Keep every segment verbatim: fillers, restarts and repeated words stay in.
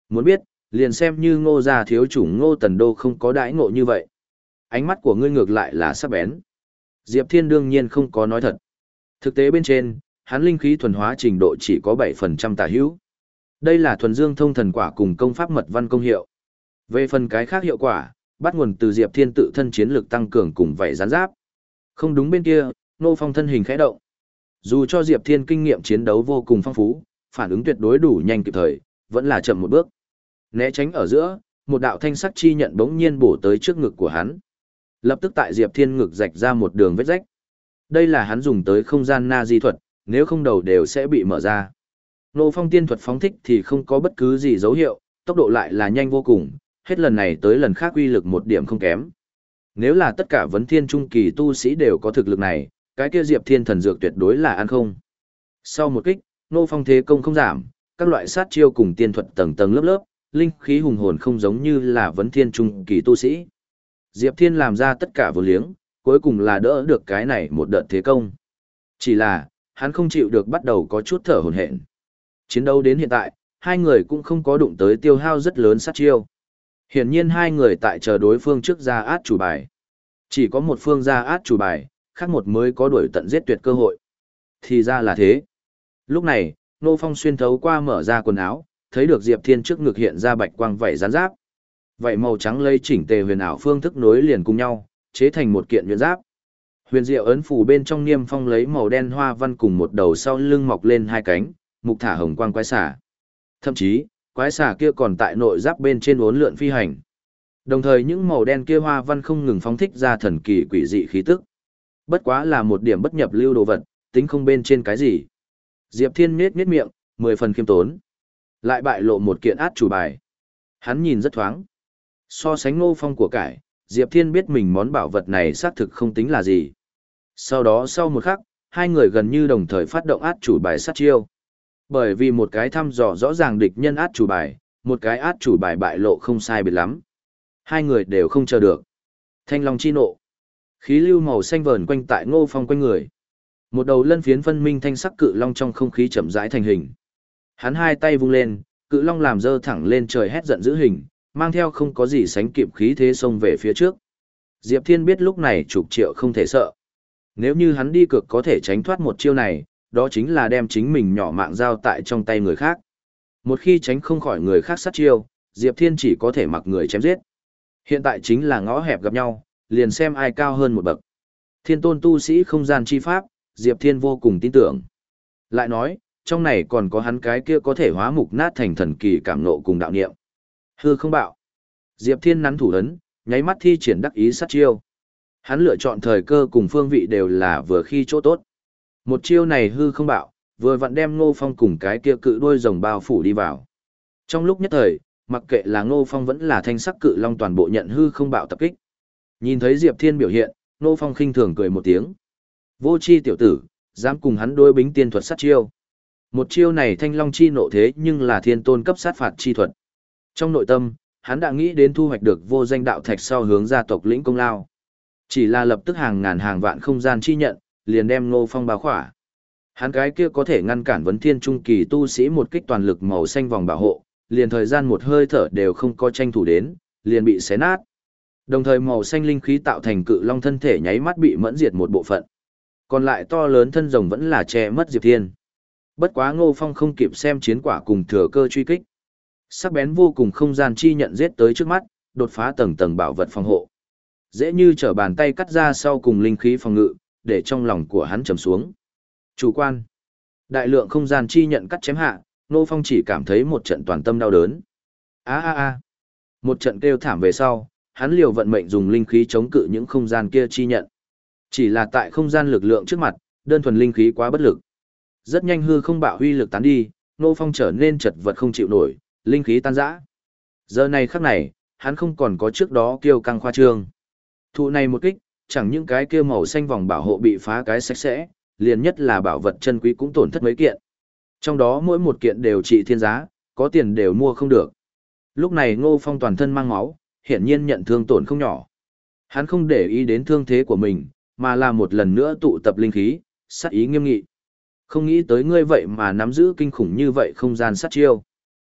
Muốn biết, liền xem như Ngô gia thiếu chủ Ngô Tần Đô không có đãi ngộ như vậy. Ánh mắt của ngươi ngược lại là sắc bén. Diệp Thiên đương nhiên không có nói thật. Thực tế bên trên, hắn linh khí thuần hóa trình độ chỉ có bảy phần trăm tả hữu. Đây là thuần dương thông thần quả cùng công pháp mật văn công hiệu. Về phần cái khác hiệu quả, bắt nguồn từ Diệp Thiên tự thân chiến lực tăng cường cùng vảy rắn giáp. Không đúng bên kia, Ngô Phong thân hình khẽ động. Dù cho Diệp Thiên kinh nghiệm chiến đấu vô cùng phong phú, phản ứng tuyệt đối đủ nhanh kịp thời, vẫn là chậm một bước. Né tránh ở giữa, một đạo thanh sắc chi nhận bỗng nhiên bổ tới trước ngực của hắn. Lập tức tại Diệp Thiên ngực rạch ra một đường vết rách. Đây là hắn dùng tới không gian na di thuật, nếu không đầu đều sẽ bị mở ra. Ngô Phong tiên thuật phóng thích thì không có bất cứ gì dấu hiệu, tốc độ lại là nhanh vô cùng, hết lần này tới lần khác uy lực một điểm không kém. Nếu là tất cả vấn thiên trung kỳ tu sĩ đều có thực lực này, cái kia Diệp Thiên thần dược tuyệt đối là ăn không. Sau một kích, Ngô Phong thế công không giảm, các loại sát chiêu cùng tiên thuật tầng tầng lớp lớp, linh khí hùng hồn không giống như là vấn thiên trung kỳ tu sĩ. Diệp Thiên làm ra tất cả vô liếng, cuối cùng là đỡ được cái này một đợt thế công. Chỉ là, hắn không chịu được bắt đầu có chút thở hổn hển. Chiến đấu đến hiện tại, hai người cũng không có đụng tới tiêu hao rất lớn sát chiêu. Hiển nhiên hai người tại chờ đối phương trước ra át chủ bài. Chỉ có một phương ra át chủ bài, khác một mới có đuổi tận giết tuyệt cơ hội. Thì ra là thế. Lúc này, Ngô Phong xuyên thấu qua mở ra quần áo, thấy được Diệp Thiên trước ngực hiện ra bạch quang vảy rắn giáp. Vậy màu trắng lây chỉnh tề huyền ảo phương thức nối liền cùng nhau, chế thành một kiện huyền giáp. Huyền diệu ấn phủ bên trong niêm phong lấy màu đen hoa văn cùng một đầu sau lưng mọc lên hai cánh, mục thả hồng quang quái xả. Thậm chí, quái xả kia còn tại nội giáp bên trên uốn lượn phi hành. Đồng thời những màu đen kia hoa văn không ngừng phóng thích ra thần kỳ quỷ dị khí tức. Bất quá là một điểm bất nhập lưu đồ vật, tính không bên trên cái gì. Diệp Thiên nhếch nhếch miệng, mười phần khiêm tốn. Lại bại lộ một kiện át chủ bài. Hắn nhìn rất thoáng. So sánh Ngô Phong của cải, Diệp Thiên biết mình món bảo vật này xác thực không tính là gì. Sau đó sau một khắc, hai người gần như đồng thời phát động át chủ bài sát chiêu. Bởi vì một cái thăm dò rõ ràng địch nhân át chủ bài, một cái át chủ bài bại lộ không sai biệt lắm. Hai người đều không chờ được. Thanh long chi nộ. Khí lưu màu xanh vờn quanh tại Ngô Phong quanh người. Một đầu lân phiến phân minh thanh sắc cự long trong không khí chậm rãi thành hình. Hắn hai tay vung lên, cự long làm dơ thẳng lên trời hét giận dữ hình, mang theo không có gì sánh kịp khí thế xông về phía trước. Diệp Thiên biết lúc này chục triệu không thể sợ. Nếu như hắn đi cược có thể tránh thoát một chiêu này, đó chính là đem chính mình nhỏ mạng giao tại trong tay người khác. Một khi tránh không khỏi người khác sát chiêu, Diệp Thiên chỉ có thể mặc người chém giết. Hiện tại chính là ngõ hẹp gặp nhau, liền xem ai cao hơn một bậc. Thiên tôn tu sĩ không gian chi pháp, Diệp Thiên vô cùng tin tưởng. Lại nói, trong này còn có hắn cái kia có thể hóa mục nát thành thần kỳ cảm nộ cùng đạo niệm. Hư không bạo. Diệp Thiên nắn thủ ấn, nháy mắt thi triển đắc ý sát chiêu. Hắn lựa chọn thời cơ cùng phương vị đều là vừa khi chỗ tốt. Một chiêu này hư không bạo, vừa vặn đem Ngô Phong cùng cái kia cự đuôi rồng bao phủ đi vào. Trong lúc nhất thời, mặc kệ là Ngô Phong vẫn là thanh sắc cự long toàn bộ nhận hư không bạo tập kích. Nhìn thấy Diệp Thiên biểu hiện, Ngô Phong khinh thường cười một tiếng. Vô chi tiểu tử, dám cùng hắn đối bính tiên thuật sát chiêu. Một chiêu này thanh long chi nộ thế nhưng là thiên tôn cấp sát phạt chi thuật. Trong nội tâm, hắn đã nghĩ đến thu hoạch được vô danh đạo thạch sau hướng gia tộc lĩnh công lao. Chỉ là lập tức hàng ngàn hàng vạn không gian chi nhận, liền đem Ngô Phong bao khỏa. Hắn cái kia có thể ngăn cản vấn thiên trung kỳ tu sĩ một kích toàn lực màu xanh vòng bảo hộ, liền thời gian một hơi thở đều không có tranh thủ đến, liền bị xé nát. Đồng thời màu xanh linh khí tạo thành cự long thân thể nháy mắt bị mẫn diệt một bộ phận. Còn lại to lớn thân rồng vẫn là che mất Diệp Thiên. Bất quá Ngô Phong không kịp xem chiến quả cùng thừa cơ truy kích. Sắc bén vô cùng không gian chi nhận giết tới trước mắt, đột phá tầng tầng bảo vật phòng hộ. Dễ như trở bàn tay cắt ra sau cùng linh khí phòng ngự, để trong lòng của hắn trầm xuống. Chủ quan. Đại lượng không gian chi nhận cắt chém hạ, Ngô Phong chỉ cảm thấy một trận toàn tâm đau đớn. A a a. Một trận kêu thảm về sau, hắn liều vận mệnh dùng linh khí chống cự những không gian kia chi nhận. Chỉ là tại không gian lực lượng trước mặt, đơn thuần linh khí quá bất lực. Rất nhanh hư không bạo huy lực tán đi, Ngô Phong trở nên chật vật không chịu nổi, linh khí tan rã. Giờ này khắc này, hắn không còn có trước đó kiêu căng khoa trương. Thụ này một kích, chẳng những cái kia màu xanh vòng bảo hộ bị phá cái sạch sẽ, liền nhất là bảo vật chân quý cũng tổn thất mấy kiện. Trong đó mỗi một kiện đều trị thiên giá, có tiền đều mua không được. Lúc này Ngô Phong toàn thân mang máu, hiển nhiên nhận thương tổn không nhỏ. Hắn không để ý đến thương thế của mình, mà là một lần nữa tụ tập linh khí, sát ý nghiêm nghị. Không nghĩ tới ngươi vậy mà nắm giữ kinh khủng như vậy không gian sát chiêu.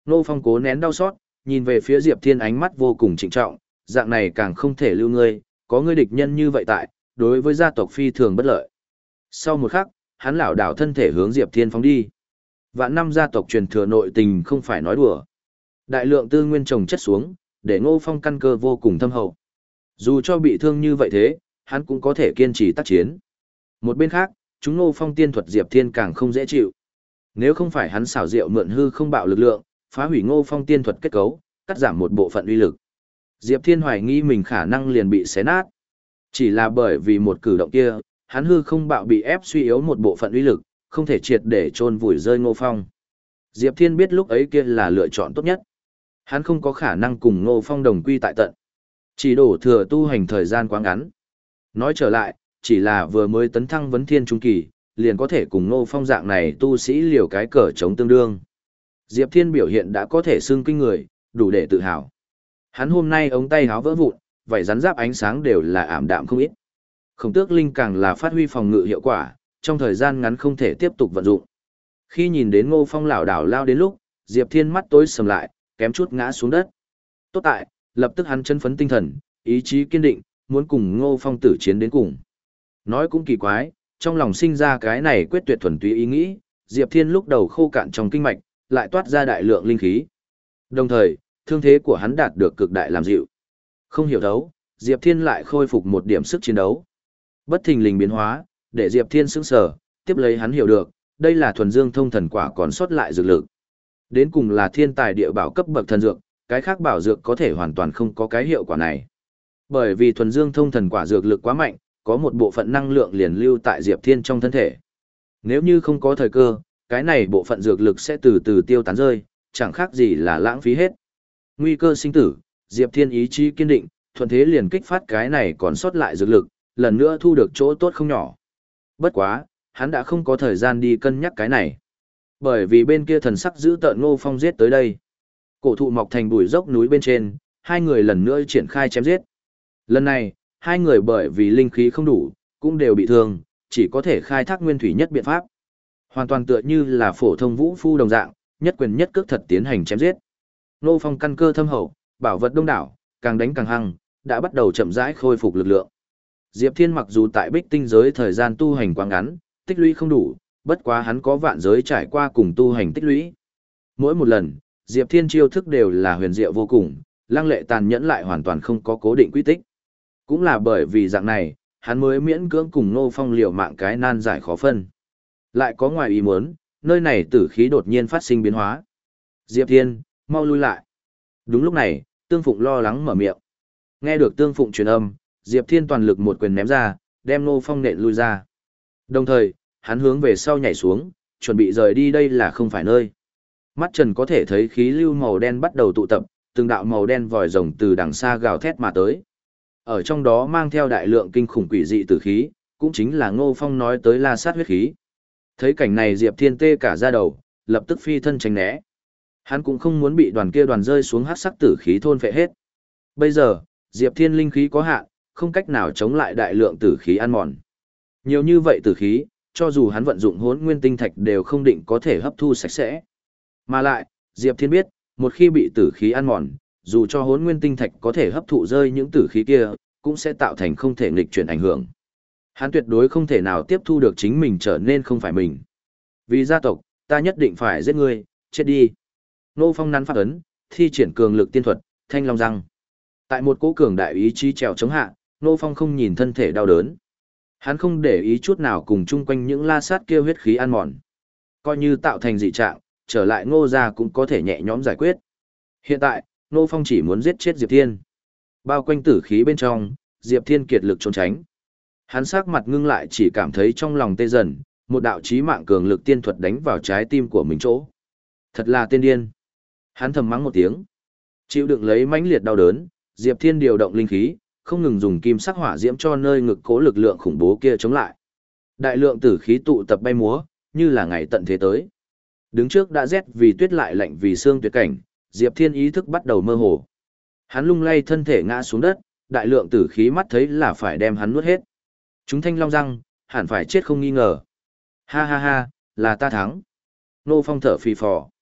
Ngô Phong cố nén đau xót, nhìn về phía Diệp Thiên ánh mắt vô cùng trịnh trọng, dạng này càng không thể lưu ngươi, có ngươi địch nhân như vậy tại, đối với gia tộc phi thường bất lợi. Sau một khắc, hắn lảo đảo thân thể hướng Diệp Thiên phóng đi. Vạn năm gia tộc truyền thừa nội tình không phải nói đùa. Đại lượng tư nguyên trồng chất xuống, để Ngô Phong căn cơ vô cùng thâm hậu. Dù cho bị thương như vậy thế, hắn cũng có thể kiên trì tác chiến. Một bên khác, chúng Ngô Phong tiên thuật Diệp Thiên càng không dễ chịu. Nếu không phải hắn xảo diệu mượn hư không bạo lực lượng, phá hủy Ngô Phong tiên thuật kết cấu, cắt giảm một bộ phận uy lực, Diệp Thiên hoài nghi mình khả năng liền bị xé nát. Chỉ là bởi vì một cử động kia, hắn hư không bạo bị ép suy yếu một bộ phận uy lực, không thể triệt để chôn vùi rơi Ngô Phong. Diệp Thiên biết lúc ấy kia là lựa chọn tốt nhất. Hắn không có khả năng cùng Ngô Phong đồng quy tại tận. Chỉ đổ thừa tu hành thời gian quá ngắn. Nói trở lại, chỉ là vừa mới tấn thăng vấn thiên trung kỳ, liền có thể cùng Ngô Phong dạng này tu sĩ liều cái cờ chống tương đương. Diệp Thiên biểu hiện đã có thể xưng kinh người, đủ để tự hào. Hắn hôm nay ống tay háo vỡ vụn, vảy rắn giáp ánh sáng đều là ảm đạm không ít. Khổng tước linh càng là phát huy phòng ngự hiệu quả, trong thời gian ngắn không thể tiếp tục vận dụng. Khi nhìn đến Ngô Phong lảo đảo lao đến lúc, Diệp Thiên mắt tối sầm lại, kém chút ngã xuống đất. Tốt tại, lập tức hắn chân phấn tinh thần, ý chí kiên định, muốn cùng Ngô Phong tử chiến đến cùng. Nói cũng kỳ quái, trong lòng sinh ra cái này quyết tuyệt thuần túy ý nghĩ, Diệp Thiên lúc đầu khô cạn trong kinh mạch, lại toát ra đại lượng linh khí. Đồng thời, thương thế của hắn đạt được cực đại làm dịu. Không hiểu thấu, Diệp Thiên lại khôi phục một điểm sức chiến đấu. Bất thình lình biến hóa, để Diệp Thiên sững sờ, tiếp lấy hắn hiểu được, đây là thuần dương thông thần quả còn sót lại dược lực. Đến cùng là thiên tài địa bảo cấp bậc thần dược, cái khác bảo dược có thể hoàn toàn không có cái hiệu quả này. Bởi vì thuần dương thông thần quả dược lực quá mạnh, có một bộ phận năng lượng liền lưu tại Diệp Thiên trong thân thể. Nếu như không có thời cơ, cái này bộ phận dược lực sẽ từ từ tiêu tán rơi, chẳng khác gì là lãng phí hết. Nguy cơ sinh tử, Diệp Thiên ý chí kiên định, thuận thế liền kích phát cái này còn sót lại dược lực, lần nữa thu được chỗ tốt không nhỏ. Bất quá, hắn đã không có thời gian đi cân nhắc cái này. Bởi vì bên kia thần sắc giữ tợn Ngô Phong giết tới đây. Cổ thụ mọc thành bụi dốc núi bên trên, hai người lần nữa triển khai chém giết. Lần này, hai người bởi vì linh khí không đủ, cũng đều bị thương, chỉ có thể khai thác nguyên thủy nhất biện pháp. Hoàn toàn tựa như là phổ thông vũ phu đồng dạng, nhất quyền nhất cước thật tiến hành chém giết. Ngô Phong căn cơ thâm hậu, bảo vật đông đảo, càng đánh càng hăng, đã bắt đầu chậm rãi khôi phục lực lượng. Diệp Thiên mặc dù tại Bích Tinh giới thời gian tu hành quá ngắn, tích lũy không đủ, bất quá hắn có vạn giới trải qua cùng tu hành tích lũy. Mỗi một lần, Diệp Thiên chiêu thức đều là huyền diệu vô cùng, lăng lệ tàn nhẫn lại hoàn toàn không có cố định quy tích. Cũng là bởi vì dạng này, hắn mới miễn cưỡng cùng Ngô Phong liều mạng cái nan giải khó phân. Lại có ngoài ý muốn, nơi này tử khí đột nhiên phát sinh biến hóa. Diệp Thiên, mau lui lại. Đúng lúc này, Tương Phụng lo lắng mở miệng. Nghe được Tương Phụng truyền âm, Diệp Thiên toàn lực một quyền ném ra, đem Ngô Phong nện lui ra. Đồng thời, hắn hướng về sau nhảy xuống, chuẩn bị rời đi đây là không phải nơi. Mắt Trần có thể thấy khí lưu màu đen bắt đầu tụ tập, từng đạo màu đen vòi rồng từ đằng xa gào thét mà tới. Ở trong đó mang theo đại lượng kinh khủng quỷ dị tử khí, cũng chính là Ngô Phong nói tới la sát huyết khí. Thấy cảnh này Diệp Thiên tê cả da đầu, lập tức phi thân tránh né. Hắn cũng không muốn bị đoàn kia đoàn rơi xuống hắc sắc tử khí thôn phệ hết. Bây giờ, Diệp Thiên linh khí có hạn, không cách nào chống lại đại lượng tử khí ăn mòn. Nhiều như vậy tử khí, cho dù hắn vận dụng Hỗn Nguyên Tinh Thạch đều không định có thể hấp thu sạch sẽ. Mà lại, Diệp Thiên biết, một khi bị tử khí ăn mòn, dù cho Hỗn Nguyên Tinh Thạch có thể hấp thụ rơi những tử khí kia, cũng sẽ tạo thành không thể nghịch chuyển ảnh hưởng. Hắn tuyệt đối không thể nào tiếp thu được chính mình trở nên không phải mình. Vì gia tộc, ta nhất định phải giết ngươi, chết đi. Ngô Phong nắn phát ấn, thi triển cường lực tiên thuật, thanh long răng. Tại một cỗ cường đại ý chí trèo chống hạ, Ngô Phong không nhìn thân thể đau đớn. Hắn không để ý chút nào cùng chung quanh những la sát kia huyết khí ăn mòn. Coi như tạo thành dị trạng, trở lại Ngô gia cũng có thể nhẹ nhõm giải quyết. Hiện tại, Ngô Phong chỉ muốn giết chết Diệp Thiên. Bao quanh tử khí bên trong, Diệp Thiên kiệt lực trốn tránh. Hắn sắc mặt ngưng lại chỉ cảm thấy trong lòng tê dần, một đạo chí mạng cường lực tiên thuật đánh vào trái tim của mình chỗ. Thật là tên điên. Hắn thầm mắng một tiếng. Chịu đựng lấy mãnh liệt đau đớn, Diệp Thiên điều động linh khí, không ngừng dùng kim sắc hỏa diễm cho nơi ngực cố lực lượng khủng bố kia chống lại. Đại lượng tử khí tụ tập bay múa, như là ngày tận thế tới. Đứng trước đã rét vì tuyết lại lạnh vì xương tuyệt cảnh, Diệp Thiên ý thức bắt đầu mơ hồ. Hắn lung lay thân thể ngã xuống đất, đại lượng tử khí mắt thấy là phải đem hắn nuốt hết. Chúng thanh long răng, hẳn phải chết không nghi ngờ. Ha ha ha, là ta thắng. Ngô Phong thở phì phò.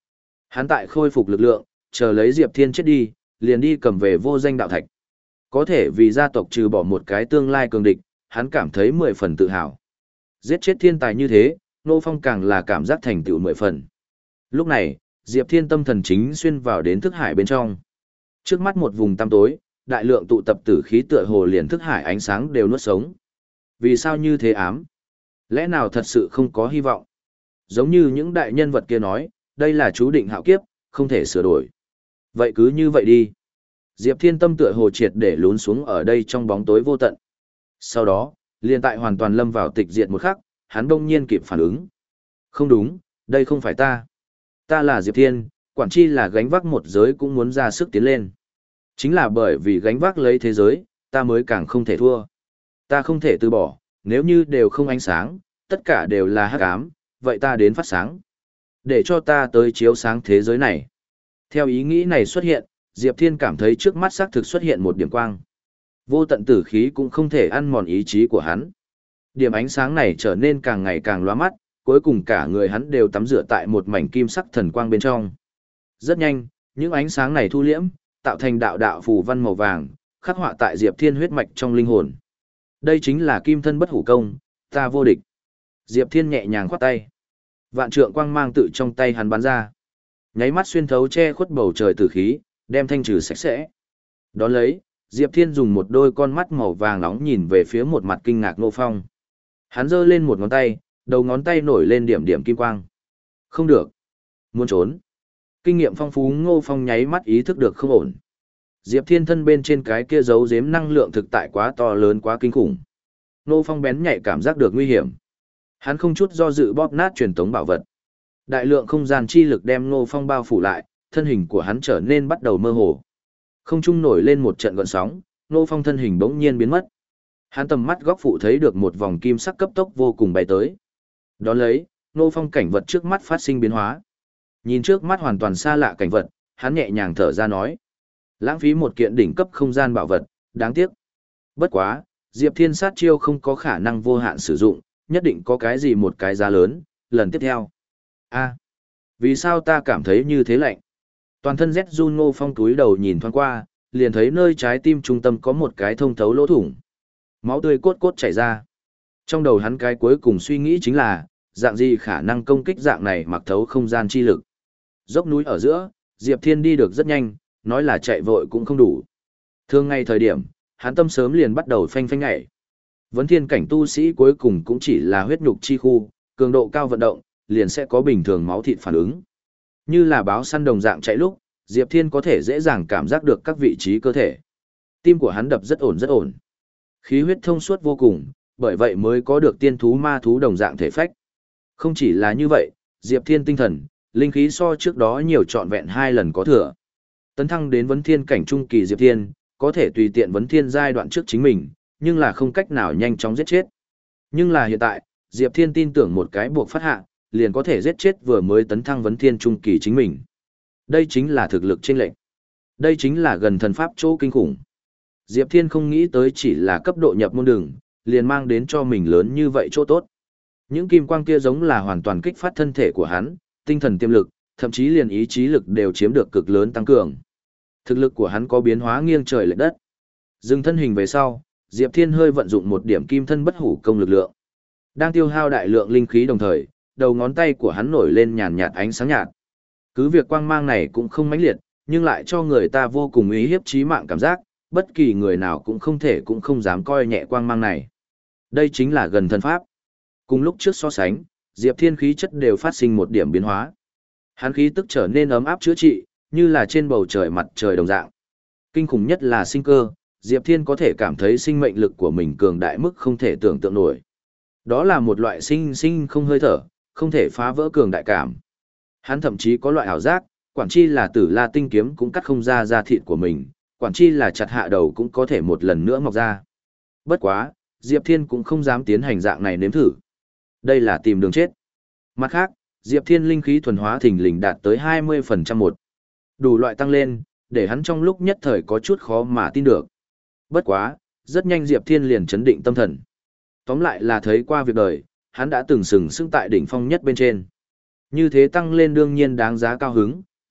Hắn tại khôi phục lực lượng, chờ lấy Diệp Thiên chết đi, liền đi cầm về vô danh đạo thạch. Có thể vì gia tộc trừ bỏ một cái tương lai cường địch, hắn cảm thấy mười phần tự hào. Giết chết thiên tài như thế, Ngô Phong càng là cảm giác thành tựu mười phần. Lúc này, Diệp Thiên tâm thần chính xuyên vào đến thức hải bên trong. Trước mắt một vùng tăm tối, đại lượng tụ tập tử khí tựa hồ liền thức hải ánh sáng đều nuốt sống. Vì sao như thế ám? Lẽ nào thật sự không có hy vọng? Giống như những đại nhân vật kia nói, đây là chú định hạo kiếp, không thể sửa đổi. Vậy cứ như vậy đi. Diệp Thiên tâm tựa hồ triệt để lún xuống ở đây trong bóng tối vô tận. Sau đó, liền tại hoàn toàn lâm vào tịch diệt một khắc, hắn đông nhiên kịp phản ứng. Không đúng, đây không phải ta. Ta là Diệp Thiên, quản chi là gánh vác một giới cũng muốn ra sức tiến lên. Chính là bởi vì gánh vác lấy thế giới, ta mới càng không thể thua. Ta không thể từ bỏ, nếu như đều không ánh sáng, tất cả đều là hắc ám, vậy ta đến phát sáng. Để cho ta tới chiếu sáng thế giới này. Theo ý nghĩ này xuất hiện, Diệp Thiên cảm thấy trước mắt xác thực xuất hiện một điểm quang. Vô tận tử khí cũng không thể ăn mòn ý chí của hắn. Điểm ánh sáng này trở nên càng ngày càng lóa mắt, cuối cùng cả người hắn đều tắm rửa tại một mảnh kim sắc thần quang bên trong. Rất nhanh, những ánh sáng này thu liễm, tạo thành đạo đạo phù văn màu vàng, khắc họa tại Diệp Thiên huyết mạch trong linh hồn. Đây chính là kim thân bất hủ công, ta vô địch. Diệp Thiên nhẹ nhàng khoát tay. Vạn trượng quang mang tự trong tay hắn bắn ra. Nháy mắt xuyên thấu che khuất bầu trời tử khí, đem thanh trừ sạch sẽ. Đón lấy, Diệp Thiên dùng một đôi con mắt màu vàng nóng nhìn về phía một mặt kinh ngạc Ngô Phong. Hắn giơ lên một ngón tay, đầu ngón tay nổi lên điểm điểm kim quang. Không được. Muốn trốn. Kinh nghiệm phong phú Ngô Phong nháy mắt ý thức được không ổn. Diệp Thiên thân bên trên cái kia giấu giếm năng lượng thực tại quá to lớn quá kinh khủng. Ngô Phong bén nhạy cảm giác được nguy hiểm. Hắn không chút do dự bóp nát truyền tống bảo vật. Đại lượng không gian chi lực đem Ngô Phong bao phủ lại, thân hình của hắn trở nên bắt đầu mơ hồ. Không trung nổi lên một trận gợn sóng, Ngô Phong thân hình bỗng nhiên biến mất. Hắn tầm mắt góc phụ thấy được một vòng kim sắc cấp tốc vô cùng bay tới. Đón lấy, Ngô Phong cảnh vật trước mắt phát sinh biến hóa. Nhìn trước mắt hoàn toàn xa lạ cảnh vật, hắn nhẹ nhàng thở ra nói: lãng phí một kiện đỉnh cấp không gian bảo vật, đáng tiếc. Bất quá, Diệp Thiên sát chiêu không có khả năng vô hạn sử dụng, nhất định có cái gì một cái giá lớn, lần tiếp theo. A, vì sao ta cảm thấy như thế lạnh? Toàn thân rét run Ngô Phong túi đầu nhìn thoáng qua, liền thấy nơi trái tim trung tâm có một cái thông thấu lỗ thủng. Máu tươi cốt cốt chảy ra. Trong đầu hắn cái cuối cùng suy nghĩ chính là, dạng gì khả năng công kích dạng này mặc thấu không gian chi lực. Dốc núi ở giữa, Diệp Thiên đi được rất nhanh, nói là chạy vội cũng không đủ. Thường ngày thời điểm, hắn tâm sớm liền bắt đầu phanh phanh nhảy. Vấn thiên cảnh tu sĩ cuối cùng cũng chỉ là huyết nhục chi khu, cường độ cao vận động, liền sẽ có bình thường máu thịt phản ứng. Như là báo săn đồng dạng chạy lúc, Diệp Thiên có thể dễ dàng cảm giác được các vị trí cơ thể. Tim của hắn đập rất ổn rất ổn. Khí huyết thông suốt vô cùng, bởi vậy mới có được tiên thú ma thú đồng dạng thể phách. Không chỉ là như vậy, Diệp Thiên tinh thần, linh khí so trước đó nhiều trọn vẹn hai lần có thừa. Tấn thăng đến vấn thiên cảnh trung kỳ Diệp Thiên, có thể tùy tiện vấn thiên giai đoạn trước chính mình, nhưng là không cách nào nhanh chóng giết chết. Nhưng là hiện tại, Diệp Thiên tin tưởng một cái buộc phát hạ, liền có thể giết chết vừa mới tấn thăng vấn thiên trung kỳ chính mình. Đây chính là thực lực chênh lệch. Đây chính là gần thần pháp chỗ kinh khủng. Diệp Thiên không nghĩ tới chỉ là cấp độ nhập môn đường, liền mang đến cho mình lớn như vậy chỗ tốt. Những kim quang kia giống là hoàn toàn kích phát thân thể của hắn, tinh thần tiềm lực, thậm chí liền ý chí lực đều chiếm được cực lớn tăng cường. Thực lực của hắn có biến hóa nghiêng trời lệch đất. Dừng thân hình về sau, Diệp Thiên hơi vận dụng một điểm kim thân bất hủ công lực lượng. Đang tiêu hao đại lượng linh khí đồng thời, đầu ngón tay của hắn nổi lên nhàn nhạt ánh sáng nhạt. Cứ việc quang mang này cũng không mãnh liệt, nhưng lại cho người ta vô cùng uy hiếp chí mạng cảm giác, bất kỳ người nào cũng không thể cũng không dám coi nhẹ quang mang này. Đây chính là gần thân pháp. Cùng lúc trước so sánh, Diệp Thiên khí chất đều phát sinh một điểm biến hóa. Hắn khí tức trở nên ấm áp chữa trị, như là trên bầu trời mặt trời đồng dạng. Kinh khủng nhất là sinh cơ, Diệp Thiên có thể cảm thấy sinh mệnh lực của mình cường đại mức không thể tưởng tượng nổi. Đó là một loại sinh sinh không hơi thở, không thể phá vỡ cường đại cảm. Hắn thậm chí có loại ảo giác, quản chi là Tử La tinh kiếm cũng cắt không ra da thịt của mình, quản chi là chặt hạ đầu cũng có thể một lần nữa mọc ra. Bất quá, Diệp Thiên cũng không dám tiến hành dạng này nếm thử. Đây là tìm đường chết. Mặt khác, Diệp Thiên linh khí thuần hóa thình lình đạt tới hai mươi phần trăm một. Đủ loại tăng lên, để hắn trong lúc nhất thời có chút khó mà tin được. Bất quá, rất nhanh Diệp Thiên liền chấn định tâm thần. Tóm lại là thấy qua việc đời, hắn đã từng sừng sững tại đỉnh phong nhất bên trên. Như thế tăng lên đương nhiên đáng giá cao hứng,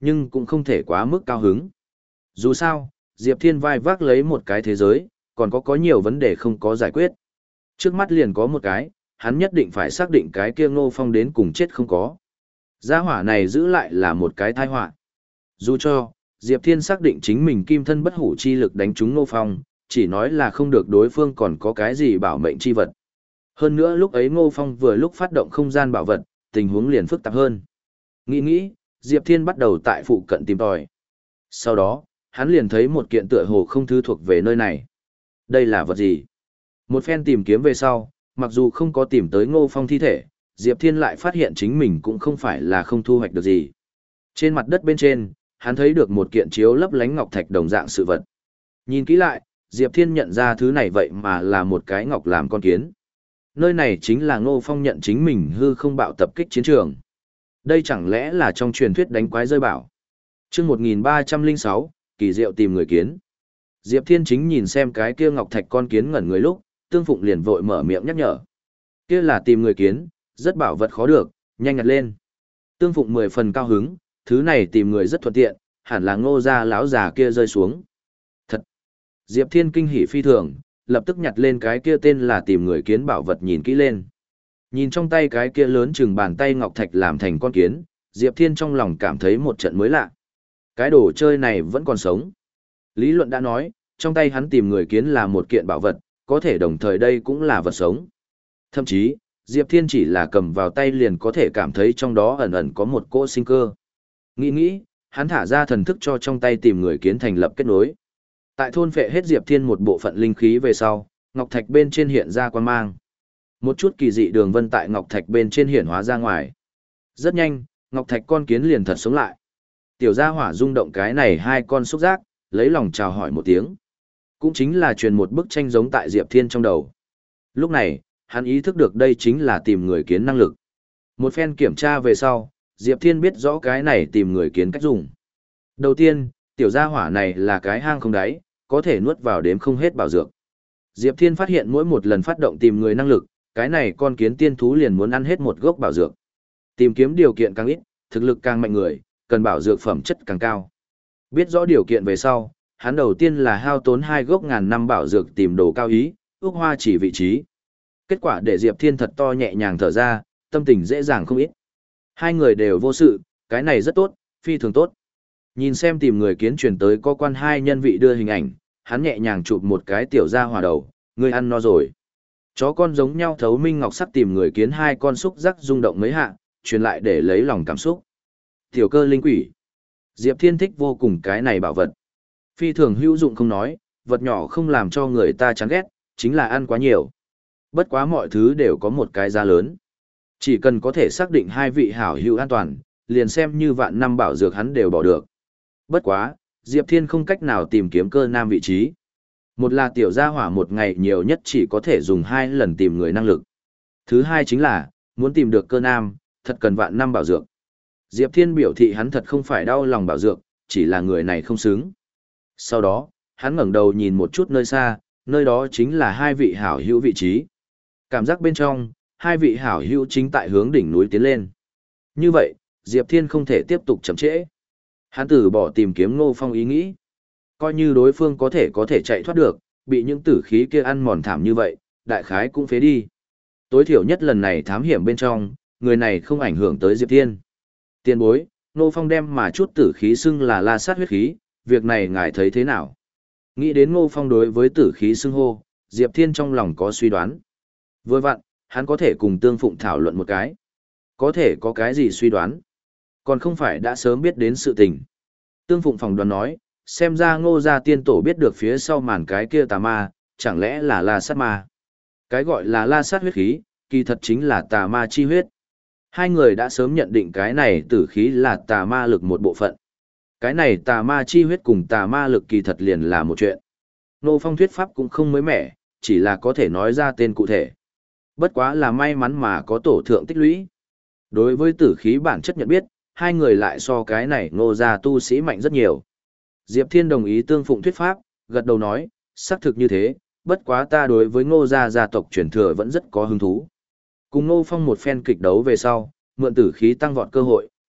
nhưng cũng không thể quá mức cao hứng. Dù sao, Diệp Thiên vai vác lấy một cái thế giới, còn có có nhiều vấn đề không có giải quyết. Trước mắt liền có một cái, hắn nhất định phải xác định cái kia Ngô Phong đến cùng chết không có. Gia hỏa này giữ lại là một cái tai họa. Dù cho, Diệp Thiên xác định chính mình kim thân bất hủ chi lực đánh trúng Ngô Phong, chỉ nói là không được đối phương còn có cái gì bảo mệnh chi vật. Hơn nữa lúc ấy Ngô Phong vừa lúc phát động không gian bảo vật, tình huống liền phức tạp hơn. Nghĩ nghĩ, Diệp Thiên bắt đầu tại phụ cận tìm tòi. Sau đó, hắn liền thấy một kiện tựa hồ không thứ thuộc về nơi này. Đây là vật gì? Một phen tìm kiếm về sau, mặc dù không có tìm tới Ngô Phong thi thể, Diệp Thiên lại phát hiện chính mình cũng không phải là không thu hoạch được gì. Trên mặt đất bên trên, hắn thấy được một kiện chiếu lấp lánh ngọc thạch đồng dạng sự vật. Nhìn kỹ lại, Diệp Thiên nhận ra thứ này vậy mà là một cái ngọc làm con kiến. Nơi này chính là Ngô Phong nhận chính mình hư không bạo tập kích chiến trường. Đây chẳng lẽ là trong truyền thuyết đánh quái rơi bảo. Chương một nghìn ba trăm lẻ sáu, kỳ diệu tìm người kiến. Diệp Thiên chính nhìn xem cái kia ngọc thạch con kiến ngẩn người lúc, Tương Phụng liền vội mở miệng nhắc nhở. Kia là tìm người kiến, rất bảo vật khó được, nhanh nhặt lên. Tương Phụng mười phần cao hứng, thứ này tìm người rất thuận tiện, hẳn là Ngô gia lão già kia rơi xuống. Thật. Diệp Thiên kinh hỉ phi thường, lập tức nhặt lên cái kia tên là tìm người kiến bảo vật nhìn kỹ lên. Nhìn trong tay cái kia lớn chừng bàn tay ngọc thạch làm thành con kiến, Diệp Thiên trong lòng cảm thấy một trận mới lạ. Cái đồ chơi này vẫn còn sống. Lý luận đã nói, trong tay hắn tìm người kiến là một kiện bảo vật, có thể đồng thời đây cũng là vật sống. Thậm chí, Diệp Thiên chỉ là cầm vào tay liền có thể cảm thấy trong đó ẩn ẩn có một cỗ sinh cơ. Nghĩ nghĩ, hắn thả ra thần thức cho trong tay tìm người kiến thành lập kết nối. Tại thôn phệ hết Diệp Thiên một bộ phận linh khí về sau, ngọc thạch bên trên hiện ra quang mang. Một chút kỳ dị đường vân tại ngọc thạch bên trên hiện hóa ra ngoài. Rất nhanh, ngọc thạch con kiến liền thật sống lại. Tiểu gia hỏa rung động cái này hai con xúc giác, lấy lòng chào hỏi một tiếng. Cũng chính là truyền một bức tranh giống tại Diệp Thiên trong đầu. Lúc này, hắn ý thức được đây chính là tìm người kiến năng lực. Một phen kiểm tra về sau, Diệp Thiên biết rõ cái này tìm người kiến cách dùng. Đầu tiên, tiểu gia hỏa này là cái hang không đáy, có thể nuốt vào đếm không hết bảo dược. Diệp Thiên phát hiện mỗi một lần phát động tìm người năng lực, cái này con kiến tiên thú liền muốn ăn hết một gốc bảo dược. Tìm kiếm điều kiện càng ít, thực lực càng mạnh người, cần bảo dược phẩm chất càng cao. Biết rõ điều kiện về sau, hắn đầu tiên là hao tốn hai gốc ngàn năm bảo dược tìm đồ cao ý, ước hoa chỉ vị trí. Kết quả để Diệp Thiên thật to nhẹ nhàng thở ra, tâm tình dễ dàng không ít. Hai người đều vô sự, cái này rất tốt, phi thường tốt. Nhìn xem tìm người kiến truyền tới có quan hai nhân vị đưa hình ảnh, hắn nhẹ nhàng chụp một cái tiểu ra hòa đầu, người ăn no rồi. Chó con giống nhau thấu minh ngọc sắc tìm người kiến hai con xúc rắc rung động mấy hạ, truyền lại để lấy lòng cảm xúc. Tiểu cơ linh quỷ. Diệp Thiên thích vô cùng cái này bảo vật. Phi thường hữu dụng không nói, vật nhỏ không làm cho người ta chán ghét, chính là ăn quá nhiều. Bất quá mọi thứ đều có một cái giá lớn. Chỉ cần có thể xác định hai vị hảo hữu an toàn, liền xem như vạn năm bảo dược hắn đều bỏ được. Bất quá, Diệp Thiên không cách nào tìm kiếm cơ nam vị trí. Một là tiểu gia hỏa một ngày nhiều nhất chỉ có thể dùng hai lần tìm người năng lực. Thứ hai chính là, muốn tìm được cơ nam, thật cần vạn năm bảo dược. Diệp Thiên biểu thị hắn thật không phải đau lòng bảo dược, chỉ là người này không xứng. Sau đó, hắn ngẩng đầu nhìn một chút nơi xa, nơi đó chính là hai vị hảo hữu vị trí. Cảm giác bên trong, hai vị hảo hữu chính tại hướng đỉnh núi tiến lên. Như vậy, Diệp Thiên không thể tiếp tục chậm trễ. Hắn từ bỏ tìm kiếm Ngô Phong ý nghĩ. Coi như đối phương có thể có thể chạy thoát được, bị những tử khí kia ăn mòn thảm như vậy, đại khái cũng phế đi. Tối thiểu nhất lần này thám hiểm bên trong, người này không ảnh hưởng tới Diệp Thiên. Tiên bối, Ngô Phong đem mà chút tử khí xưng là la sát huyết khí, việc này ngài thấy thế nào? Nghĩ đến Ngô Phong đối với tử khí xưng hô, Diệp Thiên trong lòng có suy đoán. Vừa vặn, hắn có thể cùng Tương Phụng thảo luận một cái. Có thể có cái gì suy đoán? Còn không phải đã sớm biết đến sự tình. Tương Phụng phỏng đoán nói, xem ra Ngô gia tiên tổ biết được phía sau màn cái kia tà ma, chẳng lẽ là la sát ma? Cái gọi là la sát huyết khí, kỳ thật chính là tà ma chi huyết. Hai người đã sớm nhận định cái này tử khí là tà ma lực một bộ phận. Cái này tà ma chi huyết cùng tà ma lực kỳ thật liền là một chuyện. Ngô Phong thuyết pháp cũng không mới mẻ, chỉ là có thể nói ra tên cụ thể. Bất quá là may mắn mà có tổ thượng tích lũy. Đối với tử khí bản chất nhận biết, hai người lại so cái này Ngô gia tu sĩ mạnh rất nhiều. Diệp Thiên đồng ý Tương Phụng thuyết pháp, gật đầu nói, xác thực như thế, bất quá ta đối với Ngô gia gia tộc truyền thừa vẫn rất có hứng thú. Cùng Ngô Phong một phen kịch đấu về sau, mượn tử khí tăng vọt cơ hội,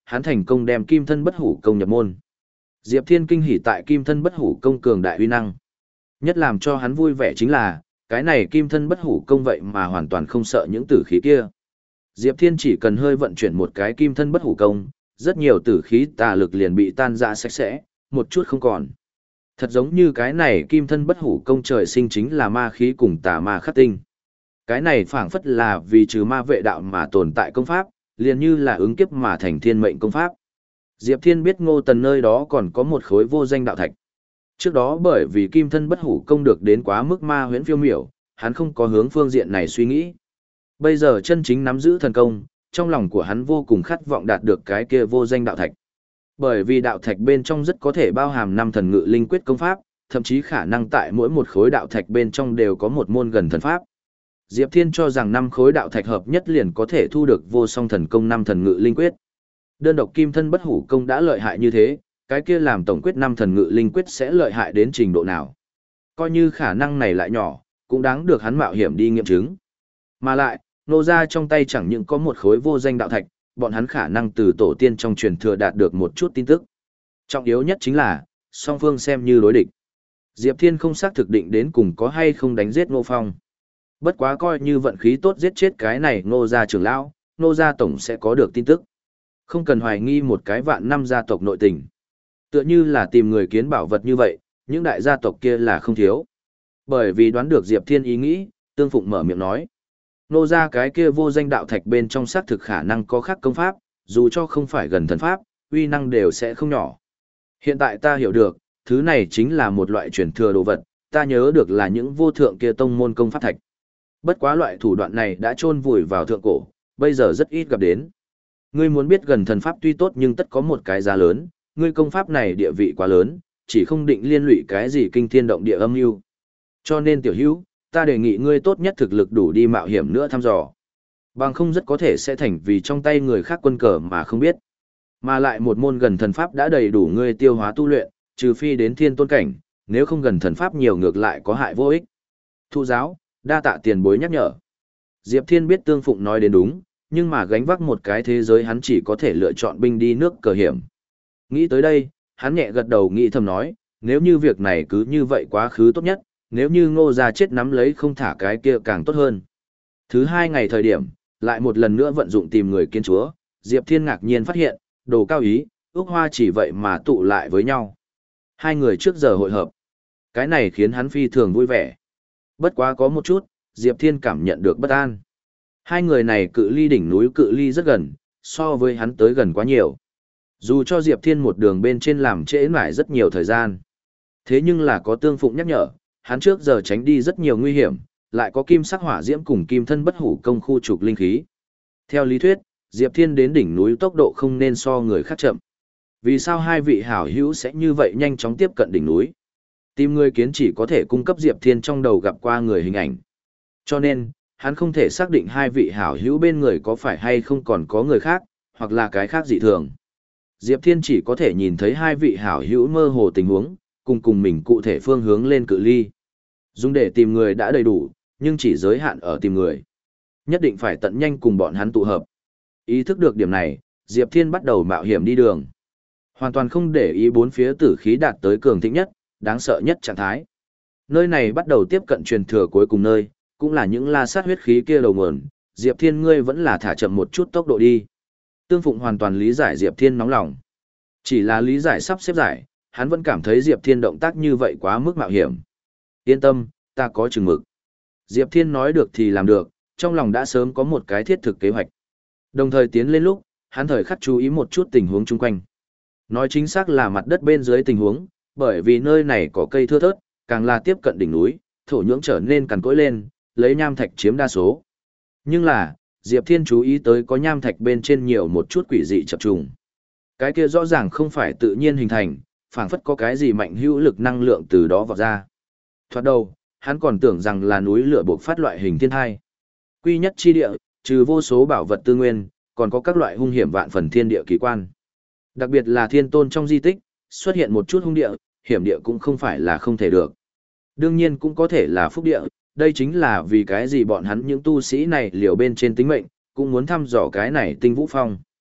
hắn thành công đem kim thân bất hủ công nhập môn. Diệp Thiên kinh hỉ tại kim thân bất hủ công cường đại uy năng. Nhất làm cho hắn vui vẻ chính là, cái này kim thân bất hủ công vậy mà hoàn toàn không sợ những tử khí kia. Diệp Thiên chỉ cần hơi vận chuyển một cái kim thân bất hủ công, rất nhiều tử khí tà lực liền bị tan rã sạch sẽ, một chút không còn. Thật giống như cái này kim thân bất hủ công trời sinh chính là ma khí cùng tà ma khắc tinh. Cái này phảng phất là vì trừ ma vệ đạo mà tồn tại công pháp, liền như là ứng kiếp mà thành thiên mệnh công pháp. Diệp Thiên biết Ngô Tần nơi đó còn có một khối vô danh đạo thạch. Trước đó bởi vì kim thân bất hủ công được đến quá mức ma huyễn phiêu miểu, hắn không có hướng phương diện này suy nghĩ. Bây giờ chân chính nắm giữ thần công, trong lòng của hắn vô cùng khát vọng đạt được cái kia vô danh đạo thạch. Bởi vì đạo thạch bên trong rất có thể bao hàm năm thần ngự linh quyết công pháp, thậm chí khả năng tại mỗi một khối đạo thạch bên trong đều có một môn gần thần pháp. Diệp Thiên cho rằng năm khối đạo thạch hợp nhất liền có thể thu được vô song thần công năm thần ngự linh quyết. Đơn độc kim thân bất hủ công đã lợi hại như thế, cái kia làm tổng quyết năm thần ngự linh quyết sẽ lợi hại đến trình độ nào. Coi như khả năng này lại nhỏ, cũng đáng được hắn mạo hiểm đi nghiệm chứng. Mà lại, nô ra trong tay chẳng những có một khối vô danh đạo thạch, bọn hắn khả năng từ tổ tiên trong truyền thừa đạt được một chút tin tức. Trọng yếu nhất chính là, song phương xem như đối địch. Diệp Thiên không xác thực định đến cùng có hay không đánh giết Ngô Phong. Bất quá coi như vận khí tốt giết chết cái này Ngô gia trưởng lão, Ngô gia tổng sẽ có được tin tức. Không cần hoài nghi một cái vạn năm gia tộc nội tình. Tựa như là tìm người kiến bảo vật như vậy, những đại gia tộc kia là không thiếu. Bởi vì đoán được Diệp Thiên ý nghĩ, Tương Phụng mở miệng nói. Nô ra cái kia vô danh đạo thạch bên trong xác thực khả năng có khác công pháp, dù cho không phải gần thần pháp, uy năng đều sẽ không nhỏ. Hiện tại ta hiểu được, thứ này chính là một loại truyền thừa đồ vật, ta nhớ được là những vô thượng kia tông môn công pháp thạch. Bất quá loại thủ đoạn này đã chôn vùi vào thượng cổ, bây giờ rất ít gặp đến. Ngươi muốn biết gần thần pháp tuy tốt nhưng tất có một cái giá lớn, ngươi công pháp này địa vị quá lớn, chỉ không định liên lụy cái gì kinh thiên động địa âm mưu. Cho nên tiểu hữu, ta đề nghị ngươi tốt nhất thực lực đủ đi mạo hiểm nữa thăm dò. Bằng không rất có thể sẽ thành vì trong tay người khác quân cờ mà không biết. Mà lại một môn gần thần pháp đã đầy đủ ngươi tiêu hóa tu luyện, trừ phi đến thiên tôn cảnh, nếu không gần thần pháp nhiều ngược lại có hại vô ích. Thu giáo, đa tạ tiền bối nhắc nhở. Diệp Thiên biết Tương Phụng nói đến đúng, nhưng mà gánh vác một cái thế giới hắn chỉ có thể lựa chọn binh đi nước cờ hiểm. Nghĩ tới đây, hắn nhẹ gật đầu nghĩ thầm nói, nếu như việc này cứ như vậy quá khứ tốt nhất, nếu như Ngô gia chết nắm lấy không thả cái kia càng tốt hơn. Thứ hai ngày thời điểm, lại một lần nữa vận dụng tìm người kiến chúa, Diệp Thiên ngạc nhiên phát hiện, Đồ Cao Ý, Ước Hoa chỉ vậy mà tụ lại với nhau. Hai người trước giờ hội hợp. Cái này khiến hắn phi thường vui vẻ. Bất quá có một chút, Diệp Thiên cảm nhận được bất an. Hai người này cự ly đỉnh núi cự ly rất gần, so với hắn tới gần quá nhiều. Dù cho Diệp Thiên một đường bên trên làm trễ mãi rất nhiều thời gian. Thế nhưng là có Tương Phụng nhắc nhở, hắn trước giờ tránh đi rất nhiều nguy hiểm, lại có kim sắc hỏa diễm cùng kim thân bất hủ công khu trục linh khí. Theo lý thuyết, Diệp Thiên đến đỉnh núi tốc độ không nên so người khác chậm. Vì sao hai vị hảo hữu sẽ như vậy nhanh chóng tiếp cận đỉnh núi? Tìm người kiến chỉ có thể cung cấp Diệp Thiên trong đầu gặp qua người hình ảnh. Cho nên, hắn không thể xác định hai vị hảo hữu bên người có phải hay không còn có người khác, hoặc là cái khác dị thường. Diệp Thiên chỉ có thể nhìn thấy hai vị hảo hữu mơ hồ tình huống, cùng cùng mình cụ thể phương hướng lên cự ly. Dùng để tìm người đã đầy đủ, nhưng chỉ giới hạn ở tìm người. Nhất định phải tận nhanh cùng bọn hắn tụ hợp. Ý thức được điểm này, Diệp Thiên bắt đầu mạo hiểm đi đường. Hoàn toàn không để ý bốn phía tử khí đạt tới cường thịnh nhất, đáng sợ nhất trạng thái. Nơi này bắt đầu tiếp cận truyền thừa cuối cùng nơi, cũng là những la sát huyết khí kia đầu nguồn. Diệp Thiên ngươi vẫn là thả chậm một chút tốc độ đi. Tương Phụng hoàn toàn lý giải Diệp Thiên nóng lòng. Chỉ là lý giải sắp xếp giải, hắn vẫn cảm thấy Diệp Thiên động tác như vậy quá mức mạo hiểm. Yên tâm, ta có chừng mực. Diệp Thiên nói được thì làm được, trong lòng đã sớm có một cái thiết thực kế hoạch. Đồng thời tiến lên lúc, hắn thời khắc chú ý một chút tình huống chung quanh. Nói chính xác là mặt đất bên dưới tình huống, bởi vì nơi này có cây thưa thớt, càng là tiếp cận đỉnh núi, thổ nhưỡng trở nên cằn cỗi lên, lấy nham thạch chiếm đa số. Nhưng là, Diệp Thiên chú ý tới có nham thạch bên trên nhiều một chút quỷ dị chập trùng. Cái kia rõ ràng không phải tự nhiên hình thành, phảng phất có cái gì mạnh hữu lực năng lượng từ đó vọt ra. Thoạt đầu, hắn còn tưởng rằng là núi lửa bộc phát loại hình thiên thai. Quy nhất chi địa, trừ vô số bảo vật tư nguyên, còn có các loại hung hiểm vạn phần thiên địa kỳ quan. Đặc biệt là thiên tôn trong di tích, xuất hiện một chút hung địa, hiểm địa cũng không phải là không thể được. Đương nhiên cũng có thể là phúc địa, đây chính là vì cái gì bọn hắn những tu sĩ này liều bên trên tính mệnh, cũng muốn thăm dò cái này tinh vũ phong.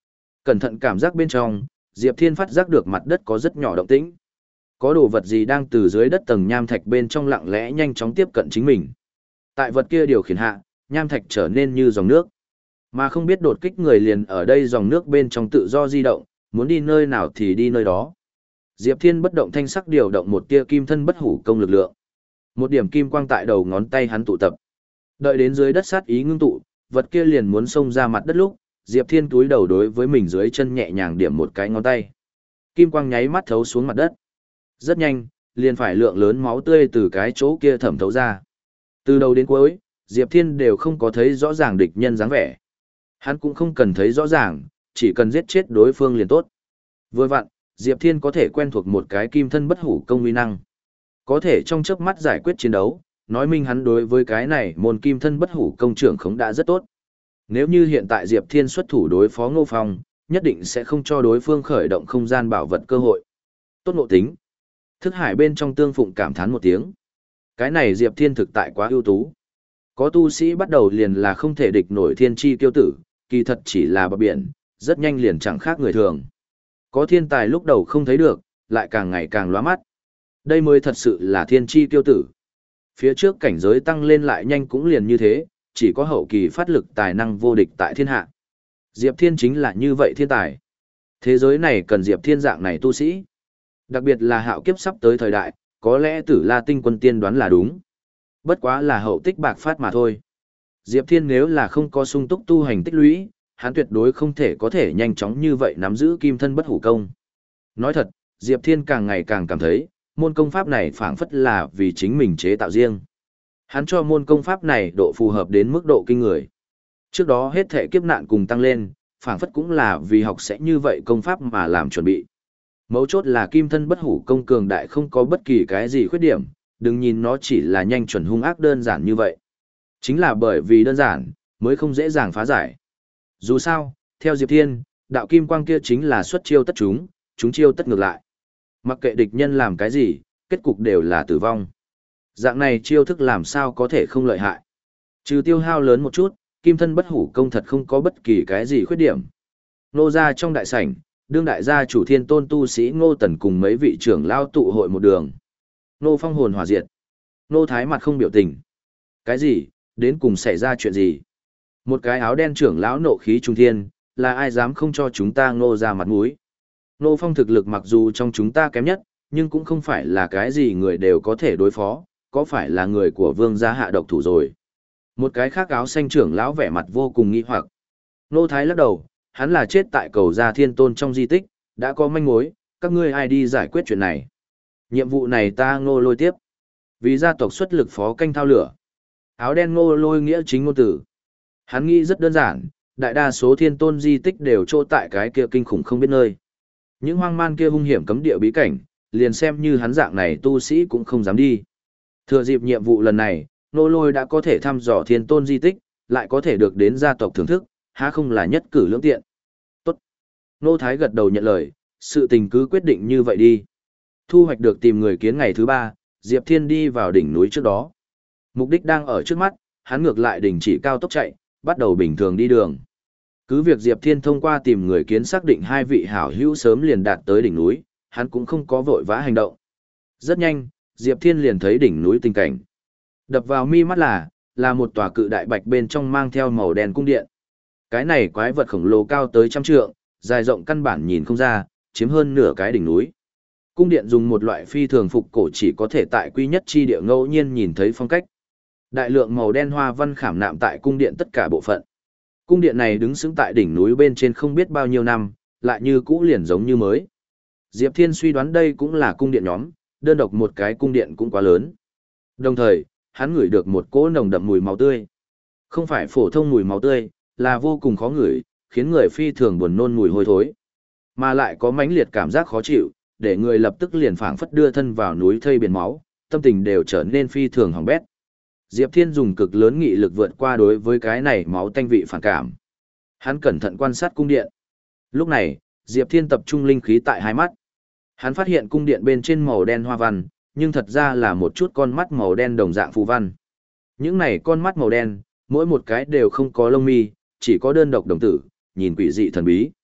Cẩn thận cảm giác bên trong, Diệp Thiên phát giác được mặt đất có rất nhỏ động tĩnh. Có đồ vật gì đang từ dưới đất tầng nham thạch bên trong lặng lẽ nhanh chóng tiếp cận chính mình. Tại vật kia điều khiển hạ, nham thạch trở nên như dòng nước. Mà không biết đột kích người liền ở đây dòng nước bên trong tự do di động, muốn đi nơi nào thì đi nơi đó. Diệp Thiên bất động thanh sắc điều động một tia kim thân bất hủ công lực lượng. Một điểm kim quang tại đầu ngón tay hắn tụ tập. Đợi đến dưới đất sát ý ngưng tụ, vật kia liền muốn xông ra mặt đất lúc, Diệp Thiên túi đầu đối với mình dưới chân nhẹ nhàng điểm một cái ngón tay. Kim quang nháy mắt thấu xuống mặt đất. Rất nhanh, liền phải lượng lớn máu tươi từ cái chỗ kia thẩm thấu ra. Từ đầu đến cuối, Diệp Thiên đều không có thấy rõ ràng địch nhân dáng vẻ. Hắn cũng không cần thấy rõ ràng, chỉ cần giết chết đối phương liền tốt. Vừa vặn, Diệp Thiên có thể quen thuộc một cái kim thân bất hủ công uy năng. Có thể trong chớp mắt giải quyết chiến đấu, nói minh hắn đối với cái này môn kim thân bất hủ công trưởng khống đã rất tốt. Nếu như hiện tại Diệp Thiên xuất thủ đối phó Ngô Phong, nhất định sẽ không cho đối phương khởi động không gian bảo vật cơ hội. Tốt ngộ tính. Thức hải bên trong Tương Phụng cảm thán một tiếng. Cái này Diệp Thiên thực tại quá ưu tú. Có tu sĩ bắt đầu liền là không thể địch nổi thiên chi kiêu tử, kỳ thật chỉ là bờ biển, rất nhanh liền chẳng khác người thường. Có thiên tài lúc đầu không thấy được, lại càng ngày càng lóa mắt. Đây mới thật sự là thiên chi kiêu tử. Phía trước cảnh giới tăng lên lại nhanh cũng liền như thế, chỉ có hậu kỳ phát lực tài năng vô địch tại thiên hạ. Diệp Thiên chính là như vậy thiên tài. Thế giới này cần Diệp Thiên dạng này tu sĩ. Đặc biệt là hạo kiếp sắp tới thời đại, có lẽ Tử La Tinh Quân tiên đoán là đúng. Bất quá là hậu tích bạc phát mà thôi. Diệp Thiên nếu là không có sung túc tu hành tích lũy, hắn tuyệt đối không thể có thể nhanh chóng như vậy nắm giữ kim thân bất hủ công. Nói thật, Diệp Thiên càng ngày càng cảm thấy, môn công pháp này phảng phất là vì chính mình chế tạo riêng. Hắn cho môn công pháp này độ phù hợp đến mức độ kinh người. Trước đó hết thể kiếp nạn cùng tăng lên, phảng phất cũng là vì học sẽ như vậy công pháp mà làm chuẩn bị. Mấu chốt là kim thân bất hủ công cường đại không có bất kỳ cái gì khuyết điểm, đừng nhìn nó chỉ là nhanh chuẩn hung ác đơn giản như vậy. Chính là bởi vì đơn giản, mới không dễ dàng phá giải. Dù sao, theo Diệp Thiên, đạo kim quang kia chính là xuất chiêu tất chúng, chúng chiêu tất ngược lại. Mặc kệ địch nhân làm cái gì, kết cục đều là tử vong. Dạng này chiêu thức làm sao có thể không lợi hại. Trừ tiêu hao lớn một chút, kim thân bất hủ công thật không có bất kỳ cái gì khuyết điểm. Nô gia trong đại sảnh, đương đại gia chủ thiên tôn tu sĩ Ngô Tần cùng mấy vị trưởng lao tụ hội một đường. Nô Phong hồn hỏa diệt. Nô Thái mặt không biểu tình. Cái gì, đến cùng xảy ra chuyện gì? Một cái áo đen trưởng lão nộ khí trung thiên, là ai dám không cho chúng ta Ngô ra mặt mũi? Nô Phong thực lực mặc dù trong chúng ta kém nhất, nhưng cũng không phải là cái gì người đều có thể đối phó, có phải là người của vương gia hạ độc thủ rồi? Một cái khác áo xanh trưởng lão vẻ mặt vô cùng nghi hoặc. Nô Thái lắc đầu, hắn là chết tại cầu gia thiên tôn trong di tích, đã có manh mối, các ngươi ai đi giải quyết chuyện này. Nhiệm vụ này ta Ngô Lôi tiếp. Vì gia tộc xuất lực phó canh thao lửa. Áo đen Ngô Lôi nghĩa chính ngôn tử. Hắn nghĩ rất đơn giản, đại đa số thiên tôn di tích đều trô tại cái kia kinh khủng không biết nơi. Những hoang man kia hung hiểm cấm địa bí cảnh, liền xem như hắn dạng này tu sĩ cũng không dám đi. Thừa dịp nhiệm vụ lần này, Ngô Lôi đã có thể thăm dò thiên tôn di tích, lại có thể được đến gia tộc thưởng thức, há không là nhất cử lưỡng tiện. Tốt. Nô Thái gật đầu nhận lời, sự tình cứ quyết định như vậy đi. Thu hoạch được tìm người kiến ngày thứ ba, Diệp Thiên đi vào đỉnh núi trước đó. Mục đích đang ở trước mắt, hắn ngược lại đình chỉ cao tốc chạy, bắt đầu bình thường đi đường. Cứ việc Diệp Thiên thông qua tìm người kiến xác định hai vị hảo hữu sớm liền đạt tới đỉnh núi, hắn cũng không có vội vã hành động. Rất nhanh, Diệp Thiên liền thấy đỉnh núi tình cảnh. Đập vào mi mắt là, là một tòa cự đại bạch bên trong mang theo màu đen cung điện. Cái này quái vật khổng lồ cao tới trăm trượng, dài rộng căn bản nhìn không ra, chiếm hơn nửa cái đỉnh núi. Cung điện dùng một loại phi thường phục cổ chỉ có thể tại quy nhất chi địa ngẫu nhiên nhìn thấy phong cách. Đại lượng màu đen hoa văn khảm nạm tại cung điện tất cả bộ phận. Cung điện này đứng sững tại đỉnh núi bên trên không biết bao nhiêu năm, lại như cũ liền giống như mới. Diệp Thiên suy đoán đây cũng là cung điện nhóm, đơn độc một cái cung điện cũng quá lớn. Đồng thời, hắn ngửi được một cỗ nồng đậm mùi máu tươi. Không phải phổ thông mùi máu tươi, là vô cùng khó ngửi, khiến người phi thường buồn nôn mùi hôi thối. Mà lại có mãnh liệt cảm giác khó chịu, để người lập tức liền phảng phất đưa thân vào núi thây biển máu, tâm tình đều trở nên phi thường hỏng bét. Diệp Thiên dùng cực lớn nghị lực vượt qua đối với cái này máu tanh vị phản cảm. Hắn cẩn thận quan sát cung điện. Lúc này, Diệp Thiên tập trung linh khí tại hai mắt. Hắn phát hiện cung điện bên trên màu đen hoa văn, nhưng thật ra là một chút con mắt màu đen đồng dạng phù văn. Những này con mắt màu đen, mỗi một cái đều không có lông mi, chỉ có đơn độc đồng tử, nhìn quỷ dị thần bí.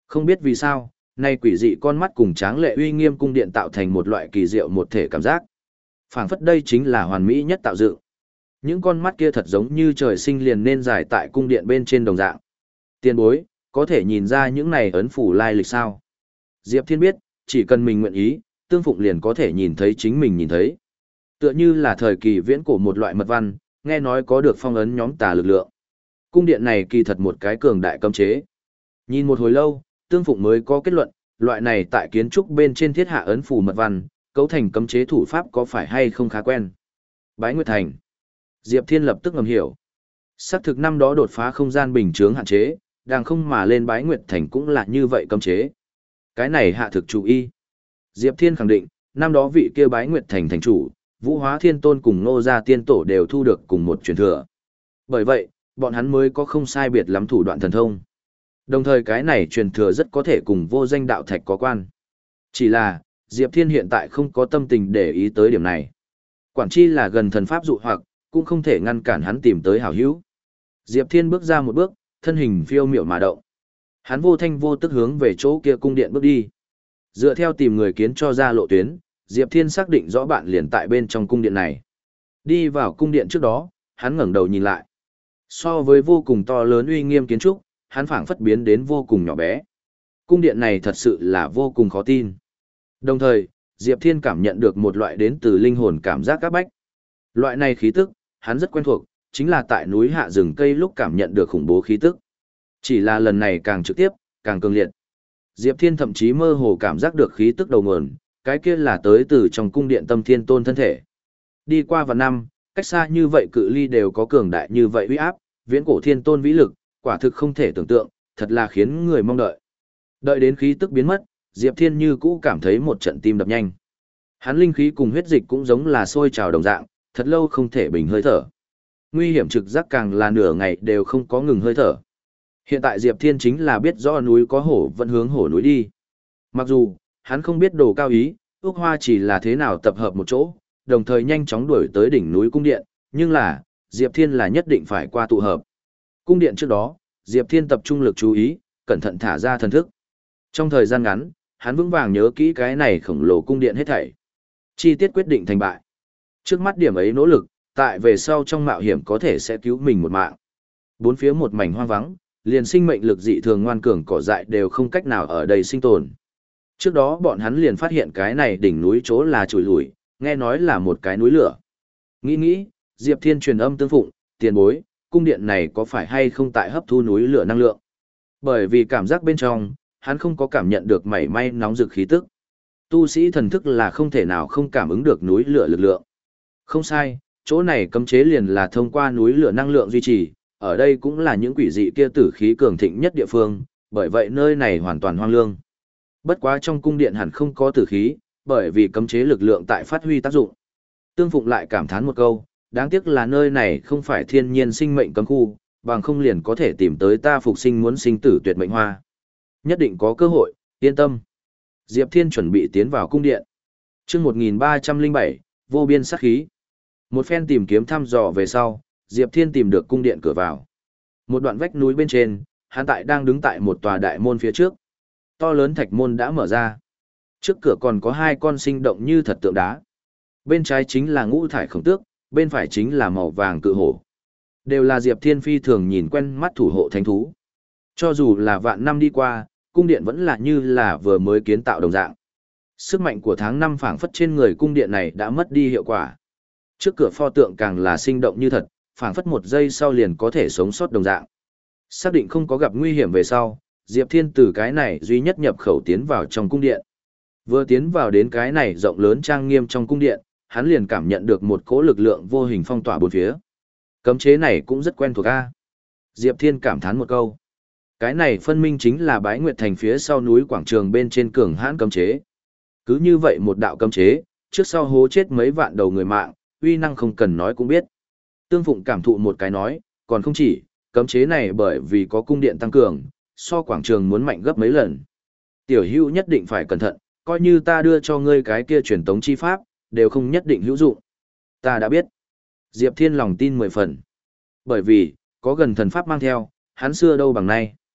Không biết vì sao, nay quỷ dị con mắt cùng tráng lệ uy nghiêm cung điện tạo thành một loại kỳ diệu một thể cảm giác. Phảng phất đây chính là hoàn mỹ nhất tạo dựng. Những con mắt kia thật giống như trời sinh liền nên dài tại cung điện bên trên đồng dạng. Tiền bối, có thể nhìn ra những này ấn phủ lai lịch sao? Diệp Thiên biết, chỉ cần mình nguyện ý, Tương Phụng liền có thể nhìn thấy chính mình nhìn thấy. Tựa như là thời kỳ viễn cổ một loại mật văn, nghe nói có được phong ấn nhóm tà lực lượng. Cung điện này kỳ thật một cái cường đại cấm chế. Nhìn một hồi lâu, Tương Phụng mới có kết luận, loại này tại kiến trúc bên trên thiết hạ ấn phù mật văn, cấu thành cấm chế thủ pháp có phải hay không khá quen. Bái Nguyệt Thành. Diệp Thiên lập tức ngầm hiểu. Xác thực năm đó đột phá không gian bình chướng hạn chế, đang không mà lên Bái Nguyệt Thành cũng là như vậy cấm chế. Cái này hạ thực chủ y. Diệp Thiên khẳng định, năm đó vị kia Bái Nguyệt Thành thành chủ, Vũ Hóa Thiên Tôn cùng Ngô Gia Tiên Tổ đều thu được cùng một truyền thừa. Bởi vậy, bọn hắn mới có không sai biệt lắm thủ đoạn thần thông. Đồng thời cái này truyền thừa rất có thể cùng vô danh đạo thạch có quan. Chỉ là, Diệp Thiên hiện tại không có tâm tình để ý tới điểm này. Quản chi là gần thần pháp dụ hoặc, cũng không thể ngăn cản hắn tìm tới hảo hữu. Diệp Thiên bước ra một bước, thân hình phiêu miệu mà động. Hắn vô thanh vô tức hướng về chỗ kia cung điện bước đi. Dựa theo tìm người kiến cho ra lộ tuyến, Diệp Thiên xác định rõ bạn liền tại bên trong cung điện này. Đi vào cung điện trước đó, hắn ngẩng đầu nhìn lại. So với vô cùng to lớn uy nghiêm kiến trúc, hắn phảng phất biến đến vô cùng nhỏ bé. Cung điện này thật sự là vô cùng khó tin. Đồng thời, Diệp Thiên cảm nhận được một loại đến từ linh hồn cảm giác các bách. Loại này khí tức, hắn rất quen thuộc, chính là tại núi hạ rừng cây lúc cảm nhận được khủng bố khí tức. Chỉ là lần này càng trực tiếp, càng cường liệt. Diệp Thiên thậm chí mơ hồ cảm giác được khí tức đầu nguồn, cái kia là tới từ trong cung điện Tâm Thiên Tôn thân thể. Đi qua vài năm, cách xa như vậy cự ly đều có cường đại như vậy uy áp, viễn cổ thiên tôn vĩ lực, quả thực không thể tưởng tượng, thật là khiến người mong đợi. Đợi đến khí tức biến mất, Diệp Thiên như cũ cảm thấy một trận tim đập nhanh. Hắn linh khí cùng huyết dịch cũng giống là sôi trào đồng dạng, thật lâu không thể bình hơi thở. Nguy hiểm trực giác càng là nửa ngày đều không có ngừng hơi thở. Hiện tại Diệp Thiên chính là biết rõ núi có hổ vẫn hướng hổ núi đi. Mặc dù, hắn không biết đồ cao ý, ước hoa chỉ là thế nào tập hợp một chỗ, đồng thời nhanh chóng đuổi tới đỉnh núi cung điện, nhưng là, Diệp Thiên là nhất định phải qua tụ hợp. Cung điện trước đó, Diệp Thiên tập trung lực chú ý, cẩn thận thả ra thần thức. Trong thời gian ngắn, hắn vững vàng nhớ kỹ cái này khổng lồ cung điện hết thảy. Chi tiết quyết định thành bại. Trước mắt điểm ấy nỗ lực, tại về sau trong mạo hiểm có thể sẽ cứu mình một mạng. Bốn phía một mảnh hoang vắng, liền sinh mệnh lực dị thường ngoan cường cỏ dại đều không cách nào ở đây sinh tồn. Trước đó bọn hắn liền phát hiện cái này đỉnh núi chỗ là chùi lủi, nghe nói là một cái núi lửa. Nghĩ nghĩ, Diệp Thiên truyền âm Tương Phụng, tiền bối, cung điện này có phải hay không tại hấp thu núi lửa năng lượng? Bởi vì cảm giác bên trong, hắn không có cảm nhận được mảy may nóng rực khí tức. Tu sĩ thần thức là không thể nào không cảm ứng được núi lửa lực lượng. Không sai, chỗ này cấm chế liền là thông qua núi lửa năng lượng duy trì, ở đây cũng là những quỷ dị kia tử khí cường thịnh nhất địa phương, bởi vậy nơi này hoàn toàn hoang lương. Bất quá trong cung điện hẳn không có tử khí, bởi vì cấm chế lực lượng tại phát huy tác dụng. Tương Phụng lại cảm thán một câu, đáng tiếc là nơi này không phải thiên nhiên sinh mệnh cấm khu, bằng không liền có thể tìm tới ta phục sinh muốn sinh tử tuyệt mệnh hoa. Nhất định có cơ hội, yên tâm. Diệp Thiên chuẩn bị tiến vào cung điện. Chương một nghìn ba trăm lẻ bảy, vô biên sát khí. Một phen tìm kiếm thăm dò về sau, Diệp Thiên tìm được cung điện cửa vào. Một đoạn vách núi bên trên, hắn tại đang đứng tại một tòa đại môn phía trước. To lớn thạch môn đã mở ra. Trước cửa còn có hai con sinh động như thật tượng đá. Bên trái chính là ngũ thải khổng tước, bên phải chính là màu vàng cự hổ. Đều là Diệp Thiên phi thường nhìn quen mắt thủ hộ thánh thú. Cho dù là vạn năm đi qua, cung điện vẫn là như là vừa mới kiến tạo đồng dạng. Sức mạnh của tháng năm phảng phất trên người cung điện này đã mất đi hiệu quả. Trước cửa pho tượng càng là sinh động như thật, phảng phất một giây sau liền có thể sống sót đồng dạng. Xác định không có gặp nguy hiểm về sau, Diệp Thiên từ cái này duy nhất nhập khẩu tiến vào trong cung điện. Vừa tiến vào đến cái này rộng lớn trang nghiêm trong cung điện, hắn liền cảm nhận được một cỗ lực lượng vô hình phong tỏa bốn phía. Cấm chế này cũng rất quen thuộc a. Diệp Thiên cảm thán một câu. Cái này phân minh chính là Bái Nguyệt Thành phía sau núi quảng trường bên trên cường hãn cấm chế. Cứ như vậy một đạo cấm chế, trước sau hố chết mấy vạn đầu người mạng, uy năng không cần nói cũng biết. Tương Phụng cảm thụ một cái nói, còn không chỉ, cấm chế này bởi vì có cung điện tăng cường, so quảng trường muốn mạnh gấp mấy lần. Tiểu hữu nhất định phải cẩn thận, coi như ta đưa cho ngươi cái kia truyền tống chi pháp, đều không nhất định hữu dụng. Ta đã biết. Diệp Thiên lòng tin mười phần. Bởi vì, có gần thần pháp mang theo, hắn xưa đâu bằng nay.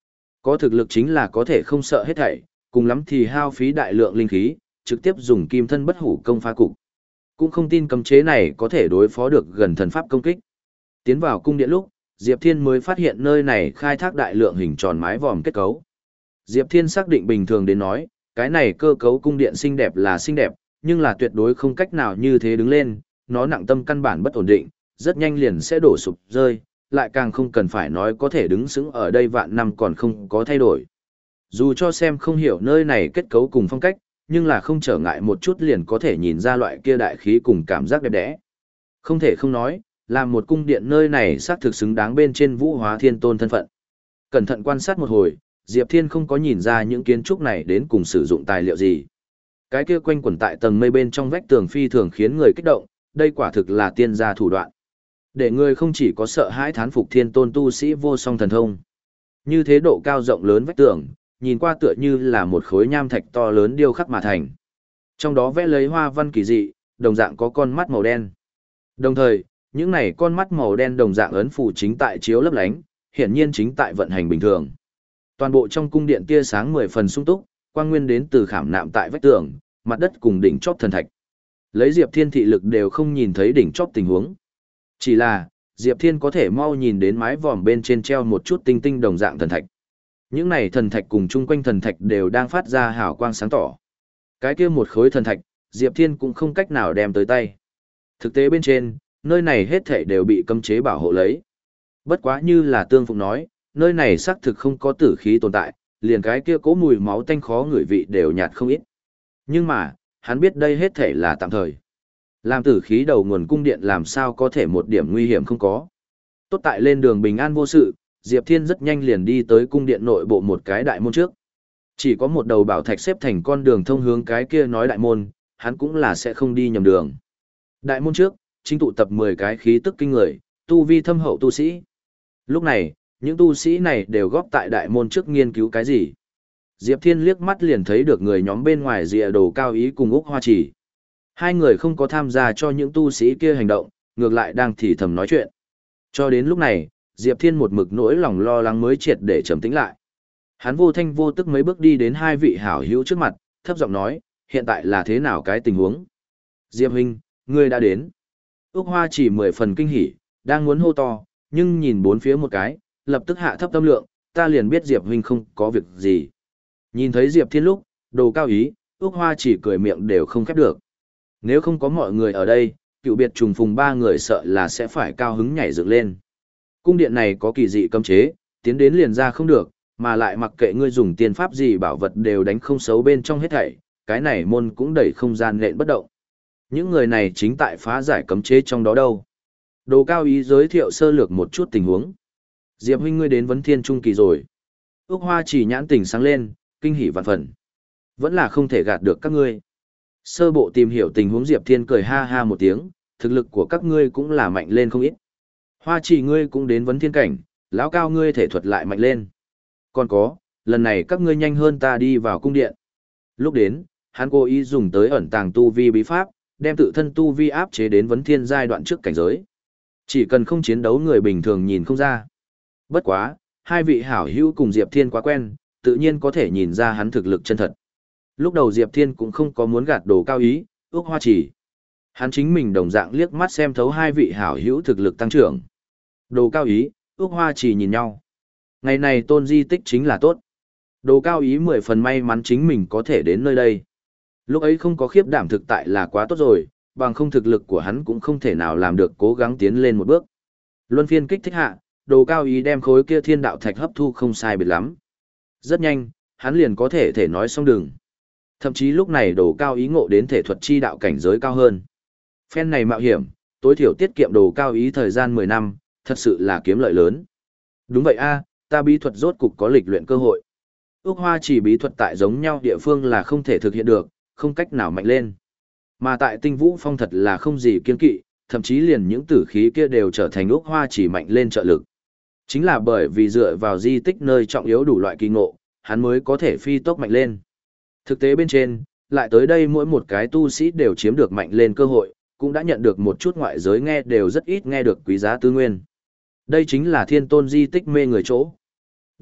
Có thực lực chính là có thể không sợ hết thảy, cùng lắm thì hao phí đại lượng linh khí, trực tiếp dùng kim thân bất hủ công phá cục. Cũng không tin cấm chế này có thể đối phó được gần thần pháp công kích. Tiến vào cung điện lúc, Diệp Thiên mới phát hiện nơi này khai thác đại lượng hình tròn mái vòm kết cấu. Diệp Thiên xác định bình thường đến nói, cái này cơ cấu cung điện xinh đẹp là xinh đẹp, nhưng là tuyệt đối không cách nào như thế đứng lên, nó nặng tâm căn bản bất ổn định, rất nhanh liền sẽ đổ sụp rơi, lại càng không cần phải nói có thể đứng sững ở đây vạn năm còn không có thay đổi. Dù cho xem không hiểu nơi này kết cấu cùng phong cách, nhưng là không trở ngại một chút liền có thể nhìn ra loại kia đại khí cùng cảm giác đẹp đẽ. Không thể không nói, là một cung điện nơi này xác thực xứng đáng bên trên Vũ Hóa Thiên Tôn thân phận. Cẩn thận quan sát một hồi, Diệp Thiên không có nhìn ra những kiến trúc này đến cùng sử dụng tài liệu gì. Cái kia quanh quẩn tại tầng mây bên trong vách tường phi thường khiến người kích động, đây quả thực là tiên gia thủ đoạn. Để người không chỉ có sợ hãi thán phục Thiên Tôn tu sĩ vô song thần thông. Như thế độ cao rộng lớn vách tường, nhìn qua tựa như là một khối nham thạch to lớn điêu khắc mà thành. Trong đó vẽ lấy hoa văn kỳ dị, đồng dạng có con mắt màu đen. Đồng thời, những này con mắt màu đen đồng dạng ấn phù chính tại chiếu lấp lánh, hiển nhiên chính tại vận hành bình thường. Toàn bộ trong cung điện tia sáng mười phần sung túc, quang nguyên đến từ khảm nạm tại vách tường, mặt đất cùng đỉnh chóp thần thạch. Lấy Diệp Thiên thị lực đều không nhìn thấy đỉnh chóp tình huống. Chỉ là, Diệp Thiên có thể mau nhìn đến mái vòm bên trên treo một chút tinh tinh đồng dạng thần thạch. Những này thần thạch cùng chung quanh thần thạch đều đang phát ra hào quang sáng tỏ. Cái kia một khối thần thạch, Diệp Thiên cũng không cách nào đem tới tay. Thực tế bên trên, nơi này hết thảy đều bị cấm chế bảo hộ lấy. Bất quá như là Tương Phụng nói, nơi này xác thực không có tử khí tồn tại, liền cái kia cố mùi máu tanh khó ngửi vị đều nhạt không ít. Nhưng mà, hắn biết đây hết thảy là tạm thời. Làm tử khí đầu nguồn cung điện làm sao có thể một điểm nguy hiểm không có. Tốt tại lên đường bình an vô sự, Diệp Thiên rất nhanh liền đi tới cung điện nội bộ một cái đại môn trước. Chỉ có một đầu bảo thạch xếp thành con đường thông hướng cái kia nói đại môn, hắn cũng là sẽ không đi nhầm đường. Đại môn trước, chính tụ tập mười cái khí tức kinh người, tu vi thâm hậu tu sĩ. Lúc này, những tu sĩ này đều góp tại đại môn trước nghiên cứu cái gì. Diệp Thiên liếc mắt liền thấy được người nhóm bên ngoài rìa đồ cao ý cùng Úc Hoa Chỉ. Hai người không có tham gia cho những tu sĩ kia hành động, ngược lại đang thì thầm nói chuyện. Cho đến lúc này, Diệp Thiên một mực nỗi lòng lo lắng mới triệt để trầm tĩnh lại. Hắn vô thanh vô tức mấy bước đi đến hai vị hảo hữu trước mặt, thấp giọng nói, hiện tại là thế nào cái tình huống? Diệp huynh, ngươi đã đến. Úc Hoa Chỉ mười phần kinh hỉ, đang muốn hô to, nhưng nhìn bốn phía một cái, lập tức hạ thấp tâm lượng, ta liền biết Diệp huynh không có việc gì. Nhìn thấy Diệp Thiên lúc, đồ cao ý, Úc Hoa Chỉ cười miệng đều không khép được. Nếu không có mọi người ở đây, cựu biệt trùng phùng ba người sợ là sẽ phải cao hứng nhảy dựng lên. Cung điện này có kỳ dị cấm chế, tiến đến liền ra không được, mà lại mặc kệ ngươi dùng tiên pháp gì bảo vật đều đánh không xấu bên trong hết thảy, cái này môn cũng đẩy không gian nện bất động. Những người này chính tại phá giải cấm chế trong đó đâu. Đồ cao ý giới thiệu sơ lược một chút tình huống. Diệp huynh ngươi đến vấn thiên trung kỳ rồi. Úc Hoa Chỉ nhãn tỉnh sáng lên, kinh hỉ vạn phần. Vẫn là không thể gạt được các ngươi. Sơ bộ tìm hiểu tình huống Diệp Thiên cười ha ha một tiếng, thực lực của các ngươi cũng là mạnh lên không ít. Hoa Chỉ ngươi cũng đến vấn thiên cảnh, lão cao ngươi thể thuật lại mạnh lên. Còn có, lần này các ngươi nhanh hơn ta đi vào cung điện. Lúc đến, hắn cố ý dùng tới ẩn tàng tu vi bí pháp, đem tự thân tu vi áp chế đến vấn thiên giai đoạn trước cảnh giới. Chỉ cần không chiến đấu người bình thường nhìn không ra. Bất quá, hai vị hảo hữu cùng Diệp Thiên quá quen, tự nhiên có thể nhìn ra hắn thực lực chân thật. Lúc đầu Diệp Thiên cũng không có muốn gạt đồ cao ý, Úc Hoa Chỉ. Hắn chính mình đồng dạng liếc mắt xem thấu hai vị hảo hữu thực lực tăng trưởng. Đồ cao ý, Úc Hoa Chỉ nhìn nhau. Ngày này tôn di tích chính là tốt. Đồ cao ý mười phần may mắn chính mình có thể đến nơi đây. Lúc ấy không có khiếp đảm thực tại là quá tốt rồi, bằng không thực lực của hắn cũng không thể nào làm được cố gắng tiến lên một bước. Luân phiên kích thích hạ, đồ cao ý đem khối kia thiên đạo thạch hấp thu không sai biệt lắm. Rất nhanh, hắn liền có thể thể nói xong đường. Thậm chí lúc này đồ cao ý ngộ đến thể thuật chi đạo cảnh giới cao hơn. Phen này mạo hiểm, tối thiểu tiết kiệm đồ cao ý thời gian mười năm, thật sự là kiếm lợi lớn. Đúng vậy a, ta bí thuật rốt cục có lịch luyện cơ hội. Úc Hoa Chỉ bí thuật tại giống nhau địa phương là không thể thực hiện được, không cách nào mạnh lên. Mà tại Tinh Vũ Phong thật là không gì kiên kỵ, thậm chí liền những tử khí kia đều trở thành Úc Hoa Chỉ mạnh lên trợ lực. Chính là bởi vì dựa vào di tích nơi trọng yếu đủ loại kỳ ngộ, hắn mới có thể phi tốc mạnh lên. Thực tế bên trên, lại tới đây mỗi một cái tu sĩ đều chiếm được mạnh lên cơ hội, cũng đã nhận được một chút ngoại giới nghe đều rất ít nghe được quý giá tư nguyên. Đây chính là thiên tôn di tích mê người chỗ.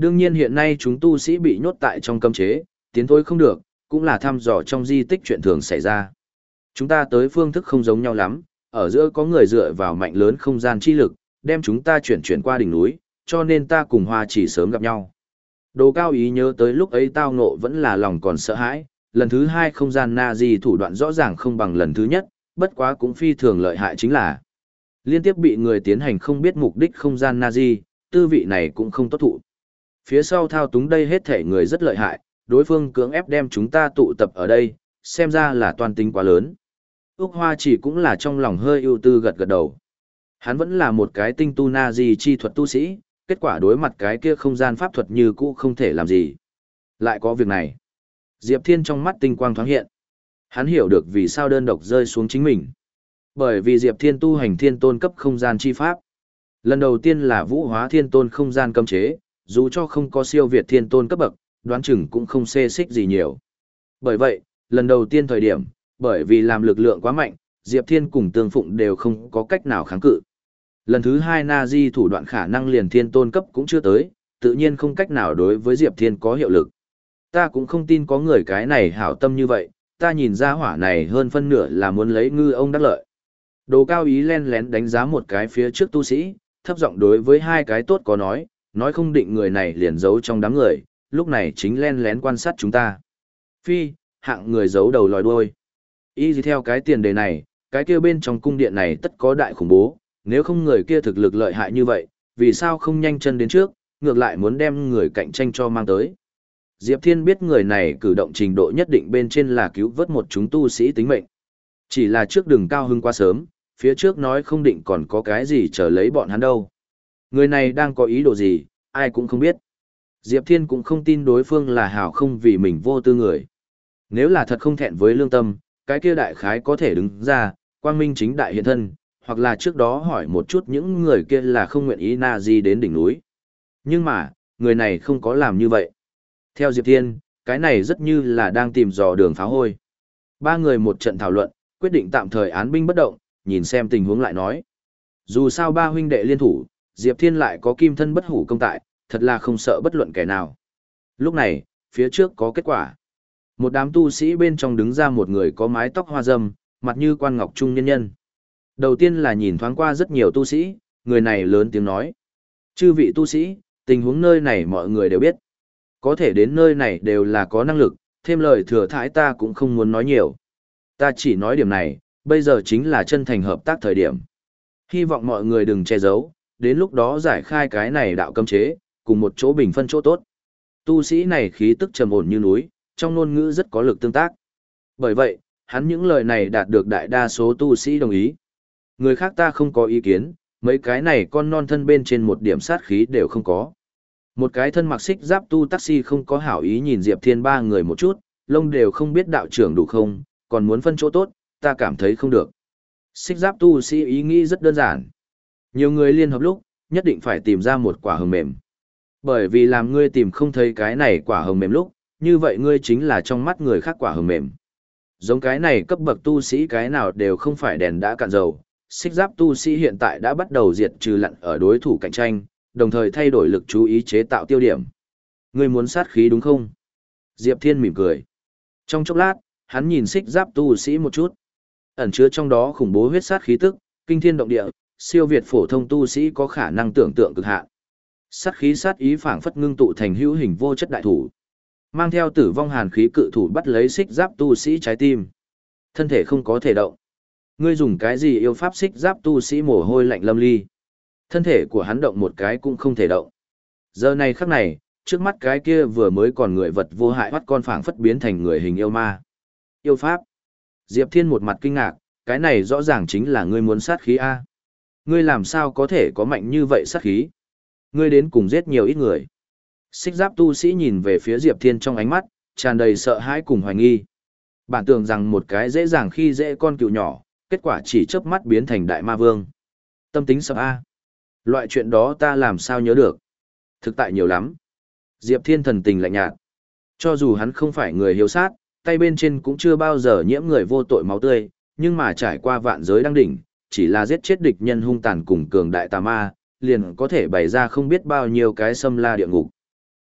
Đương nhiên hiện nay chúng tu sĩ bị nhốt tại trong cấm chế, tiến thôi không được, cũng là thăm dò trong di tích chuyện thường xảy ra. Chúng ta tới phương thức không giống nhau lắm, ở giữa có người dựa vào mạnh lớn không gian chi lực, đem chúng ta chuyển chuyển qua đỉnh núi, cho nên ta cùng Hoa Chỉ sớm gặp nhau. Đồ Cao Ý nhớ tới lúc ấy tao ngộ vẫn là lòng còn sợ hãi, lần thứ hai không gian na di thủ đoạn rõ ràng không bằng lần thứ nhất, bất quá cũng phi thường lợi hại chính là liên tiếp bị người tiến hành không biết mục đích không gian na di, tư vị này cũng không tốt thụ. Phía sau thao túng đây hết thể người rất lợi hại, đối phương cưỡng ép đem chúng ta tụ tập ở đây, xem ra là toàn tính quá lớn. Úc Hoa Chỉ cũng là trong lòng hơi ưu tư gật gật đầu. Hắn vẫn là một cái tinh tu na di chi thuật tu sĩ, kết quả đối mặt cái kia không gian pháp thuật như cũ không thể làm gì. Lại có việc này. Diệp Thiên trong mắt tinh quang thoáng hiện. Hắn hiểu được vì sao đơn độc rơi xuống chính mình. Bởi vì Diệp Thiên tu hành thiên tôn cấp không gian chi pháp. Lần đầu tiên là vũ hóa thiên tôn không gian cấm chế, dù cho không có siêu việt thiên tôn cấp bậc, đoán chừng cũng không xê xích gì nhiều. Bởi vậy, lần đầu tiên thời điểm, bởi vì làm lực lượng quá mạnh, Diệp Thiên cùng Tương Phụng đều không có cách nào kháng cự. Lần thứ hai Na Di thủ đoạn khả năng liền thiên tôn cấp cũng chưa tới, tự nhiên không cách nào đối với Diệp Thiên có hiệu lực. Ta cũng không tin có người cái này hảo tâm như vậy, ta nhìn ra hỏa này hơn phân nửa là muốn lấy ngư ông đắc lợi. Đồ Cao Ý len lén đánh giá một cái phía trước tu sĩ, thấp giọng đối với hai cái tốt có nói, nói không định người này liền giấu trong đám người, lúc này chính len lén quan sát chúng ta. Phi, hạng người giấu đầu lòi đuôi. Y gì theo cái tiền đề này, cái kia bên trong cung điện này tất có đại khủng bố, nếu không người kia thực lực lợi hại như vậy, vì sao không nhanh chân đến trước, ngược lại muốn đem người cạnh tranh cho mang tới. Diệp Thiên biết người này cử động trình độ nhất định bên trên là cứu vớt một chúng tu sĩ tính mệnh. Chỉ là trước đường cao hưng quá sớm, phía trước nói không định còn có cái gì chờ lấy bọn hắn đâu. Người này đang có ý đồ gì, ai cũng không biết. Diệp Thiên cũng không tin đối phương là hảo không vì mình vô tư người. Nếu là thật không thẹn với lương tâm, cái kia đại khái có thể đứng ra, quang minh chính đại hiện thân, hoặc là trước đó hỏi một chút những người kia là không nguyện ý na di đến đỉnh núi. Nhưng mà, người này không có làm như vậy. Theo Diệp Thiên, cái này rất như là đang tìm dò đường phá hôi. Ba người một trận thảo luận, quyết định tạm thời án binh bất động, nhìn xem tình huống lại nói. Dù sao ba huynh đệ liên thủ, Diệp Thiên lại có kim thân bất hủ công tại, thật là không sợ bất luận kẻ nào. Lúc này, phía trước có kết quả. Một đám tu sĩ bên trong đứng ra một người có mái tóc hoa râm, mặt như quan ngọc trung nhân nhân. Đầu tiên là nhìn thoáng qua rất nhiều tu sĩ, người này lớn tiếng nói. Chư vị tu sĩ, tình huống nơi này mọi người đều biết. Có thể đến nơi này đều là có năng lực, thêm lời thừa thãi ta cũng không muốn nói nhiều. Ta chỉ nói điểm này, bây giờ chính là chân thành hợp tác thời điểm. Hy vọng mọi người đừng che giấu, đến lúc đó giải khai cái này đạo cấm chế, cùng một chỗ bình phân chỗ tốt. Tu sĩ này khí tức trầm ổn như núi, trong ngôn ngữ rất có lực tương tác. Bởi vậy, hắn những lời này đạt được đại đa số tu sĩ đồng ý. Người khác ta không có ý kiến, mấy cái này con non thân bên trên một điểm sát khí đều không có. Một cái thân mặc xích giáp tu taxi không có hảo ý nhìn Diệp Thiên ba người một chút, lông đều không biết đạo trưởng đủ không, còn muốn phân chỗ tốt, ta cảm thấy không được. Xích giáp tu sĩ ý nghĩ rất đơn giản. Nhiều người liên hợp lúc, nhất định phải tìm ra một quả hồng mềm. Bởi vì làm ngươi tìm không thấy cái này quả hồng mềm lúc, như vậy ngươi chính là trong mắt người khác quả hồng mềm. Giống cái này cấp bậc tu sĩ cái nào đều không phải đèn đã cạn dầu. Xích giáp tu sĩ hiện tại đã bắt đầu diệt trừ lặn ở đối thủ cạnh tranh, đồng thời thay đổi lực chú ý chế tạo tiêu điểm. Ngươi muốn sát khí đúng không? Diệp Thiên mỉm cười. Trong chốc lát, hắn nhìn xích giáp tu sĩ một chút. Ẩn chứa trong đó khủng bố huyết sát khí tức, kinh thiên động địa, siêu việt phổ thông tu sĩ có khả năng tưởng tượng cực hạn. Sát khí sát ý phảng phất ngưng tụ thành hữu hình vô chất đại thủ. Mang theo tử vong hàn khí cự thủ bắt lấy xích giáp tu sĩ trái tim. Thân thể không có thể động. Ngươi dùng cái gì yêu pháp xích giáp tu sĩ mồ hôi lạnh lâm ly. Thân thể của hắn động một cái cũng không thể động. Giờ này khắc này, trước mắt cái kia vừa mới còn người vật vô hại bắt con phảng phất biến thành người hình yêu ma. Yêu pháp. Diệp Thiên một mặt kinh ngạc, cái này rõ ràng chính là ngươi muốn sát khí A. Ngươi làm sao có thể có mạnh như vậy sát khí? Ngươi đến cùng giết nhiều ít người. Xích giáp tu sĩ nhìn về phía Diệp Thiên trong ánh mắt, tràn đầy sợ hãi cùng hoài nghi. Bản tưởng rằng một cái dễ dàng khi dễ con cừu nhỏ, kết quả chỉ chớp mắt biến thành đại ma vương. Tâm tính sập A. Loại chuyện đó ta làm sao nhớ được. Thực tại nhiều lắm. Diệp Thiên thần tình lạnh nhạt. Cho dù hắn không phải người hiếu sát, tay bên trên cũng chưa bao giờ nhiễm người vô tội máu tươi, nhưng mà trải qua vạn giới đăng đỉnh, chỉ là giết chết địch nhân hung tàn cùng cường đại tà ma, liền có thể bày ra không biết bao nhiêu cái xâm la địa ngục.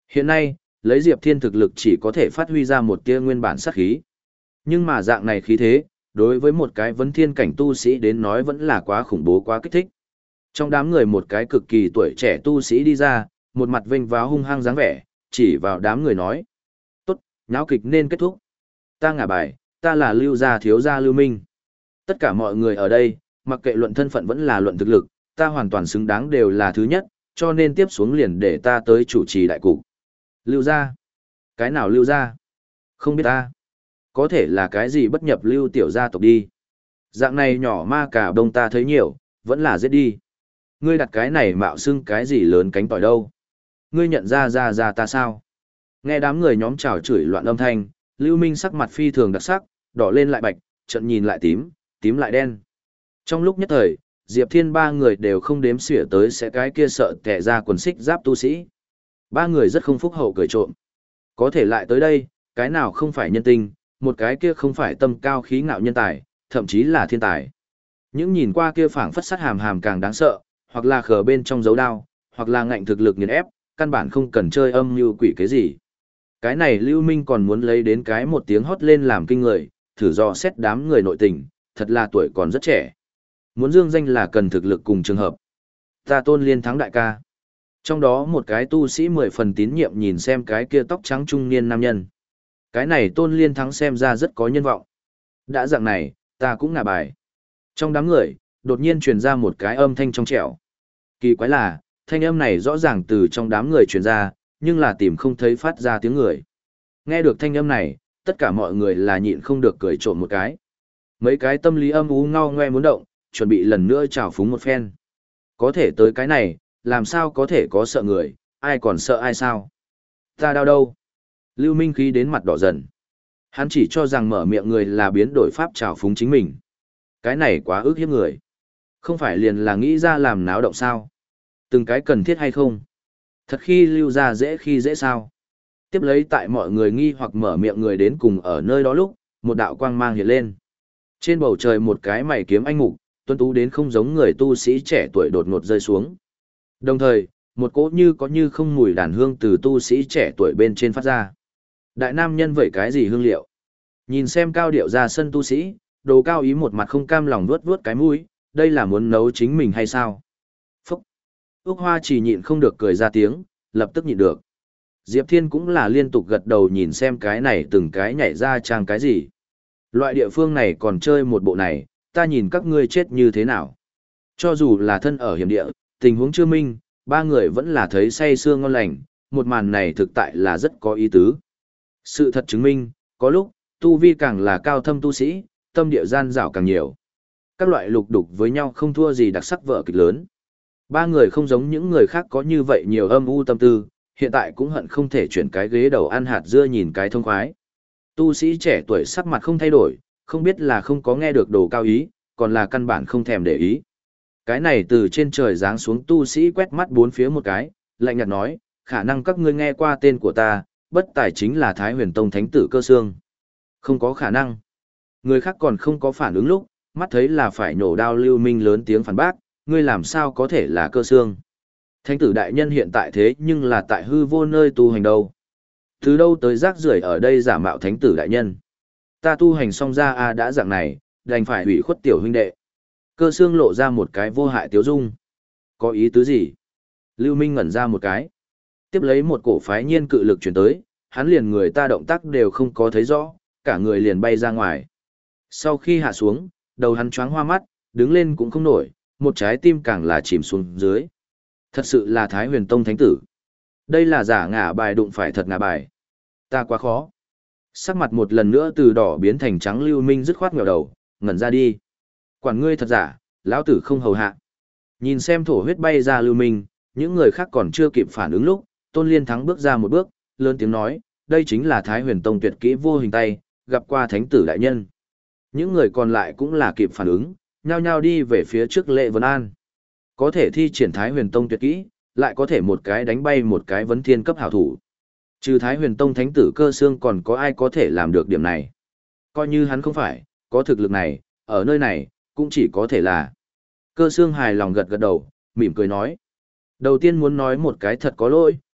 Hiện nay, lấy Diệp Thiên thực lực chỉ có thể phát huy ra một tia nguyên bản sát khí. Nhưng mà dạng này khí thế, đối với một cái vấn thiên cảnh tu sĩ đến nói vẫn là quá khủng bố quá kích thích. Trong đám người một cái cực kỳ tuổi trẻ tu sĩ đi ra, một mặt vênh váo hung hăng dáng vẻ, chỉ vào đám người nói. Tốt, nháo kịch nên kết thúc. Ta ngả bài, ta là Lưu gia thiếu gia Lưu Minh. Tất cả mọi người ở đây, mặc kệ luận thân phận vẫn là luận thực lực, ta hoàn toàn xứng đáng đều là thứ nhất, cho nên tiếp xuống liền để ta tới chủ trì đại cục. Lưu gia? Cái nào Lưu gia? Không biết ta. Có thể là cái gì bất nhập Lưu tiểu gia tộc đi. Dạng này nhỏ ma cả đông ta thấy nhiều, vẫn là giết đi. Ngươi đặt cái này mạo xưng cái gì lớn cánh tỏi đâu. Ngươi nhận ra ra ra ta sao? Nghe đám người nhóm chào chửi loạn âm thanh, Lưu Minh sắc mặt phi thường đặc sắc, đỏ lên lại bạch, trận nhìn lại tím, tím lại đen. Trong lúc nhất thời, Diệp Thiên ba người đều không đếm xỉa tới sẽ cái kia sợ tẻ ra quần xích giáp tu sĩ. Ba người rất không phúc hậu cười trộm. Có thể lại tới đây, cái nào không phải nhân tinh, một cái kia không phải tâm cao khí ngạo nhân tài, thậm chí là thiên tài. Những nhìn qua kia phảng phất sắt hàm hàm càng đáng sợ, hoặc là khờ bên trong dấu đao, hoặc là ngạnh thực lực nghiền ép, căn bản không cần chơi âm như quỷ cái gì. Cái này Lưu Minh còn muốn lấy đến cái một tiếng hót lên làm kinh người, thử dò xét đám người nội tình, thật là tuổi còn rất trẻ. Muốn dương danh là cần thực lực cùng trường hợp. Ta Tôn Liên thắng đại ca. Trong đó một cái tu sĩ mười phần tín nhiệm nhìn xem cái kia tóc trắng trung niên nam nhân. Cái này Tôn Liên thắng xem ra rất có nhân vọng. Đã dạng này, ta cũng ngả bài. Trong đám người, đột nhiên truyền ra một cái âm thanh trong trẻo. Kỳ quái là, thanh âm này rõ ràng từ trong đám người truyền ra, nhưng là tìm không thấy phát ra tiếng người. Nghe được thanh âm này, tất cả mọi người là nhịn không được cười trộm một cái. Mấy cái tâm lý âm u ngao ngoe muốn động, chuẩn bị lần nữa trào phúng một phen. Có thể tới cái này, làm sao có thể có sợ người, ai còn sợ ai sao? Ta đau đâu? Lưu Minh khí đến mặt đỏ dần. Hắn chỉ cho rằng mở miệng người là biến đổi pháp trào phúng chính mình. Cái này quá ức hiếp người. Không phải liền là nghĩ ra làm náo động sao? Từng cái cần thiết hay không? Thật khi lưu ra dễ khi dễ sao? Tiếp lấy tại mọi người nghi hoặc mở miệng người đến cùng ở nơi đó lúc, một đạo quang mang hiện lên. Trên bầu trời một cái mày kiếm anh mục, tuấn tú đến không giống người tu sĩ trẻ tuổi đột ngột rơi xuống. Đồng thời, một cỗ như có như không mùi đàn hương từ tu sĩ trẻ tuổi bên trên phát ra. Đại nam nhân vậy cái gì hương liệu? Nhìn xem cao điệu ra sân tu sĩ, đồ cao ý một mặt không cam lòng vuốt vuốt cái mũi, đây là muốn nấu chính mình hay sao? Phúc! Úc Hoa chỉ nhịn không được cười ra tiếng, lập tức nhịn được. Diệp Thiên cũng là liên tục gật đầu nhìn xem cái này từng cái nhảy ra trang cái gì. Loại địa phương này còn chơi một bộ này, ta nhìn các ngươi chết như thế nào. Cho dù là thân ở hiểm địa, tình huống chưa minh, ba người vẫn là thấy say sưa ngon lành, một màn này thực tại là rất có ý tứ. Sự thật chứng minh, có lúc, tu vi càng là cao thâm tu sĩ, tâm địa gian dảo càng nhiều. Các loại lục đục với nhau không thua gì đặc sắc vở kịch lớn. Ba người không giống những người khác có như vậy nhiều âm u tâm tư, hiện tại cũng hận không thể chuyển cái ghế đầu ăn hạt dưa nhìn cái thông khoái. Tu sĩ trẻ tuổi sắc mặt không thay đổi, không biết là không có nghe được đồ cao ý, còn là căn bản không thèm để ý. Cái này từ trên trời giáng xuống tu sĩ quét mắt bốn phía một cái, lạnh nhạt nói, khả năng các ngươi nghe qua tên của ta, bất tài chính là Thái Huyền Tông Thánh tử Cơ Xương. Không có khả năng. Người khác còn không có phản ứng lúc, mắt thấy là phải nổ đao Lưu Minh lớn tiếng phản bác, ngươi làm sao có thể là Cơ Xương. Thánh tử đại nhân hiện tại thế nhưng là tại hư vô nơi tu hành đâu. Từ đâu tới rác rưởi ở đây giả mạo thánh tử đại nhân. Ta tu hành xong ra a đã dạng này, đành phải hủy khuất tiểu huynh đệ. Cơ Xương lộ ra một cái vô hại tiếu dung. Có ý tứ gì? Lưu Minh ngẩn ra một cái. Tiếp lấy một cổ phái nhiên cự lực chuyển tới, hắn liền người ta động tác đều không có thấy rõ, cả người liền bay ra ngoài. Sau khi hạ xuống, đầu hắn choáng hoa mắt, đứng lên cũng không nổi, một trái tim càng là chìm xuống dưới. Thật sự là Thái Huyền Tông thánh tử. Đây là giả ngả bài đụng phải thật ngả bài. Ta quá khó. Sắc mặt một lần nữa từ đỏ biến thành trắng Lưu Minh dứt khoát ngẩng đầu, ngẩn ra đi. Quản ngươi thật giả, lão tử không hầu hạ. Nhìn xem thổ huyết bay ra Lưu Minh, những người khác còn chưa kịp phản ứng lúc, Tôn Liên Thắng bước ra một bước, lớn tiếng nói, đây chính là Thái Huyền Tông tuyệt kỹ vô hình tay, gặp qua thánh tử đại nhân. Những người còn lại cũng là kịp phản ứng, nhao nhao đi về phía trước lễ vấn an. Có thể thi triển Thái Huyền Tông tuyệt kỹ, lại có thể một cái đánh bay một cái vấn thiên cấp hảo thủ. Trừ Thái Huyền Tông thánh tử Cơ Xương còn có ai có thể làm được điểm này. Coi như hắn không phải, có thực lực này, ở nơi này, cũng chỉ có thể là. Cơ Xương hài lòng gật gật đầu, mỉm cười nói. Đầu tiên muốn nói một cái thật có lỗi,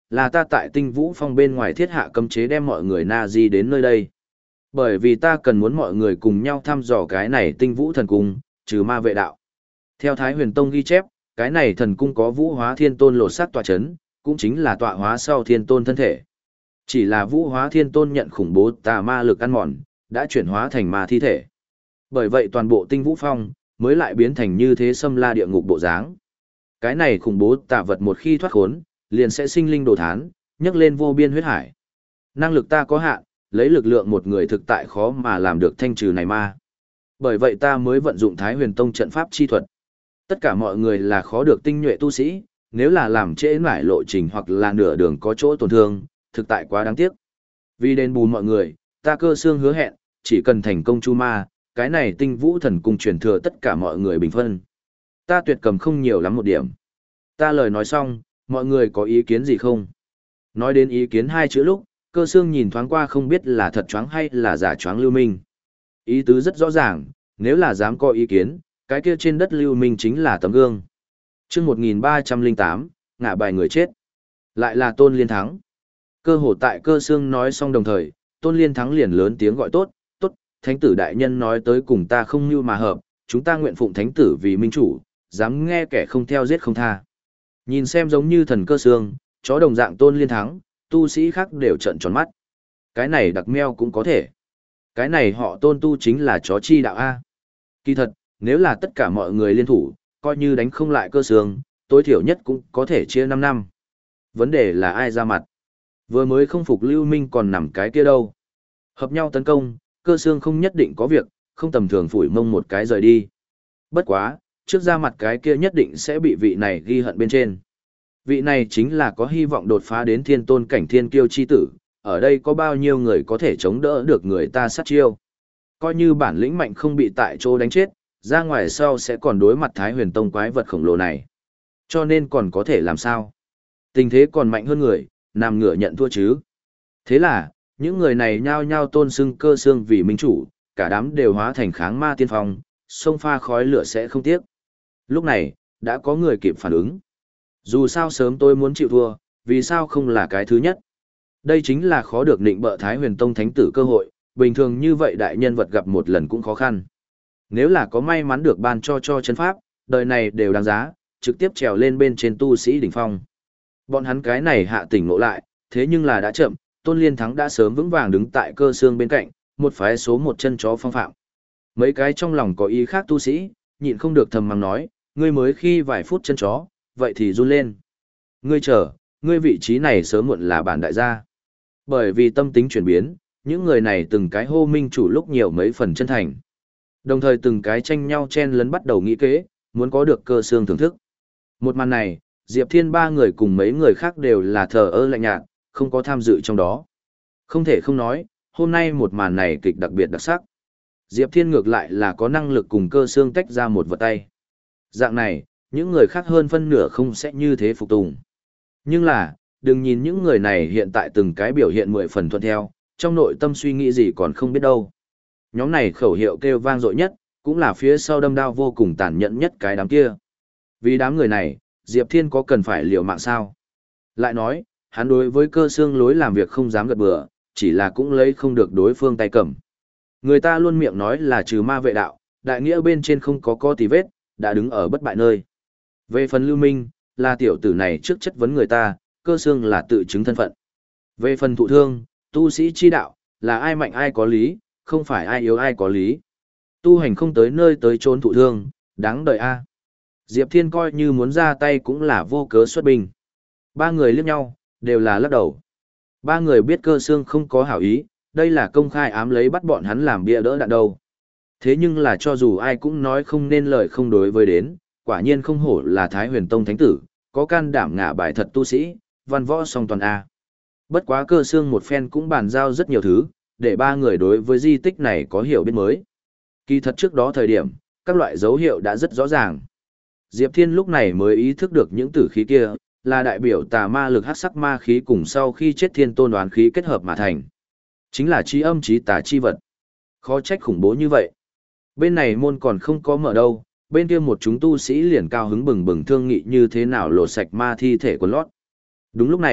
là ta tại Tinh Vũ Phong bên ngoài thiết hạ cấm chế đem mọi người na di đến nơi đây. Bởi vì ta cần muốn mọi người cùng nhau thăm dò cái này Tinh Vũ thần cung, trừ ma vệ đạo. Theo Thái Huyền Tông ghi chép, cái này thần cung có Vũ Hóa Thiên Tôn lột xác tọa chấn, cũng chính là tọa hóa sau Thiên Tôn thân thể. Chỉ là Vũ Hóa Thiên Tôn nhận khủng bố tà ma lực ăn mòn, đã chuyển hóa thành ma thi thể. Bởi vậy toàn bộ Tinh Vũ Phong mới lại biến thành như thế xâm la địa ngục bộ dáng. Cái này khủng bố tà vật một khi thoát khốn, liền sẽ sinh linh đồ thán, nhấc lên vô biên huyết hải. Năng lực ta có hạn, lấy lực lượng một người thực tại khó mà làm được thanh trừ này ma. Bởi vậy ta mới vận dụng Thái Huyền Tông trận pháp chi thuật. Tất cả mọi người là khó được tinh nhuệ tu sĩ, nếu là làm trễ nải lộ trình hoặc là nửa đường có chỗ tổn thương, thực tại quá đáng tiếc. Vì đền bù mọi người, ta Cơ Xương hứa hẹn, chỉ cần thành công chu ma, cái này Tinh Vũ thần cung truyền thừa tất cả mọi người bình phân. Ta tuyệt cầm không nhiều lắm một điểm. Ta lời nói xong, mọi người có ý kiến gì không? Nói đến ý kiến hai chữ lúc, Cơ Xương nhìn thoáng qua không biết là thật choáng hay là giả choáng Lưu Minh. Ý tứ rất rõ ràng, nếu là dám có ý kiến, cái kia trên đất Lưu Minh chính là tấm gương. Chương một nghìn ba trăm lẻ tám, ngã bài người chết. Lại là Tôn Liên Thắng. Cơ hồ tại Cơ Xương nói xong đồng thời, Tôn Liên Thắng liền lớn tiếng gọi tốt, tốt, Thánh tử đại nhân nói tới cùng ta không như mà hợp, chúng ta nguyện phụng Thánh tử vì minh chủ, dám nghe kẻ không theo giết không tha. Nhìn xem giống như thần Cơ Xương, chó đồng dạng Tôn Liên Thắng, tu sĩ khác đều trợn tròn mắt. Cái này đặc meo cũng có thể. Cái này họ Tôn tu chính là chó chi đạo A. Kỳ thật, nếu là tất cả mọi người liên thủ, coi như đánh không lại Cơ Xương, tối thiểu nhất cũng có thể chia năm năm. Vấn đề là ai ra mặt. Vừa mới không phục Lưu Minh còn nằm cái kia đâu. Hợp nhau tấn công, Cơ Xương không nhất định có việc, không tầm thường phủi mông một cái rời đi. Bất quá, trước ra mặt cái kia nhất định sẽ bị vị này ghi hận bên trên. Vị này chính là có hy vọng đột phá đến thiên tôn cảnh thiên kiêu chi tử, ở đây có bao nhiêu người có thể chống đỡ được người ta sát chiêu. Coi như bản lĩnh mạnh không bị tại chỗ đánh chết, ra ngoài sau sẽ còn đối mặt Thái Huyền Tông quái vật khổng lồ này. Cho nên còn có thể làm sao? Tình thế còn mạnh hơn người, nằm ngửa nhận thua chứ. Thế là, những người này nhao nhao tôn xưng Cơ Xương vì minh chủ, cả đám đều hóa thành kháng ma tiên phong, sông pha khói lửa sẽ không tiếc. Lúc này, đã có người kịp phản ứng. Dù sao sớm tôi muốn chịu thua, vì sao không là cái thứ nhất? Đây chính là khó được định bợ Thái Huyền Tông thánh tử cơ hội, bình thường như vậy đại nhân vật gặp một lần cũng khó khăn. Nếu là có may mắn được ban cho cho chân pháp, đời này đều đáng giá, trực tiếp trèo lên bên trên tu sĩ đỉnh phong. Bọn hắn cái này hạ tỉnh ngộ lại, thế nhưng là đã chậm, Tôn Liên Thắng đã sớm vững vàng đứng tại Cơ Xương bên cạnh, một phái số một chân chó phong phạm. Mấy cái trong lòng có ý khác tu sĩ, nhịn không được thầm mắng nói, ngươi mới khi vài phút chân chó, vậy thì run lên. Ngươi chờ, ngươi vị trí này sớm muộn là bản đại gia. Bởi vì tâm tính chuyển biến, những người này từng cái hô minh chủ lúc nhiều mấy phần chân thành. Đồng thời từng cái tranh nhau chen lấn bắt đầu nghĩ kế, muốn có được Cơ Xương thưởng thức. Một màn này, Diệp Thiên ba người cùng mấy người khác đều là thờ ơ lạnh nhạt, không có tham dự trong đó. Không thể không nói, hôm nay một màn này kịch đặc biệt đặc sắc. Diệp Thiên ngược lại là có năng lực cùng Cơ Xương tách ra một vật tay. Dạng này, những người khác hơn phân nửa không sẽ như thế phục tùng. Nhưng là, đừng nhìn những người này hiện tại từng cái biểu hiện mười phần thuận theo, trong nội tâm suy nghĩ gì còn không biết đâu. Nhóm này khẩu hiệu kêu vang dội nhất, cũng là phía sau đâm đao vô cùng tàn nhẫn nhất cái đám kia. Vì đám người này, Diệp Thiên có cần phải liều mạng sao? Lại nói, hắn đối với Cơ Xương lối làm việc không dám gật bừa, chỉ là cũng lấy không được đối phương tay cầm. Người ta luôn miệng nói là trừ ma vệ đạo, đại nghĩa bên trên không có co tì vết, đã đứng ở bất bại nơi. Về phần Lưu Minh, là tiểu tử này trước chất vấn người ta, Cơ Xương là tự chứng thân phận. Về phần thụ thương, tu sĩ chi đạo, là ai mạnh ai có lý, không phải ai yếu ai có lý. Tu hành không tới nơi tới chốn thụ thương, đáng đợi a. Diệp Thiên coi như muốn ra tay cũng là vô cớ xuất binh. Ba người liếc nhau, đều là lắc đầu. Ba người biết Cơ Xương không có hảo ý, đây là công khai ám lấy bắt bọn hắn làm bia đỡ đạn đâu. Thế nhưng là cho dù ai cũng nói không nên lời không đối với đến, quả nhiên không hổ là Thái Huyền Tông thánh tử, có can đảm ngả bài thật tu sĩ, văn võ song toàn A. Bất quá Cơ Xương một phen cũng bàn giao rất nhiều thứ, để ba người đối với di tích này có hiểu biết mới. Kỳ thật trước đó thời điểm, các loại dấu hiệu đã rất rõ ràng. Diệp Thiên lúc này mới ý thức được những tử khí kia, là đại biểu tà ma lực hắc sắc ma khí cùng sau khi chết thiên tôn đoán khí kết hợp mà thành. Chính là chi âm chí tà chi vật. Khó trách khủng bố như vậy. Bên này môn còn không có mở đâu, bên kia một chúng tu sĩ liền cao hứng bừng bừng thương nghị như thế nào lột sạch ma thi thể của lót. Đúng lúc này,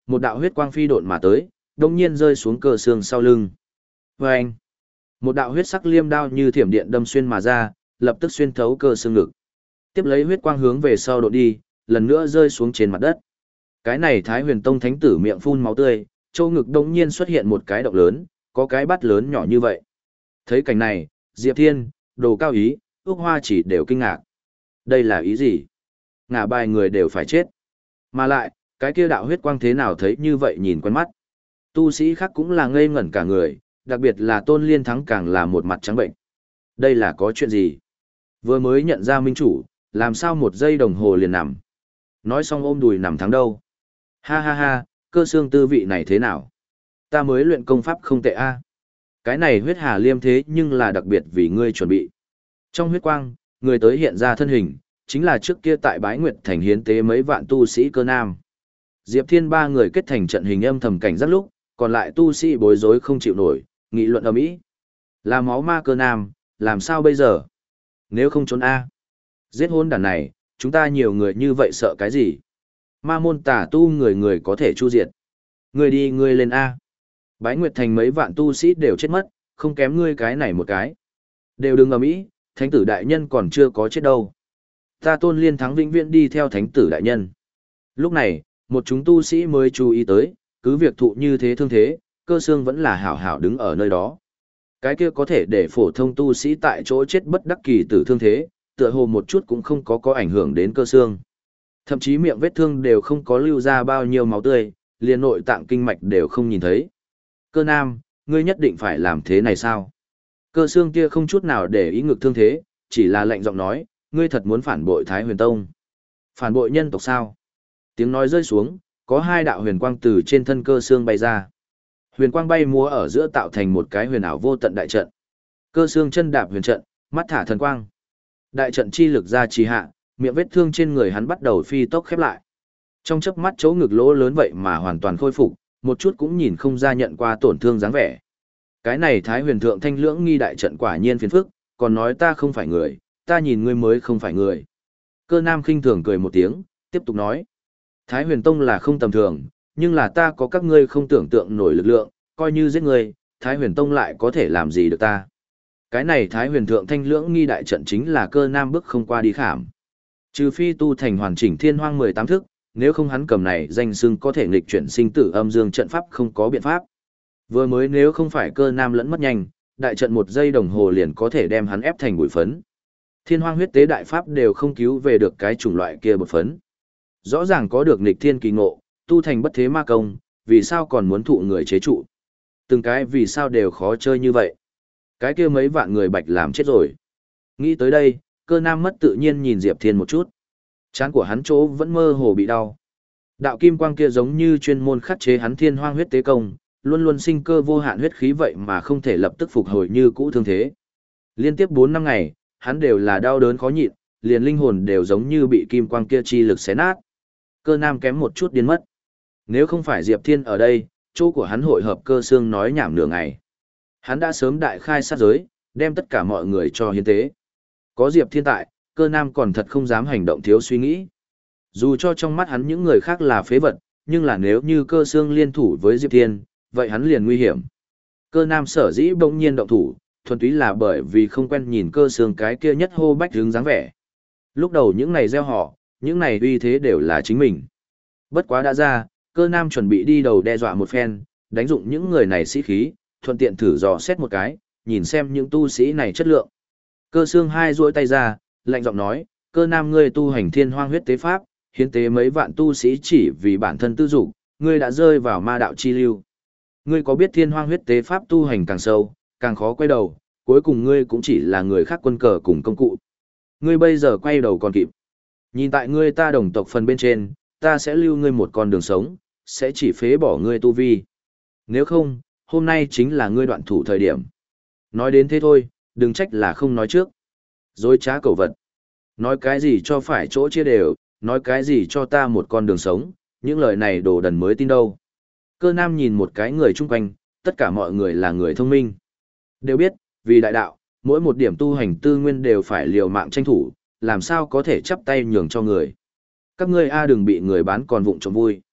Một đạo huyết quang phi độn mà tới, đồng nhiên rơi xuống cơ xương sau lưng. Vâng! Một đạo huyết sắc liêm đao như thiểm điện đâm xuyên mà ra, lập tức xuyên thấu cơ xương ngực. Tiếp lấy huyết quang hướng về sau độn đi, lần nữa rơi xuống trên mặt đất. Cái này Thái Huyền Tông thánh tử miệng phun máu tươi, châu ngực đống nhiên xuất hiện một cái động lớn, có cái bát lớn nhỏ như vậy. Thấy cảnh này, Diệp Thiên, Đồ Cao Ý, Ước Hoa chỉ đều kinh ngạc. Đây là ý gì? Ngả bài người đều phải chết. Mà lại, cái kia đạo huyết quang thế nào thấy như vậy nhìn quen mắt. Tu sĩ khác cũng là ngây ngẩn cả người, đặc biệt là Tôn Liên Thắng càng là một mặt trắng bệnh. Đây là có chuyện gì? Vừa mới nhận ra minh chủ, làm sao một giây đồng hồ liền nằm. Nói xong ôm đùi nằm thắng đâu. Ha ha ha, cơ xương tư vị này thế nào? Ta mới luyện công pháp không tệ a. Cái này huyết hà liêm thế nhưng là đặc biệt vì ngươi chuẩn bị. Trong huyết quang, người tới hiện ra thân hình, chính là trước kia tại Bái Nguyệt Thành hiến tế mấy vạn tu sĩ cơ nam. Diệp Thiên ba người kết thành trận hình âm thầm cảnh giác lúc, còn lại tu sĩ bối rối không chịu nổi, nghị luận ầm ĩ. Là máu ma cơ nam, làm sao bây giờ? Nếu không trốn a, giết hôn đàn này, chúng ta nhiều người như vậy sợ cái gì? Ma môn tà tu người người có thể chu diệt. Người đi người lên a. Bái Nguyệt Thành mấy vạn tu sĩ đều chết mất, không kém ngươi cái này một cái. Đều đừng ầm ĩ, thánh tử đại nhân còn chưa có chết đâu. Ta Tôn Liên Thắng vĩnh viễn đi theo thánh tử đại nhân. Lúc này, một chúng tu sĩ mới chú ý tới, cứ việc thụ như thế thương thế, cơ xương vẫn là hảo hảo đứng ở nơi đó. Cái kia có thể để phổ thông tu sĩ tại chỗ chết bất đắc kỳ tử thương thế, tựa hồ một chút cũng không có có ảnh hưởng đến cơ xương. Thậm chí miệng vết thương đều không có lưu ra bao nhiêu máu tươi, liền nội tạng kinh mạch đều không nhìn thấy. Cơ nam, ngươi nhất định phải làm thế này sao? Cơ xương kia không chút nào để ý ngực thương thế, chỉ là lạnh giọng nói, ngươi thật muốn phản bội Thái Huyền Tông. Phản bội nhân tộc sao? Tiếng nói rơi xuống, có hai đạo huyền quang từ trên thân cơ xương bay ra. Huyền quang bay múa ở giữa tạo thành một cái huyền ảo vô tận đại trận. Cơ xương chân đạp huyền trận, mắt thả thần quang. Đại trận chi lực ra trì hạ, miệng vết thương trên người hắn bắt đầu phi tốc khép lại. Trong chớp mắt chỗ ngực lỗ lớn vậy mà hoàn toàn khôi phục, một chút cũng nhìn không ra nhận qua tổn thương dáng vẻ. Cái này Thái Huyền Thượng Thanh Lưỡng Nghi đại trận quả nhiên phiền phức, còn nói ta không phải người, ta nhìn ngươi mới không phải người. Cơ Nam khinh thường cười một tiếng, tiếp tục nói. Thái Huyền Tông là không tầm thường, nhưng là ta có các ngươi không tưởng tượng nổi lực lượng, coi như giết ngươi, Thái Huyền Tông lại có thể làm gì được ta. Cái này Thái Huyền Thượng Thanh Lưỡng Nghi đại trận chính là Cơ Nam bước không qua đi khảm. Trừ phi tu thành hoàn chỉnh Thiên Hoang mười tám thức, nếu không hắn cầm này danh xưng có thể nghịch chuyển sinh tử âm dương trận pháp không có biện pháp. Vừa mới nếu không phải Cơ Nam lẫn mất nhanh, đại trận một giây đồng hồ liền có thể đem hắn ép thành bụi phấn. Thiên Hoang huyết tế đại pháp đều không cứu về được cái chủng loại kia bột phấn. Rõ ràng có được nghịch thiên kỳ ngộ, tu thành bất thế ma công, vì sao còn muốn thụ người chế trụ? Từng cái vì sao đều khó chơi như vậy? Cái kia mấy vạn người bạch làm chết rồi. Nghĩ tới đây, Cơ Nam mất tự nhiên nhìn Diệp Thiên một chút. Trán của hắn chỗ vẫn mơ hồ bị đau. Đạo kim quang kia giống như chuyên môn khắc chế hắn Thiên Hoang huyết tế công, luôn luôn sinh cơ vô hạn huyết khí vậy mà không thể lập tức phục hồi như cũ thương thế. Liên tiếp bốn năm ngày, hắn đều là đau đớn khó nhịn, liền linh hồn đều giống như bị kim quang kia chi lực xé nát. Cơ Nam kém một chút điên mất. Nếu không phải Diệp Thiên ở đây, chỗ của hắn hội hợp cơ xương nói nhảm nửa ngày. Hắn đã sớm đại khai sát giới, đem tất cả mọi người cho hiến tế. Có Diệp Thiên tại, Cơ Nam còn thật không dám hành động thiếu suy nghĩ. Dù cho trong mắt hắn những người khác là phế vật, nhưng là nếu như cơ xương liên thủ với Diệp Thiên, vậy hắn liền nguy hiểm. Cơ Nam sở dĩ bỗng nhiên động thủ, thuần túy là bởi vì không quen nhìn cơ xương cái kia nhất hô bách hướng dáng vẻ. Lúc đầu những này gieo họ, những này uy thế đều là chính mình. Bất quá đã ra, Cơ Nam chuẩn bị đi đầu đe dọa một phen, đánh dụng những người này sĩ khí, thuận tiện thử dò xét một cái, nhìn xem những tu sĩ này chất lượng. Cơ xương hai duỗi tay ra, lạnh giọng nói, Cơ Nam ngươi tu hành Thiên Hoang huyết tế pháp, hiến tế mấy vạn tu sĩ chỉ vì bản thân tư dục, ngươi đã rơi vào ma đạo chi lưu. Ngươi có biết Thiên Hoang huyết tế pháp tu hành càng sâu, càng khó quay đầu, cuối cùng ngươi cũng chỉ là người khác quân cờ cùng công cụ. Ngươi bây giờ quay đầu còn kịp. Nhìn tại ngươi ta đồng tộc phần bên trên, ta sẽ lưu ngươi một con đường sống, sẽ chỉ phế bỏ ngươi tu vi. Nếu không, hôm nay chính là ngươi đoạn thủ thời điểm. Nói đến thế thôi, đừng trách là không nói trước. Dối trá cầu vật. Nói cái gì cho phải chỗ chia đều, nói cái gì cho ta một con đường sống, những lời này đồ đần mới tin đâu. Cơ Nam nhìn một cái người chung quanh, tất cả mọi người là người thông minh. Đều biết, vì đại đạo, mỗi một điểm tu hành tư nguyên đều phải liều mạng tranh thủ, làm sao có thể chắp tay nhường cho người. Các ngươi a đừng bị người bán còn vụng trộm vui.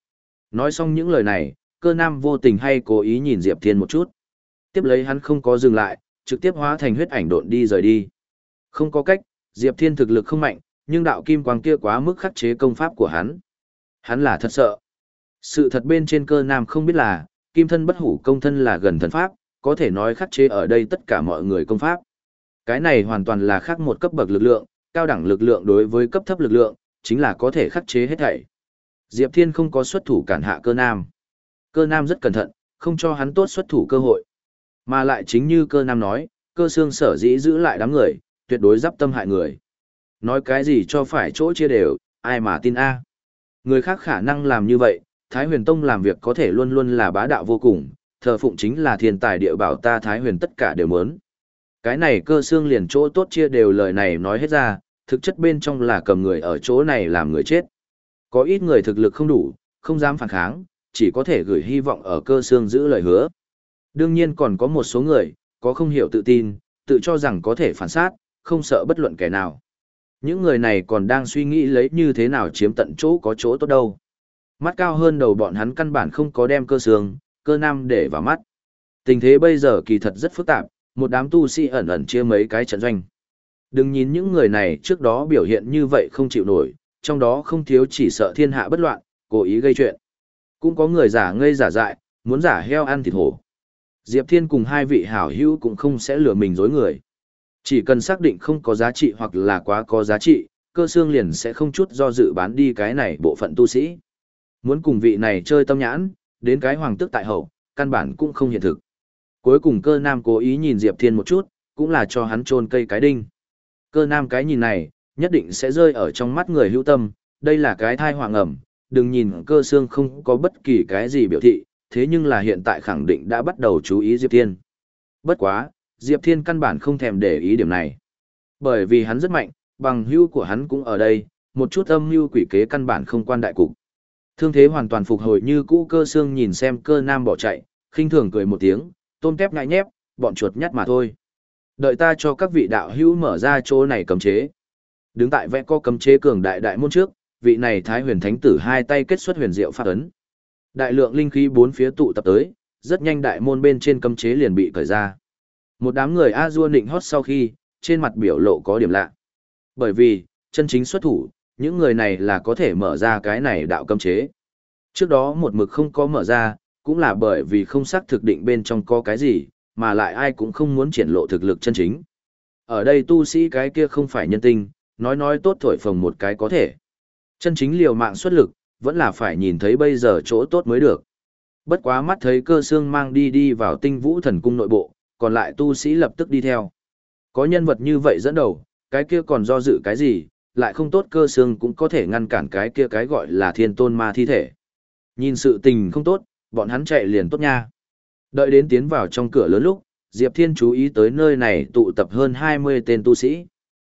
Nói xong những lời này, cơ nam vô tình hay cố ý nhìn Diệp Thiên một chút. Tiếp lấy hắn không có dừng lại, trực tiếp hóa thành huyết ảnh độn đi rời đi. Không có cách, Diệp Thiên thực lực không mạnh, nhưng đạo kim quang kia quá mức khắc chế công pháp của hắn. Hắn là thật sợ. Sự thật bên trên cơ nam không biết là, kim thân bất hủ công thân là gần thần pháp, có thể nói khắc chế ở đây tất cả mọi người công pháp. Cái này hoàn toàn là khác một cấp bậc lực lượng, cao đẳng lực lượng đối với cấp thấp lực lượng, chính là có thể khắc chế hết thảy. Diệp Thiên không có xuất thủ cản hạ cơ nam. Cơ nam rất cẩn thận, không cho hắn tốt xuất thủ cơ hội. Mà lại chính như cơ nam nói, cơ xương sở dĩ giữ lại đám người, tuyệt đối giáp tâm hại người. Nói cái gì cho phải chỗ chia đều, ai mà tin a? Người khác khả năng làm như vậy, Thái Huyền Tông làm việc có thể luôn luôn là bá đạo vô cùng, thờ phụng chính là thiên tài địa bảo ta Thái Huyền tất cả đều muốn. Cái này cơ xương liền chỗ tốt chia đều lời này nói hết ra, thực chất bên trong là cầm người ở chỗ này làm người chết. Có ít người thực lực không đủ, không dám phản kháng, chỉ có thể gửi hy vọng ở cơ xương giữ lời hứa. Đương nhiên còn có một số người, có không hiểu tự tin, tự cho rằng có thể phản sát, không sợ bất luận kẻ nào. Những người này còn đang suy nghĩ lấy như thế nào chiếm tận chỗ có chỗ tốt đâu. Mắt cao hơn đầu bọn hắn căn bản không có đem cơ xương, cơ nam để vào mắt. Tình thế bây giờ kỳ thật rất phức tạp, một đám tu sĩ ẩn ẩn chia mấy cái trận doanh. Đừng nhìn những người này trước đó biểu hiện như vậy không chịu nổi, trong đó không thiếu chỉ sợ thiên hạ bất loạn, cố ý gây chuyện. Cũng có người giả ngây giả dại, muốn giả heo ăn thịt hổ. Diệp Thiên cùng hai vị hảo hữu cũng không sẽ lừa mình dối người. Chỉ cần xác định không có giá trị hoặc là quá có giá trị, cơ xương liền sẽ không chút do dự bán đi cái này bộ phận tu sĩ. Muốn cùng vị này chơi tâm nhãn, đến cái hoàng tước tại hậu, căn bản cũng không hiện thực. Cuối cùng cơ nam cố ý nhìn Diệp Thiên một chút, cũng là cho hắn chôn cây cái đinh. Cơ nam cái nhìn này, nhất định sẽ rơi ở trong mắt người hữu tâm, đây là cái thai hoàng ẩm, đừng nhìn cơ xương không có bất kỳ cái gì biểu thị, thế nhưng là hiện tại khẳng định đã bắt đầu chú ý Diệp Thiên. Bất quá, Diệp Thiên căn bản không thèm để ý điểm này. Bởi vì hắn rất mạnh, bằng hữu của hắn cũng ở đây, một chút âm mưu quỷ kế căn bản không quan đại cục. Thương thế hoàn toàn phục hồi như cũ cơ xương nhìn xem cơ nam bỏ chạy, khinh thường cười một tiếng, tôm tép ngại nhép, bọn chuột nhắt mà thôi. Đợi ta cho các vị đạo hữu mở ra chỗ này cấm chế. Đứng tại vẽ có cấm chế cường đại đại môn trước, vị này Thái Huyền Thánh tử hai tay kết xuất huyền diệu pháp ấn. Đại lượng linh khí bốn phía tụ tập tới, rất nhanh đại môn bên trên cấm chế liền bị cởi ra. Một đám người a dua nịnh hót sau khi, trên mặt biểu lộ có điểm lạ. Bởi vì, chân chính xuất thủ, những người này là có thể mở ra cái này đạo cấm chế. Trước đó một mực không có mở ra, cũng là bởi vì không xác thực định bên trong có cái gì, mà lại ai cũng không muốn triển lộ thực lực chân chính. Ở đây tu sĩ cái kia không phải nhân tinh, nói nói tốt thổi phồng một cái có thể. Chân chính liều mạng xuất lực, vẫn là phải nhìn thấy bây giờ chỗ tốt mới được. Bất quá mắt thấy cơ xương mang đi đi vào tinh vũ thần cung nội bộ, còn lại tu sĩ lập tức đi theo. Có nhân vật như vậy dẫn đầu, cái kia còn do dự cái gì, lại không tốt cơ xương cũng có thể ngăn cản cái kia cái gọi là thiên tôn ma thi thể. Nhìn sự tình không tốt, bọn hắn chạy liền tốt nha. Đợi đến tiến vào trong cửa lớn lúc, Diệp Thiên chú ý tới nơi này tụ tập hơn hai mươi tên tu sĩ.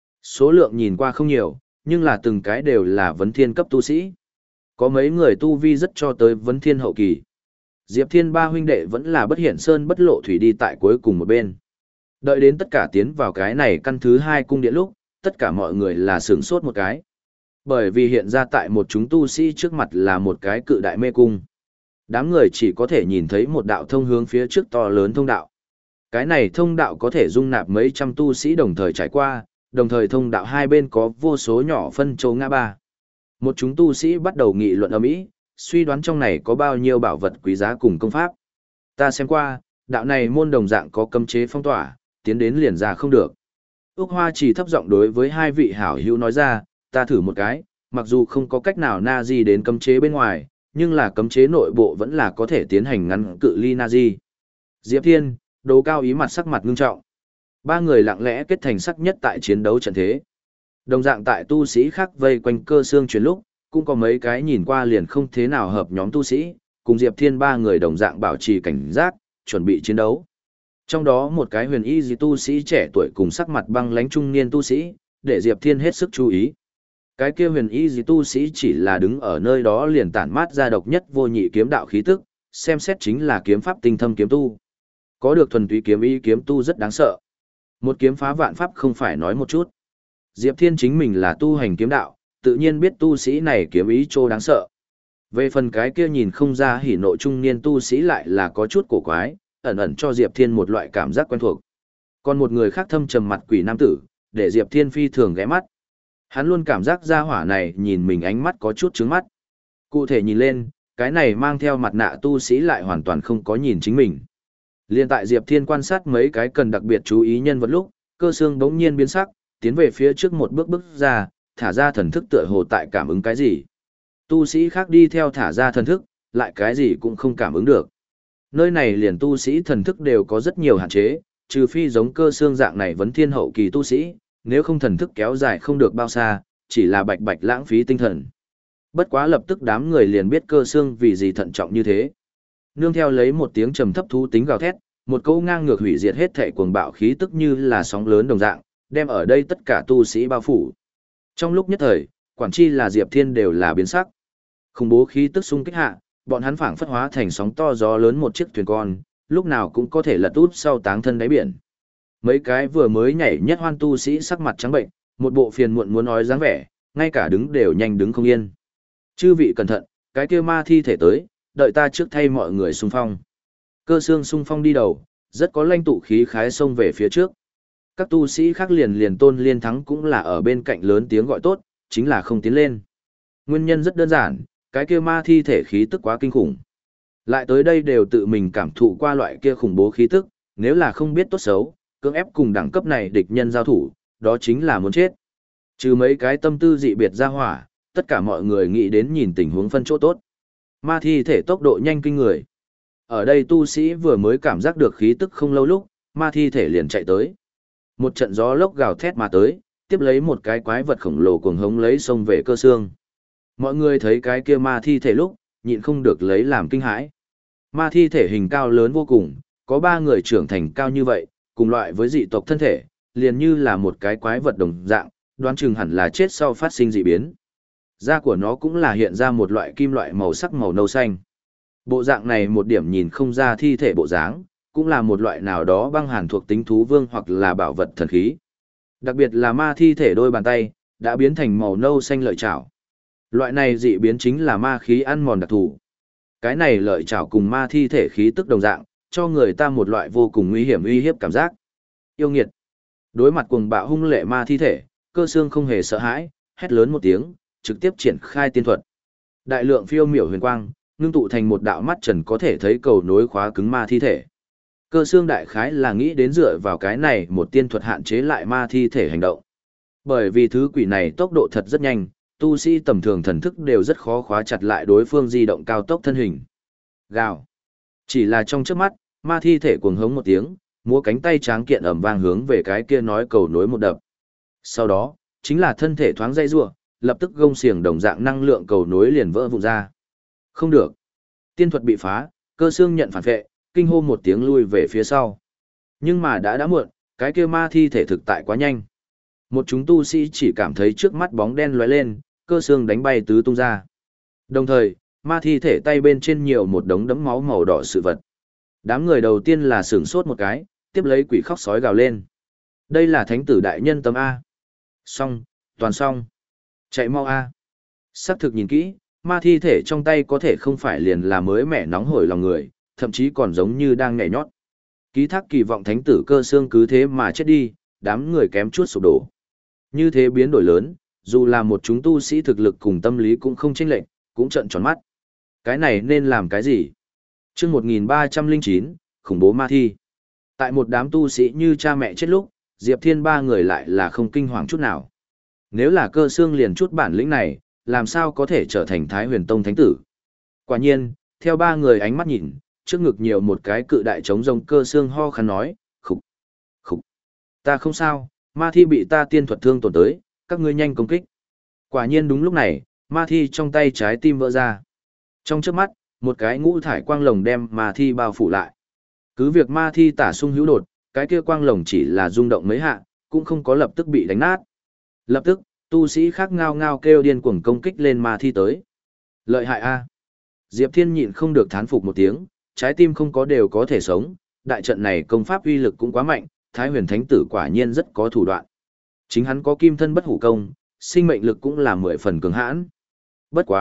Số lượng nhìn qua không nhiều, nhưng là từng cái đều là vấn thiên cấp tu sĩ. Có mấy người tu vi rất cho tới vấn thiên hậu kỳ. Diệp Thiên ba huynh đệ vẫn là bất hiển sơn bất lộ thủy đi tại cuối cùng một bên. Đợi đến tất cả tiến vào cái này căn thứ hai cung điện lúc, tất cả mọi người là sửng sốt một cái. Bởi vì hiện ra tại một chúng tu sĩ trước mặt là một cái cự đại mê cung. Đám người chỉ có thể nhìn thấy một đạo thông hướng phía trước to lớn thông đạo. Cái này thông đạo có thể dung nạp mấy trăm tu sĩ đồng thời trải qua, đồng thời thông đạo hai bên có vô số nhỏ phân châu ngã ba. Một chúng tu sĩ bắt đầu nghị luận ầm ĩ, suy đoán trong này có bao nhiêu bảo vật quý giá cùng công pháp. Ta xem qua, đạo này môn đồng dạng có cấm chế phong tỏa, tiến đến liền ra không được. Úc Hoa chỉ thấp giọng đối với hai vị hảo hữu nói ra, ta thử một cái, mặc dù không có cách nào na di đến cấm chế bên ngoài, nhưng là cấm chế nội bộ vẫn là có thể tiến hành ngắn cự ly na di. Diệp Thiên, Đồ Cao ý mặt sắc mặt ngưng trọng. Ba người lặng lẽ kết thành sắc nhất tại chiến đấu trận thế. Đồng dạng tại tu sĩ khác vây quanh cơ xương chuyển lúc, cũng có mấy cái nhìn qua liền không thế nào hợp nhóm tu sĩ, cùng Diệp Thiên ba người đồng dạng bảo trì cảnh giác, chuẩn bị chiến đấu. Trong đó một cái huyền y dị tu sĩ trẻ tuổi cùng sắc mặt băng lãnh trung niên tu sĩ, để Diệp Thiên hết sức chú ý. Cái kia huyền y dị tu sĩ chỉ là đứng ở nơi đó liền tản mát ra độc nhất vô nhị kiếm đạo khí tức, xem xét chính là kiếm pháp tinh thâm kiếm tu. Có được thuần túy kiếm y kiếm tu rất đáng sợ. Một kiếm phá vạn pháp không phải nói một chút. Diệp Thiên chính mình là tu hành kiếm đạo, tự nhiên biết tu sĩ này kiếm ý trô đáng sợ. Về phần cái kia nhìn không ra hỉ nộ trung niên tu sĩ lại là có chút cổ quái, ẩn ẩn cho Diệp Thiên một loại cảm giác quen thuộc. Còn một người khác thâm trầm mặt quỷ nam tử, để Diệp Thiên phi thường ghé mắt. Hắn luôn cảm giác gia hỏa này nhìn mình ánh mắt có chút trướng mắt. Cụ thể nhìn lên, cái này mang theo mặt nạ tu sĩ lại hoàn toàn không có nhìn chính mình. Liên tại Diệp Thiên quan sát mấy cái cần đặc biệt chú ý nhân vật lúc, Cơ Xương bỗng nhiên biến sắc, tiến về phía trước một bước bước ra, thả ra thần thức tựa hồ tại cảm ứng cái gì. Tu sĩ khác đi theo thả ra thần thức, lại cái gì cũng không cảm ứng được. Nơi này liền tu sĩ thần thức đều có rất nhiều hạn chế, trừ phi giống Cơ Xương dạng này vấn thiên hậu kỳ tu sĩ, nếu không thần thức kéo dài không được bao xa, chỉ là bạch bạch lãng phí tinh thần. Bất quá lập tức đám người liền biết Cơ Xương vì gì thận trọng như thế. Nương theo lấy một tiếng trầm thấp thú tính gào thét, một câu ngang ngược hủy diệt hết thể cuồng bạo khí tức như là sóng lớn đồng dạng, đem ở đây tất cả tu sĩ bao phủ. Trong lúc nhất thời, quản chi là Diệp Thiên đều là biến sắc. Khủng bố khí tức xung kích hạ, bọn hắn phảng phất hóa thành sóng to gió lớn một chiếc thuyền con, lúc nào cũng có thể lật úp sau táng thân đáy biển. Mấy cái vừa mới nhảy nhất hoan tu sĩ sắc mặt trắng bệnh, một bộ phiền muộn muốn nói dáng vẻ, ngay cả đứng đều nhanh đứng không yên. Chư vị cẩn thận, cái kia ma thi thể tới, đợi ta trước thay mọi người xung phong. Cơ Xương xung phong đi đầu, rất có lãnh tụ khí khái xông về phía trước. Các tu sĩ khác liền liền Tôn Liên Thắng cũng là ở bên cạnh lớn tiếng gọi tốt, chính là không tiến lên. Nguyên nhân rất đơn giản, cái kia ma thi thể khí tức quá kinh khủng. Lại tới đây đều tự mình cảm thụ qua loại kia khủng bố khí tức, nếu là không biết tốt xấu, cưỡng ép cùng đẳng cấp này địch nhân giao thủ, đó chính là muốn chết. Trừ mấy cái tâm tư dị biệt ra hỏa, tất cả mọi người nghĩ đến nhìn tình huống phân chỗ tốt. Ma thi thể tốc độ nhanh kinh người. Ở đây tu sĩ vừa mới cảm giác được khí tức không lâu lúc, ma thi thể liền chạy tới. Một trận gió lốc gào thét mà tới, tiếp lấy một cái quái vật khổng lồ cuồng hống lấy xông về Cơ Xương. Mọi người thấy cái kia ma thi thể lúc, nhịn không được lấy làm kinh hãi. Ma thi thể hình cao lớn vô cùng, có ba người trưởng thành cao như vậy, cùng loại với dị tộc thân thể, liền như là một cái quái vật đồng dạng, đoán chừng hẳn là chết sau phát sinh dị biến. Da của nó cũng là hiện ra một loại kim loại màu sắc màu nâu xanh. Bộ dạng này một điểm nhìn không ra thi thể bộ dáng, cũng là một loại nào đó băng hàn thuộc tính thú vương hoặc là bảo vật thần khí. Đặc biệt là ma thi thể đôi bàn tay, đã biến thành màu nâu xanh lợi chảo. Loại này dị biến chính là ma khí ăn mòn đặc thù. Cái này lợi chảo cùng ma thi thể khí tức đồng dạng, cho người ta một loại vô cùng nguy hiểm uy hiếp cảm giác. Yêu nghiệt. Đối mặt cuồng bạo hung lệ ma thi thể, Cơ Xương không hề sợ hãi, hét lớn một tiếng, trực tiếp triển khai tiên thuật. Đại lượng phiêu miểu huyền quang, ngưng tụ thành một đạo mắt trần có thể thấy cầu nối khóa cứng ma thi thể. Cơ Xương đại khái là nghĩ đến dựa vào cái này một tiên thuật hạn chế lại ma thi thể hành động. Bởi vì thứ quỷ này tốc độ thật rất nhanh, tu sĩ tầm thường thần thức đều rất khó khóa chặt lại đối phương di động cao tốc thân hình. Gào. Chỉ là trong chớp mắt, ma thi thể cuồng hống một tiếng, múa cánh tay tráng kiện ầm vang hướng về cái kia nói cầu nối một đập. Sau đó, chính là thân thể thoáng dây rủa, lập tức gông xiềng đồng dạng năng lượng cầu nối liền vỡ vụn ra. Không được. Tiên thuật bị phá, Cơ Xương nhận phản vệ, kinh hô một tiếng lui về phía sau. Nhưng mà đã đã muộn, cái kia ma thi thể thực tại quá nhanh. Một chúng tu sĩ chỉ cảm thấy trước mắt bóng đen lóe lên, Cơ Xương đánh bay tứ tung ra. Đồng thời, ma thi thể tay bên trên nhiều một đống đấm máu màu đỏ sự vật. Đám người đầu tiên là sửng sốt một cái, tiếp lấy quỷ khóc sói gào lên. Đây là thánh tử đại nhân tâm A. Xong, toàn xong. Chạy mau A. Sắc thực nhìn kỹ, ma thi thể trong tay có thể không phải liền là mới mẻ nóng hổi lòng người, thậm chí còn giống như đang nhảy nhót. Ký thác kỳ vọng thánh tử Cơ Xương cứ thế mà chết đi, đám người kém chút sụp đổ. Như thế biến đổi lớn, dù là một chúng tu sĩ thực lực cùng tâm lý cũng không chênh lệch, cũng trợn tròn mắt. Cái này nên làm cái gì? Chương một nghìn ba trăm lẻ chín, khủng bố ma thi. Tại một đám tu sĩ như cha mẹ chết lúc, Diệp Thiên ba người lại là không kinh hoàng chút nào. Nếu là Cơ Xương liền chút bản lĩnh này, làm sao có thể trở thành Thái Huyền Tông thánh tử? Quả nhiên, theo ba người ánh mắt nhìn, trước ngực nhiều một cái cự đại trống rông. Cơ Xương ho khăn nói, khục, khục, ta không sao, ma thi bị ta tiên thuật thương tổn tới, các ngươi nhanh công kích. Quả nhiên đúng lúc này, ma thi trong tay trái tim vỡ ra. Trong chớp mắt, một cái ngũ thải quang lồng đem ma thi bao phủ lại. Cứ việc ma thi tả sung hữu đột, cái kia quang lồng chỉ là rung động mấy hạ, cũng không có lập tức bị đánh nát. Lập tức, tu sĩ khác ngao ngao kêu điên cuồng công kích lên ma thi tới. Lợi hại a. Diệp Thiên nhịn không được thán phục một tiếng, trái tim không có đều có thể sống, đại trận này công pháp uy lực cũng quá mạnh, Thái Huyền Thánh tử quả nhiên rất có thủ đoạn. Chính hắn có kim thân bất hủ công, sinh mệnh lực cũng là mười phần cường hãn. Bất quá,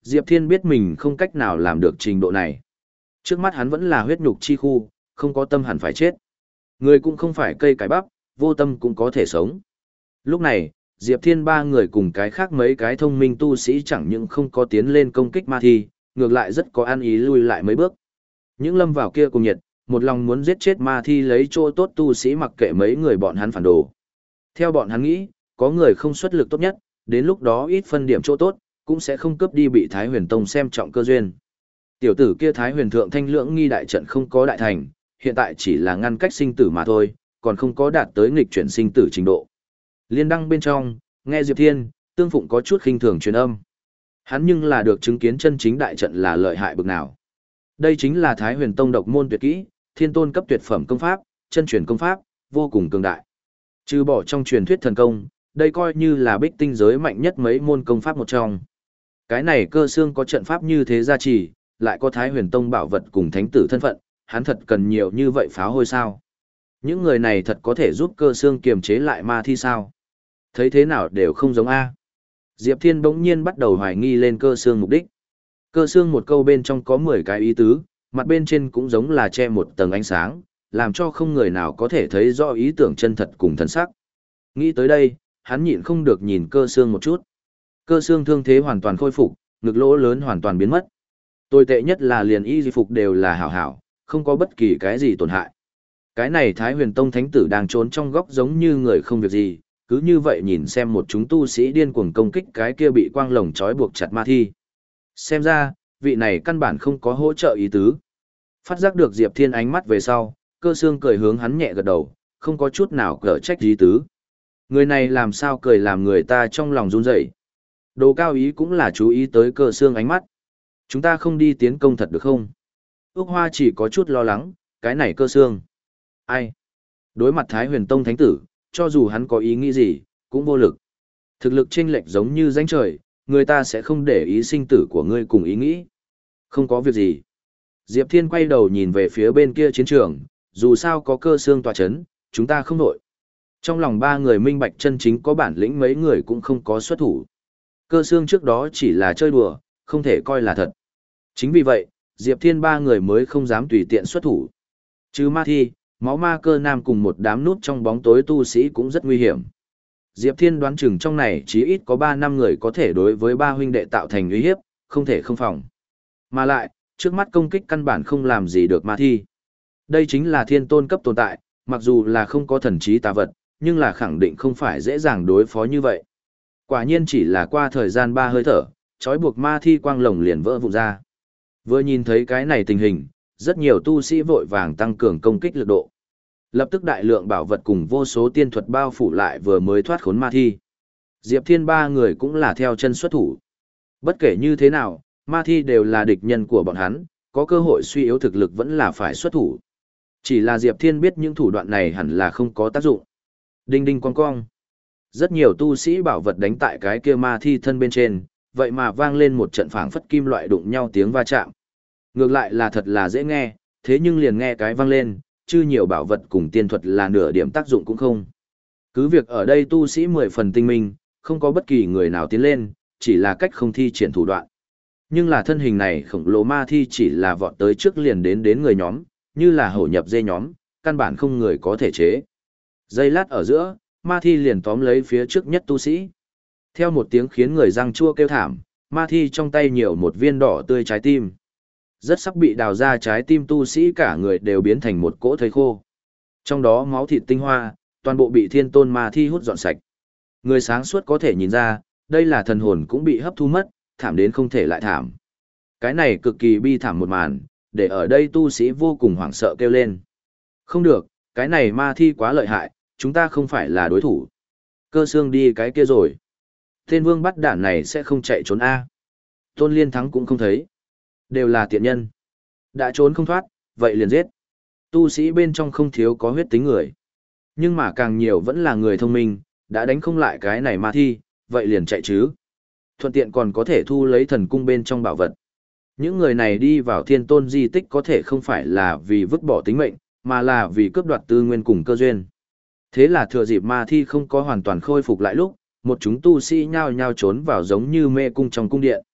Diệp Thiên biết mình không cách nào làm được trình độ này. Trước mắt hắn vẫn là huyết nhục chi khu, không có tâm hẳn phải chết. Người cũng không phải cây cải bắp, vô tâm cũng có thể sống. Lúc này, Diệp Thiên ba người cùng cái khác mấy cái thông minh tu sĩ chẳng những không có tiến lên công kích ma thi, ngược lại rất có an ý lui lại mấy bước. Những lâm vào kia cùng nhiệt, một lòng muốn giết chết ma thi lấy chỗ tốt tu sĩ mặc kệ mấy người bọn hắn phản đồ. Theo bọn hắn nghĩ, có người không xuất lực tốt nhất, đến lúc đó ít phân điểm chỗ tốt, cũng sẽ không cướp đi bị Thái Huyền Tông xem trọng cơ duyên. Tiểu tử kia Thái Huyền Thượng Thanh Lưỡng Nghi đại trận không có đại thành, hiện tại chỉ là ngăn cách sinh tử mà thôi, còn không có đạt tới nghịch chuyển sinh tử trình độ. Liên đăng bên trong, nghe Diệp Thiên, Tương Phụng có chút khinh thường truyền âm. Hắn nhưng là được chứng kiến chân chính đại trận là lợi hại bực nào. Đây chính là Thái Huyền Tông độc môn tuyệt kỹ, thiên tôn cấp tuyệt phẩm công pháp, chân truyền công pháp, vô cùng cường đại. Trừ bỏ trong truyền thuyết thần công, đây coi như là bích tinh giới mạnh nhất mấy môn công pháp một trong. Cái này cơ xương có trận pháp như thế gia trì, lại có Thái Huyền Tông bảo vật cùng thánh tử thân phận, hắn thật cần nhiều như vậy pháo hôi sao? Những người này thật có thể giúp cơ xương kiềm chế lại ma thi sao? Thấy thế nào đều không giống A. Diệp Thiên bỗng nhiên bắt đầu hoài nghi lên cơ xương mục đích. Cơ xương một câu bên trong có mười cái ý tứ, mặt bên trên cũng giống là che một tầng ánh sáng, làm cho không người nào có thể thấy rõ ý tưởng chân thật cùng thân sắc. Nghĩ tới đây, hắn nhịn không được nhìn cơ xương một chút. Cơ xương thương thế hoàn toàn khôi phục, ngực lỗ lớn hoàn toàn biến mất. Tồi tệ nhất là liền y di phục đều là hảo hảo, không có bất kỳ cái gì tổn hại. Cái này Thái Huyền Tông thánh tử đang trốn trong góc giống như người không việc gì, cứ như vậy nhìn xem một chúng tu sĩ điên cuồng công kích cái kia bị quang lồng trói buộc chặt ma thi. Xem ra, vị này căn bản không có hỗ trợ ý tứ. Phát giác được Diệp Thiên ánh mắt về sau, cơ xương cười hướng hắn nhẹ gật đầu, không có chút nào cở trách ý tứ. Người này làm sao cười làm người ta trong lòng run rẩy. Đồ cao ý cũng là chú ý tới cơ xương ánh mắt. Chúng ta không đi tiến công thật được không? Úc Hoa chỉ có chút lo lắng, cái này cơ xương. Ai? Đối mặt Thái Huyền Tông thánh tử, cho dù hắn có ý nghĩ gì, cũng vô lực. Thực lực chênh lệch giống như danh trời, người ta sẽ không để ý sinh tử của ngươi cùng ý nghĩ. Không có việc gì. Diệp Thiên quay đầu nhìn về phía bên kia chiến trường, dù sao có cơ xương tọa chấn, chúng ta không nổi. Trong lòng ba người minh bạch chân chính có bản lĩnh mấy người cũng không có xuất thủ. Cơ xương trước đó chỉ là chơi đùa, không thể coi là thật. Chính vì vậy, Diệp Thiên ba người mới không dám tùy tiện xuất thủ. Chứ ma thi, máu ma cơ nam cùng một đám nút trong bóng tối tu sĩ cũng rất nguy hiểm. Diệp Thiên đoán chừng trong này chí ít có ba năm người có thể đối với ba huynh đệ tạo thành uy hiếp, không thể không phòng. Mà lại, trước mắt công kích căn bản không làm gì được ma thi. Đây chính là thiên tôn cấp tồn tại, mặc dù là không có thần trí tà vật, nhưng là khẳng định không phải dễ dàng đối phó như vậy. Quả nhiên chỉ là qua thời gian ba hơi thở, trói buộc ma thi quang lồng liền vỡ vụn ra. Vừa nhìn thấy cái này tình hình, rất nhiều tu sĩ vội vàng tăng cường công kích lực độ. Lập tức đại lượng bảo vật cùng vô số tiên thuật bao phủ lại vừa mới thoát khốn ma thi. Diệp Thiên ba người cũng là theo chân xuất thủ. Bất kể như thế nào, ma thi đều là địch nhân của bọn hắn, có cơ hội suy yếu thực lực vẫn là phải xuất thủ. Chỉ là Diệp Thiên biết những thủ đoạn này hẳn là không có tác dụng. Đinh đinh quong quong. Rất nhiều tu sĩ bảo vật đánh tại cái kia ma thi thân bên trên, vậy mà vang lên một trận phảng phất kim loại đụng nhau tiếng va chạm. Ngược lại là thật là dễ nghe, thế nhưng liền nghe cái vang lên, chứ nhiều bảo vật cùng tiên thuật là nửa điểm tác dụng cũng không. Cứ việc ở đây tu sĩ mười phần tinh minh, không có bất kỳ người nào tiến lên, chỉ là cách không thi triển thủ đoạn. Nhưng là thân hình này khổng lồ ma thi chỉ là vọt tới trước liền đến đến người nhóm, như là hổ nhập dê nhóm, căn bản không người có thể chế. Giây lát ở giữa, ma thi liền tóm lấy phía trước nhất tu sĩ. Theo một tiếng khiến người răng chua kêu thảm, ma thi trong tay nhiều một viên đỏ tươi trái tim. Rất sắp bị đào ra trái tim tu sĩ cả người đều biến thành một cỗ thây khô. Trong đó máu thịt tinh hoa, toàn bộ bị thiên tôn ma thi hút dọn sạch. Người sáng suốt có thể nhìn ra, đây là thần hồn cũng bị hấp thu mất, thảm đến không thể lại thảm. Cái này cực kỳ bi thảm một màn, để ở đây tu sĩ vô cùng hoảng sợ kêu lên. Không được, cái này ma thi quá lợi hại, chúng ta không phải là đối thủ. Cơ xương đi cái kia rồi. Tên vương bắt đản này sẽ không chạy trốn A. Tôn Liên Thắng cũng không thấy. Đều là tiện nhân. Đã trốn không thoát, vậy liền giết. Tu sĩ bên trong không thiếu có huyết tính người. Nhưng mà càng nhiều vẫn là người thông minh, đã đánh không lại cái này ma thi, vậy liền chạy chứ. Thuận tiện còn có thể thu lấy thần cung bên trong bảo vật. Những người này đi vào thiên tôn di tích có thể không phải là vì vứt bỏ tính mệnh, mà là vì cướp đoạt tư nguyên cùng cơ duyên. Thế là thừa dịp ma thi không có hoàn toàn khôi phục lại lúc, một chúng tu sĩ nhao nhao trốn vào giống như mê cung trong cung điện.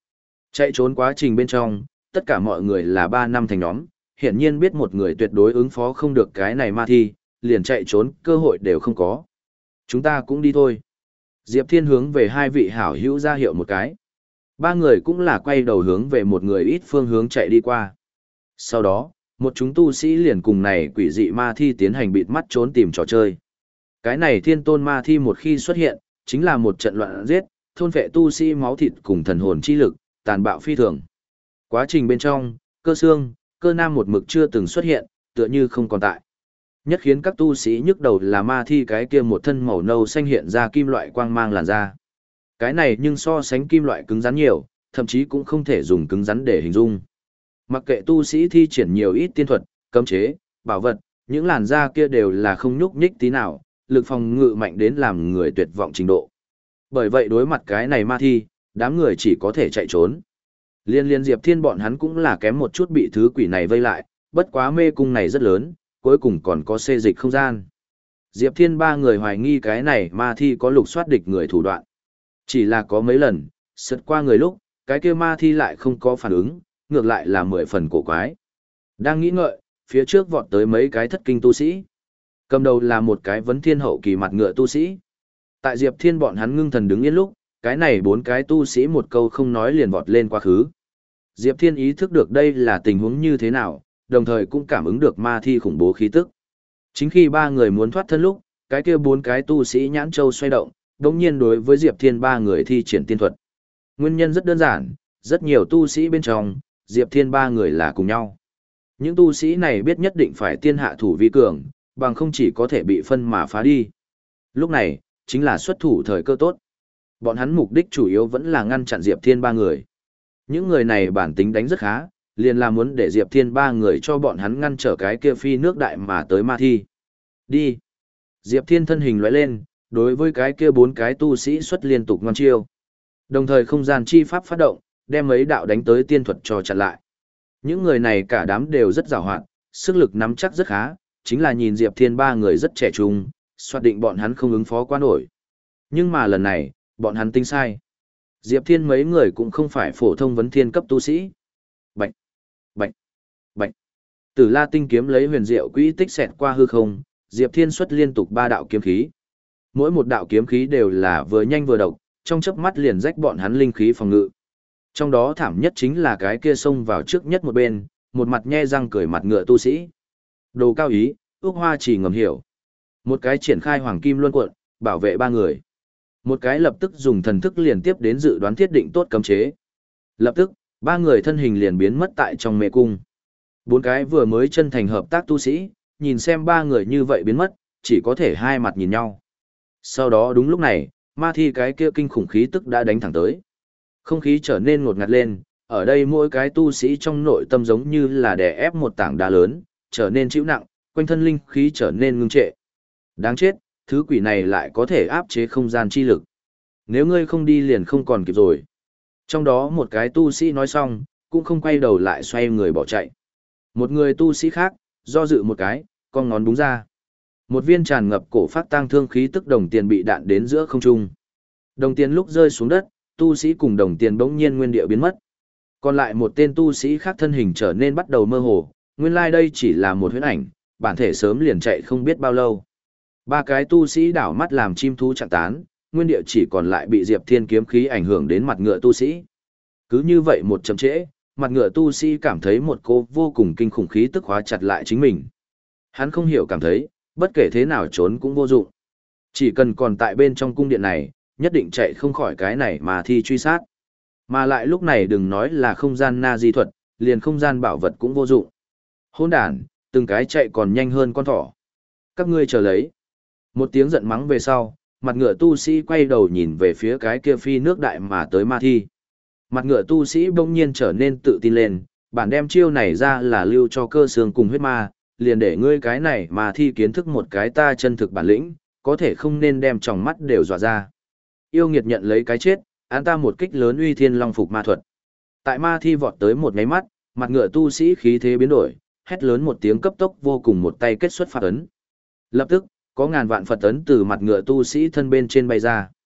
Chạy trốn quá trình bên trong, tất cả mọi người là ba năm thành nhóm, hiển nhiên biết một người tuyệt đối ứng phó không được cái này ma thi, liền chạy trốn cơ hội đều không có. Chúng ta cũng đi thôi. Diệp Thiên hướng về hai vị hảo hữu ra hiệu một cái. Ba người cũng là quay đầu hướng về một người ít phương hướng chạy đi qua. Sau đó, một chúng tu sĩ liền cùng này quỷ dị ma thi tiến hành bịt mắt trốn tìm trò chơi. Cái này thiên tôn ma thi một khi xuất hiện, chính là một trận loạn giết, thôn phệ tu sĩ máu thịt cùng thần hồn chi lực, tàn bạo phi thường. Quá trình bên trong, cơ xương, cơ nam một mực chưa từng xuất hiện, tựa như không còn tại. Nhất khiến các tu sĩ nhức đầu là ma thi cái kia một thân màu nâu xanh hiện ra kim loại quang mang làn da. Cái này nhưng so sánh kim loại cứng rắn nhiều, thậm chí cũng không thể dùng cứng rắn để hình dung. Mặc kệ tu sĩ thi triển nhiều ít tiên thuật, cấm chế, bảo vật, những làn da kia đều là không nhúc nhích tí nào, lực phòng ngự mạnh đến làm người tuyệt vọng trình độ. Bởi vậy đối mặt cái này ma thi, đám người chỉ có thể chạy trốn. Liên liên Diệp Thiên bọn hắn cũng là kém một chút bị thứ quỷ này vây lại, bất quá mê cung này rất lớn, cuối cùng còn có xê dịch không gian. Diệp Thiên ba người hoài nghi cái này ma thi có lục soát địch người thủ đoạn. Chỉ là có mấy lần, sượt qua người lúc, cái kia ma thi lại không có phản ứng, ngược lại là mười phần cổ quái. Đang nghĩ ngợi, phía trước vọt tới mấy cái thất kinh tu sĩ. Cầm đầu là một cái vấn thiên hậu kỳ mặt ngựa tu sĩ. Tại Diệp Thiên bọn hắn ngưng thần đứng yên lúc, cái này bốn cái tu sĩ một câu không nói liền vọt lên quá khứ. Diệp Thiên ý thức được đây là tình huống như thế nào, đồng thời cũng cảm ứng được ma thi khủng bố khí tức. Chính khi ba người muốn thoát thân lúc, cái kia bốn cái tu sĩ nhãn châu xoay động, đồng nhiên đối với Diệp Thiên ba người thi triển tiên thuật. Nguyên nhân rất đơn giản, rất nhiều tu sĩ bên trong, Diệp Thiên ba người là cùng nhau. Những tu sĩ này biết nhất định phải tiên hạ thủ vi cường, bằng không chỉ có thể bị phân mà phá đi. Lúc này, chính là xuất thủ thời cơ tốt. Bọn hắn mục đích chủ yếu vẫn là ngăn chặn Diệp Thiên ba người. Những người này bản tính đánh rất khá, liền là muốn để Diệp Thiên ba người cho bọn hắn ngăn trở cái kia phi nước đại mà tới ma thi. Đi. Diệp Thiên thân hình lóe lên, đối với cái kia bốn cái tu sĩ xuất liên tục ngoan chiêu. Đồng thời không gian chi pháp phát động, đem mấy đạo đánh tới tiên thuật cho chặn lại. Những người này cả đám đều rất giàu hoạt, sức lực nắm chắc rất khá, chính là nhìn Diệp Thiên ba người rất trẻ trung, soát định bọn hắn không ứng phó quá nổi. Nhưng mà lần này, bọn hắn tính sai. Diệp Thiên mấy người cũng không phải phổ thông vấn thiên cấp tu sĩ. Bạch, bạch, bạch. Tử La tinh kiếm lấy huyền diệu quỹ tích xẹt qua hư không, Diệp Thiên xuất liên tục ba đạo kiếm khí. Mỗi một đạo kiếm khí đều là vừa nhanh vừa độc, trong chớp mắt liền rách bọn hắn linh khí phòng ngự. Trong đó thảm nhất chính là cái kia xông vào trước nhất một bên, một mặt nhe răng cười mặt ngựa tu sĩ. Đồ cao ý, ước hoa chỉ ngầm hiểu. Một cái triển khai hoàng kim luân cuộn, bảo vệ ba người. Một cái lập tức dùng thần thức liền tiếp đến dự đoán thiết định tốt cấm chế. Lập tức, ba người thân hình liền biến mất tại trong mê cung. Bốn cái vừa mới chân thành hợp tác tu sĩ, nhìn xem ba người như vậy biến mất, chỉ có thể hai mặt nhìn nhau. Sau đó đúng lúc này, ma thi cái kia kinh khủng khí tức đã đánh thẳng tới. Không khí trở nên ngột ngạt lên, ở đây mỗi cái tu sĩ trong nội tâm giống như là đè ép một tảng đá lớn, trở nên chịu nặng, quanh thân linh khí trở nên ngưng trệ. Đáng chết, thứ quỷ này lại có thể áp chế không gian chi lực. Nếu ngươi không đi liền không còn kịp rồi. Trong đó một cái tu sĩ nói xong, cũng không quay đầu lại xoay người bỏ chạy. Một người tu sĩ khác, do dự một cái, con ngón đúng ra. Một viên tràn ngập cổ phát tang thương khí tức đồng tiền bị đạn đến giữa không trung. Đồng tiền lúc rơi xuống đất, tu sĩ cùng đồng tiền bỗng nhiên nguyên địa biến mất. Còn lại một tên tu sĩ khác thân hình trở nên bắt đầu mơ hồ, nguyên lai like đây chỉ là một huyễn ảnh, bản thể sớm liền chạy không biết bao lâu. Ba cái tu sĩ đảo mắt làm chim thú chạng tán, nguyên địa chỉ còn lại bị Diệp Thiên kiếm khí ảnh hưởng đến mặt ngựa tu sĩ. Cứ như vậy một chậm trễ, mặt ngựa tu sĩ cảm thấy một cô vô cùng kinh khủng khí tức hóa chặt lại chính mình. Hắn không hiểu cảm thấy, bất kể thế nào trốn cũng vô dụng. Chỉ cần còn tại bên trong cung điện này, nhất định chạy không khỏi cái này mà thi truy sát. Mà lại lúc này đừng nói là không gian na di thuật, liền không gian bảo vật cũng vô dụng. Hỗn đàn, từng cái chạy còn nhanh hơn con thỏ. Các ngươi chờ lấy. Một tiếng giận mắng về sau, mặt ngựa tu sĩ quay đầu nhìn về phía cái kia phi nước đại mà tới ma thi. Mặt ngựa tu sĩ bỗng nhiên trở nên tự tin lên, bản đem chiêu này ra là lưu cho cơ xương cùng huyết ma, liền để ngươi cái này mà thi kiến thức một cái ta chân thực bản lĩnh, có thể không nên đem tròng mắt đều dọa ra. Yêu nghiệt nhận lấy cái chết, án ta một kích lớn uy thiên long phục ma thuật. Tại ma thi vọt tới một nháy mắt, mặt ngựa tu sĩ khí thế biến đổi, hét lớn một tiếng cấp tốc vô cùng một tay kết xuất phạt ấn. Lập tức, có ngàn vạn Phật ấn từ mặt ngựa tu sĩ thân bên trên bay ra.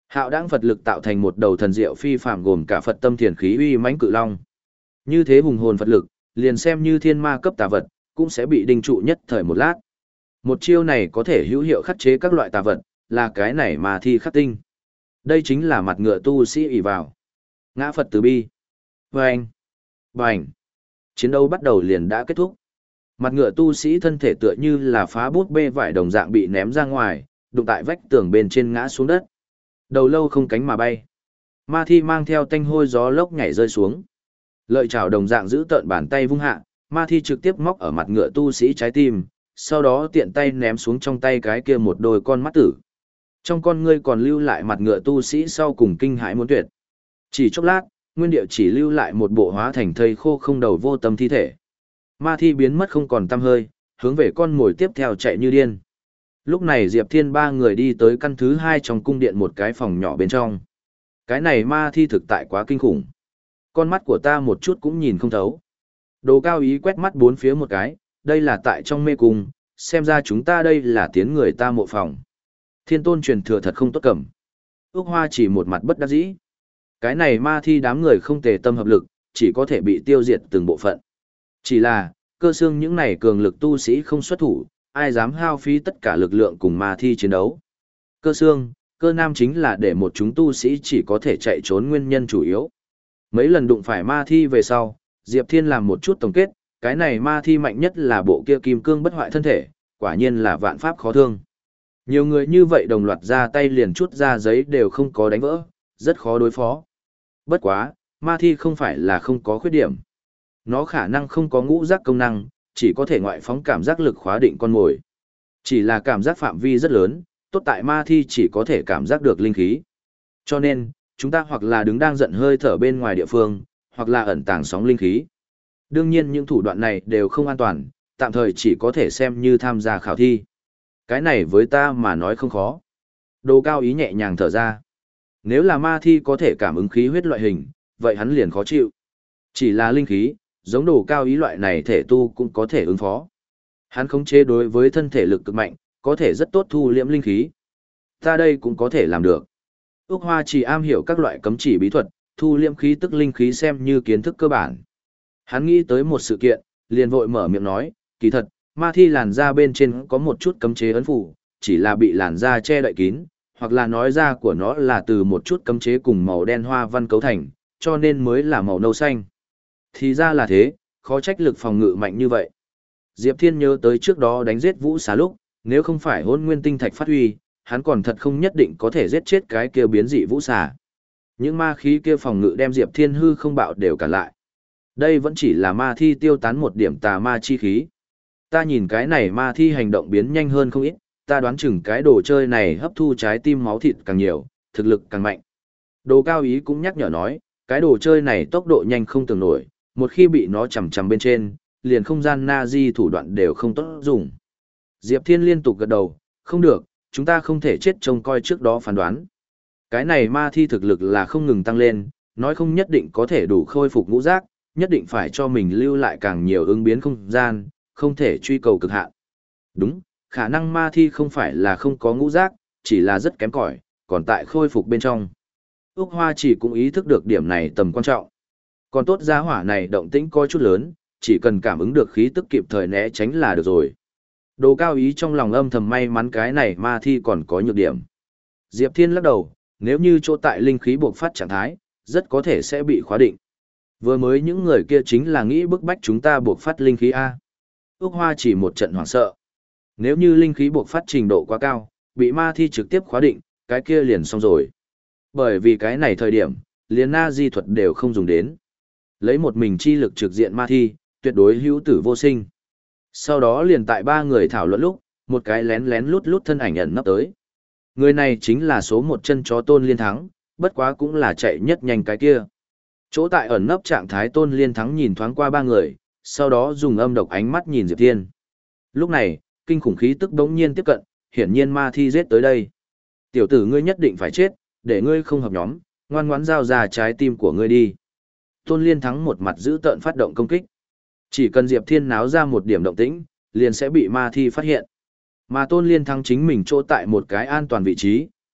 Hạo đãng Phật lực tạo thành một đầu thần diệu phi phàm gồm cả Phật tâm thiền khí uy mãnh cự long. Như thế hùng hồn Phật lực, liền xem như thiên ma cấp tà vật, cũng sẽ bị đinh trụ nhất thời một lát. Một chiêu này có thể hữu hiệu khắc chế các loại tà vật, là cái này mà thi khắc tinh. Đây chính là mặt ngựa tu sĩ ỷ vào. Ngã Phật từ bi. Vâng! Bành! Chiến đấu bắt đầu liền đã kết thúc. Mặt ngựa tu sĩ thân thể tựa như là phá bút bê vải đồng dạng bị ném ra ngoài, đụng tại vách tường bên trên ngã xuống đất. Đầu lâu không cánh mà bay. Ma thi mang theo tanh hôi gió lốc nhảy rơi xuống. Lợi chảo đồng dạng giữ tợn bàn tay vung hạ, ma thi trực tiếp móc ở mặt ngựa tu sĩ trái tim, sau đó tiện tay ném xuống trong tay cái kia một đôi con mắt tử. Trong con ngươi còn lưu lại mặt ngựa tu sĩ sau cùng kinh hãi muốn tuyệt. Chỉ chốc lát, nguyên địa chỉ lưu lại một bộ hóa thành thây khô không đầu vô tâm thi thể. Ma thi biến mất không còn tăm hơi, hướng về con mồi tiếp theo chạy như điên. Lúc này Diệp Thiên ba người đi tới căn thứ hai trong cung điện một cái phòng nhỏ bên trong. Cái này ma thi thực tại quá kinh khủng. Con mắt của ta một chút cũng nhìn không thấu. Đồ Cao Ý quét mắt bốn phía một cái, đây là tại trong mê cung, xem ra chúng ta đây là tiến người ta mộ phòng. Thiên tôn truyền thừa thật không tốt cẩm. Ước Hoa chỉ một mặt bất đắc dĩ. Cái này ma thi đám người không tề tâm hợp lực, chỉ có thể bị tiêu diệt từng bộ phận. Chỉ là, cơ xương những này cường lực tu sĩ không xuất thủ, ai dám hao phí tất cả lực lượng cùng ma thi chiến đấu. Cơ xương, cơ nam chính là để một chúng tu sĩ chỉ có thể chạy trốn nguyên nhân chủ yếu. Mấy lần đụng phải ma thi về sau, Diệp Thiên làm một chút tổng kết, cái này ma thi mạnh nhất là bộ kia kim cương bất hoại thân thể, quả nhiên là vạn pháp khó thương. Nhiều người như vậy đồng loạt ra tay liền chút ra giấy đều không có đánh vỡ, rất khó đối phó. Bất quá, ma thi không phải là không có khuyết điểm. Nó khả năng không có ngũ giác công năng, chỉ có thể ngoại phóng cảm giác lực khóa định con mồi. Chỉ là cảm giác phạm vi rất lớn, tốt tại ma thi chỉ có thể cảm giác được linh khí. Cho nên, chúng ta hoặc là đứng đang giận hơi thở bên ngoài địa phương, hoặc là ẩn tàng sóng linh khí. Đương nhiên những thủ đoạn này đều không an toàn, tạm thời chỉ có thể xem như tham gia khảo thi. Cái này với ta mà nói không khó. Đồ Cao Ý nhẹ nhàng thở ra. Nếu là ma thi có thể cảm ứng khí huyết loại hình, vậy hắn liền khó chịu. Chỉ là linh khí, giống Đồ Cao Ý loại này thể tu cũng có thể ứng phó. Hắn khống chế đối với thân thể lực cực mạnh, có thể rất tốt thu liễm linh khí. Ta đây cũng có thể làm được. Ước Hoa chỉ am hiểu các loại cấm chỉ bí thuật, thu liễm khí tức linh khí xem như kiến thức cơ bản. Hắn nghĩ tới một sự kiện, liền vội mở miệng nói, kỳ thật, ma thi làn da bên trên có một chút cấm chế ấn phủ, chỉ là bị làn da che đậy kín, hoặc là nói da của nó là từ một chút cấm chế cùng màu đen hoa văn cấu thành, cho nên mới là màu nâu xanh. Thì ra là thế, khó trách lực phòng ngự mạnh như vậy. Diệp Thiên nhớ tới trước đó đánh giết Vũ Xà lúc, nếu không phải Hỗn Nguyên Tinh Thạch phát huy, hắn còn thật không nhất định có thể giết chết cái kia biến dị Vũ Xà. Những ma khí kia phòng ngự đem Diệp Thiên hư không bạo đều cản lại. Đây vẫn chỉ là ma thi tiêu tán một điểm tà ma chi khí. Ta nhìn cái này ma thi hành động biến nhanh hơn không ít, ta đoán chừng cái đồ chơi này hấp thu trái tim máu thịt càng nhiều, thực lực càng mạnh. Đồ Cao Ý cũng nhắc nhở nói, cái đồ chơi này tốc độ nhanh không tưởng nổi, một khi bị nó chầm chầm bên trên, liền không gian na di thủ đoạn đều không tốt dùng. Diệp Thiên liên tục gật đầu, không được, chúng ta không thể chết trông coi trước đó phán đoán. Cái này ma thi thực lực là không ngừng tăng lên, nói không nhất định có thể đủ khôi phục ngũ giác, nhất định phải cho mình lưu lại càng nhiều ứng biến không gian, không thể truy cầu cực hạn. Đúng, khả năng ma thi không phải là không có ngũ giác, chỉ là rất kém cỏi, còn tại khôi phục bên trong. Úc Hoa chỉ cũng ý thức được điểm này tầm quan trọng. Còn tốt giá hỏa này động tĩnh coi chút lớn, chỉ cần cảm ứng được khí tức kịp thời né tránh là được rồi. Đồ Cao Ý trong lòng âm thầm may mắn cái này ma thi còn có nhược điểm. Diệp Thiên lắc đầu, nếu như chỗ tại linh khí buộc phát trạng thái, rất có thể sẽ bị khóa định. Vừa mới những người kia chính là nghĩ bức bách chúng ta buộc phát linh khí A. Úc Hoa chỉ một trận hoảng sợ. Nếu như linh khí buộc phát trình độ quá cao, bị ma thi trực tiếp khóa định, cái kia liền xong rồi. Bởi vì cái này thời điểm, liền na di thuật đều không dùng đến. Lấy một mình chi lực trực diện ma thi, tuyệt đối hữu tử vô sinh. Sau đó liền tại ba người thảo luận lúc, một cái lén lén lút lút thân ảnh ẩn nấp tới. Người này chính là số một chân chó Tôn Liên Thắng, bất quá cũng là chạy nhất nhanh cái kia. Chỗ tại ẩn nấp trạng thái Tôn Liên Thắng nhìn thoáng qua ba người, sau đó dùng âm độc ánh mắt nhìn Diệp Thiên. Lúc này, kinh khủng khí tức bỗng nhiên tiếp cận, hiển nhiên ma thi giết tới đây. Tiểu tử ngươi nhất định phải chết, để ngươi không hợp nhóm, ngoan ngoãn giao ra trái tim của ngươi đi. Tôn Liên Thắng một mặt giữ tợn phát động công kích. Chỉ cần Diệp Thiên náo ra một điểm động tĩnh, liền sẽ bị ma thi phát hiện. Mà Tôn Liên Thắng chính mình chỗ tại một cái an toàn vị trí,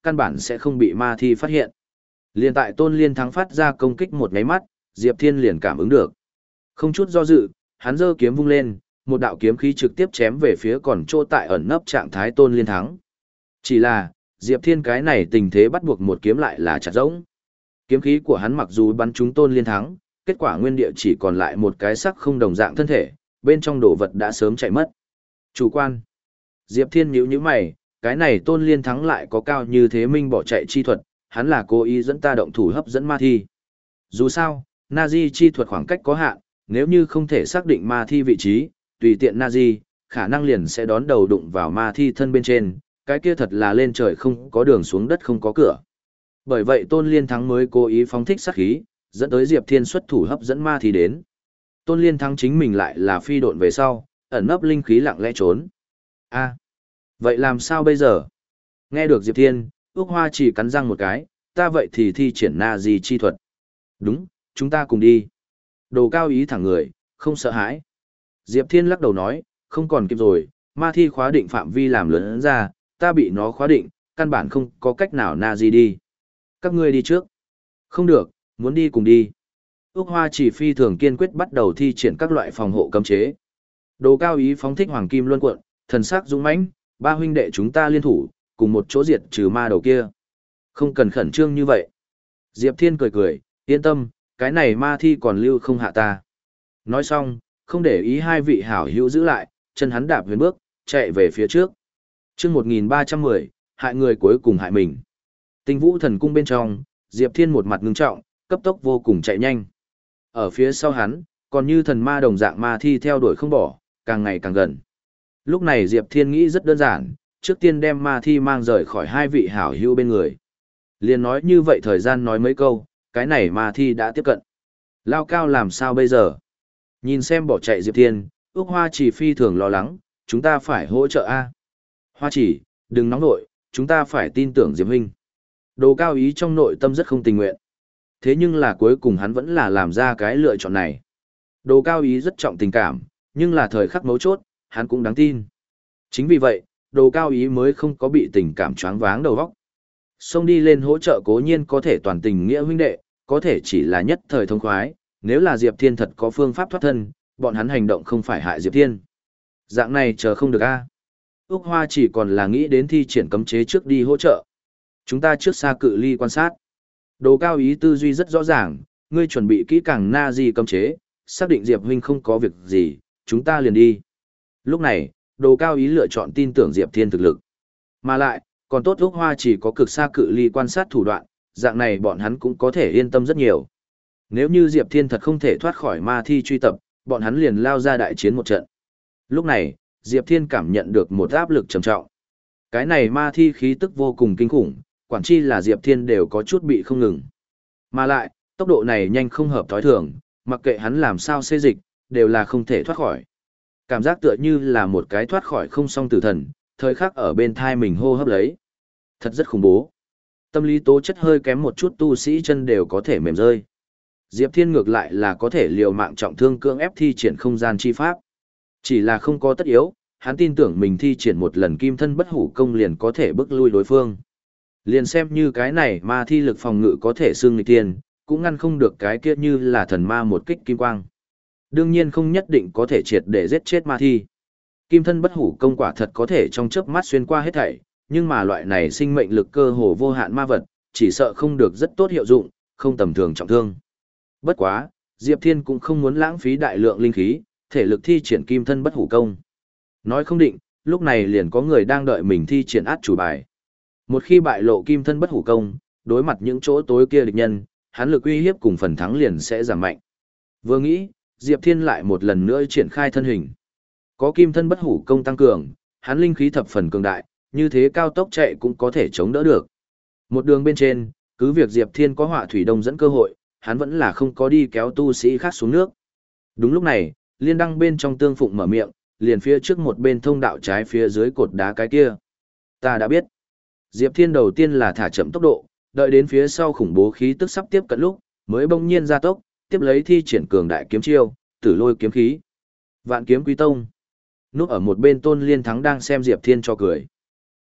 căn bản sẽ không bị ma thi phát hiện. Liên tại Tôn Liên Thắng phát ra công kích một nháy mắt, Diệp Thiên liền cảm ứng được. Không chút do dự, hắn giơ kiếm vung lên, một đạo kiếm khí trực tiếp chém về phía còn chỗ tại ẩn nấp trạng thái Tôn Liên Thắng. Chỉ là, Diệp Thiên cái này tình thế bắt buộc một kiếm lại là chặt rỗng. Kiếm khí của hắn mặc dù bắn trúng Tôn Liên Thắng, kết quả nguyên địa chỉ còn lại một cái sắc không đồng dạng thân thể, bên trong đồ vật đã sớm chạy mất. Chủ quan. Diệp Thiên nhíu nhíu mày, cái này Tôn Liên Thắng lại có cao như thế minh bỏ chạy chi thuật, hắn là cố ý dẫn ta động thủ hấp dẫn ma thi. Dù sao, Nazi chi thuật khoảng cách có hạn, nếu như không thể xác định ma thi vị trí, tùy tiện Nazi, khả năng liền sẽ đón đầu đụng vào ma thi thân bên trên, cái kia thật là lên trời không có đường xuống đất không có cửa. Bởi vậy Tôn Liên Thắng mới cố ý phóng thích sát khí, dẫn tới Diệp Thiên xuất thủ hấp dẫn ma thi đến. Tôn Liên Thắng chính mình lại là phi độn về sau, ẩn nấp linh khí lặng lẽ trốn. A, vậy làm sao bây giờ? Nghe được Diệp Thiên, Ước Hoa chỉ cắn răng một cái, ta vậy thì thi triển Nazi chi thuật. Đúng, chúng ta cùng đi. Đồ Cao Ý thẳng người, không sợ hãi. Diệp Thiên lắc đầu nói, không còn kịp rồi, ma thi khóa định phạm vi làm lớn ra, ta bị nó khóa định, căn bản không có cách nào Nazi đi. Các ngươi đi trước. Không được, muốn đi cùng đi. Ước Hoa chỉ phi thường kiên quyết bắt đầu thi triển các loại phòng hộ cấm chế. Đồ Cao Ý phóng thích hoàng kim luân cuộn, thần sắc dũng mãnh, ba huynh đệ chúng ta liên thủ, cùng một chỗ diệt trừ ma đầu kia. Không cần khẩn trương như vậy. Diệp Thiên cười cười, yên tâm, cái này ma thi còn lưu không hạ ta. Nói xong, không để ý hai vị hảo hữu giữ lại, chân hắn đạp huyền bước, chạy về phía trước. chương một nghìn ba trăm mười, hại người cuối cùng hại mình. Tinh Vũ Thần Cung bên trong, Diệp Thiên một mặt ngưng trọng, cấp tốc vô cùng chạy nhanh. Ở phía sau hắn, còn như thần ma đồng dạng ma thi theo đuổi không bỏ, càng ngày càng gần. Lúc này Diệp Thiên nghĩ rất đơn giản, trước tiên đem ma thi mang rời khỏi hai vị hảo hữu bên người. Liền nói như vậy thời gian nói mấy câu, cái này ma thi đã tiếp cận. Lao Cao làm sao bây giờ? Nhìn xem bỏ chạy Diệp Thiên, Ước Hoa chỉ phi thường lo lắng, chúng ta phải hỗ trợ A. Hoa chỉ, đừng nóng nội, chúng ta phải tin tưởng Diệp Huynh. Đồ Cao Ý trong nội tâm rất không tình nguyện. Thế nhưng là cuối cùng hắn vẫn là làm ra cái lựa chọn này. Đồ Cao Ý rất trọng tình cảm, nhưng là thời khắc mấu chốt, hắn cũng đáng tin. Chính vì vậy, Đồ Cao Ý mới không có bị tình cảm choáng váng đầu óc. Xông đi lên hỗ trợ cố nhiên có thể toàn tình nghĩa huynh đệ, có thể chỉ là nhất thời thông khoái, nếu là Diệp Thiên thật có phương pháp thoát thân, bọn hắn hành động không phải hại Diệp Thiên. Dạng này chờ không được a. Ước Hoa chỉ còn là nghĩ đến thi triển cấm chế trước đi hỗ trợ. Chúng ta trước xa cự ly quan sát. Đồ Cao Ý tư duy rất rõ ràng, ngươi chuẩn bị kỹ càng na di cấm chế, xác định Diệp huynh không có việc gì, chúng ta liền đi. Lúc này, Đồ Cao Ý lựa chọn tin tưởng Diệp Thiên thực lực. Mà lại, còn tốt Ước Hoa chỉ có cực xa cự ly quan sát thủ đoạn, dạng này bọn hắn cũng có thể yên tâm rất nhiều. Nếu như Diệp Thiên thật không thể thoát khỏi ma thi truy tập, bọn hắn liền lao ra đại chiến một trận. Lúc này, Diệp Thiên cảm nhận được một áp lực trầm trọng. Cái này ma thi khí tức vô cùng kinh khủng, quản chi là Diệp Thiên đều có chút bị không ngừng. Mà lại, tốc độ này nhanh không hợp thói thường, mặc kệ hắn làm sao xê dịch, đều là không thể thoát khỏi. Cảm giác tựa như là một cái thoát khỏi không song tử thần, thời khắc ở bên thai mình hô hấp lấy. Thật rất khủng bố. Tâm lý tố chất hơi kém một chút tu sĩ chân đều có thể mềm rơi. Diệp Thiên ngược lại là có thể liều mạng trọng thương cưỡng ép thi triển không gian chi pháp. Chỉ là không có tất yếu, hắn tin tưởng mình thi triển một lần kim thân bất hủ công liền có thể bức lui đối phương. Liền xem như cái này ma thi lực phòng ngự có thể xương nghịch tiên, cũng ngăn không được cái kia như là thần ma một kích kim quang. Đương nhiên không nhất định có thể triệt để giết chết ma thi. Kim thân bất hủ công quả thật có thể trong chớp mắt xuyên qua hết thảy, nhưng mà loại này sinh mệnh lực cơ hồ vô hạn ma vật, chỉ sợ không được rất tốt hiệu dụng, không tầm thường trọng thương. Bất quá, Diệp Thiên cũng không muốn lãng phí đại lượng linh khí, thể lực thi triển kim thân bất hủ công. Nói không định, lúc này liền có người đang đợi mình thi triển át chủ bài. Một khi bại lộ kim thân bất hủ công, đối mặt những chỗ tối kia địch nhân, hắn lực uy hiếp cùng phần thắng liền sẽ giảm mạnh. Vừa nghĩ, Diệp Thiên lại một lần nữa triển khai thân hình. Có kim thân bất hủ công tăng cường, hắn linh khí thập phần cường đại, như thế cao tốc chạy cũng có thể chống đỡ được. Một đường bên trên, cứ việc Diệp Thiên có họa thủy đông dẫn cơ hội, hắn vẫn là không có đi kéo tu sĩ khác xuống nước. Đúng lúc này, liên đăng bên trong tương phụng mở miệng, liền phía trước một bên thông đạo trái phía dưới cột đá cái kia. Ta đã biết. Diệp Thiên đầu tiên là thả chậm tốc độ, đợi đến phía sau khủng bố khí tức sắp tiếp cận lúc, mới bỗng nhiên ra tốc, tiếp lấy thi triển cường đại kiếm chiêu, tử lôi kiếm khí. Vạn kiếm quý tông. Núp ở một bên Tôn Liên Thắng đang xem Diệp Thiên cho cười.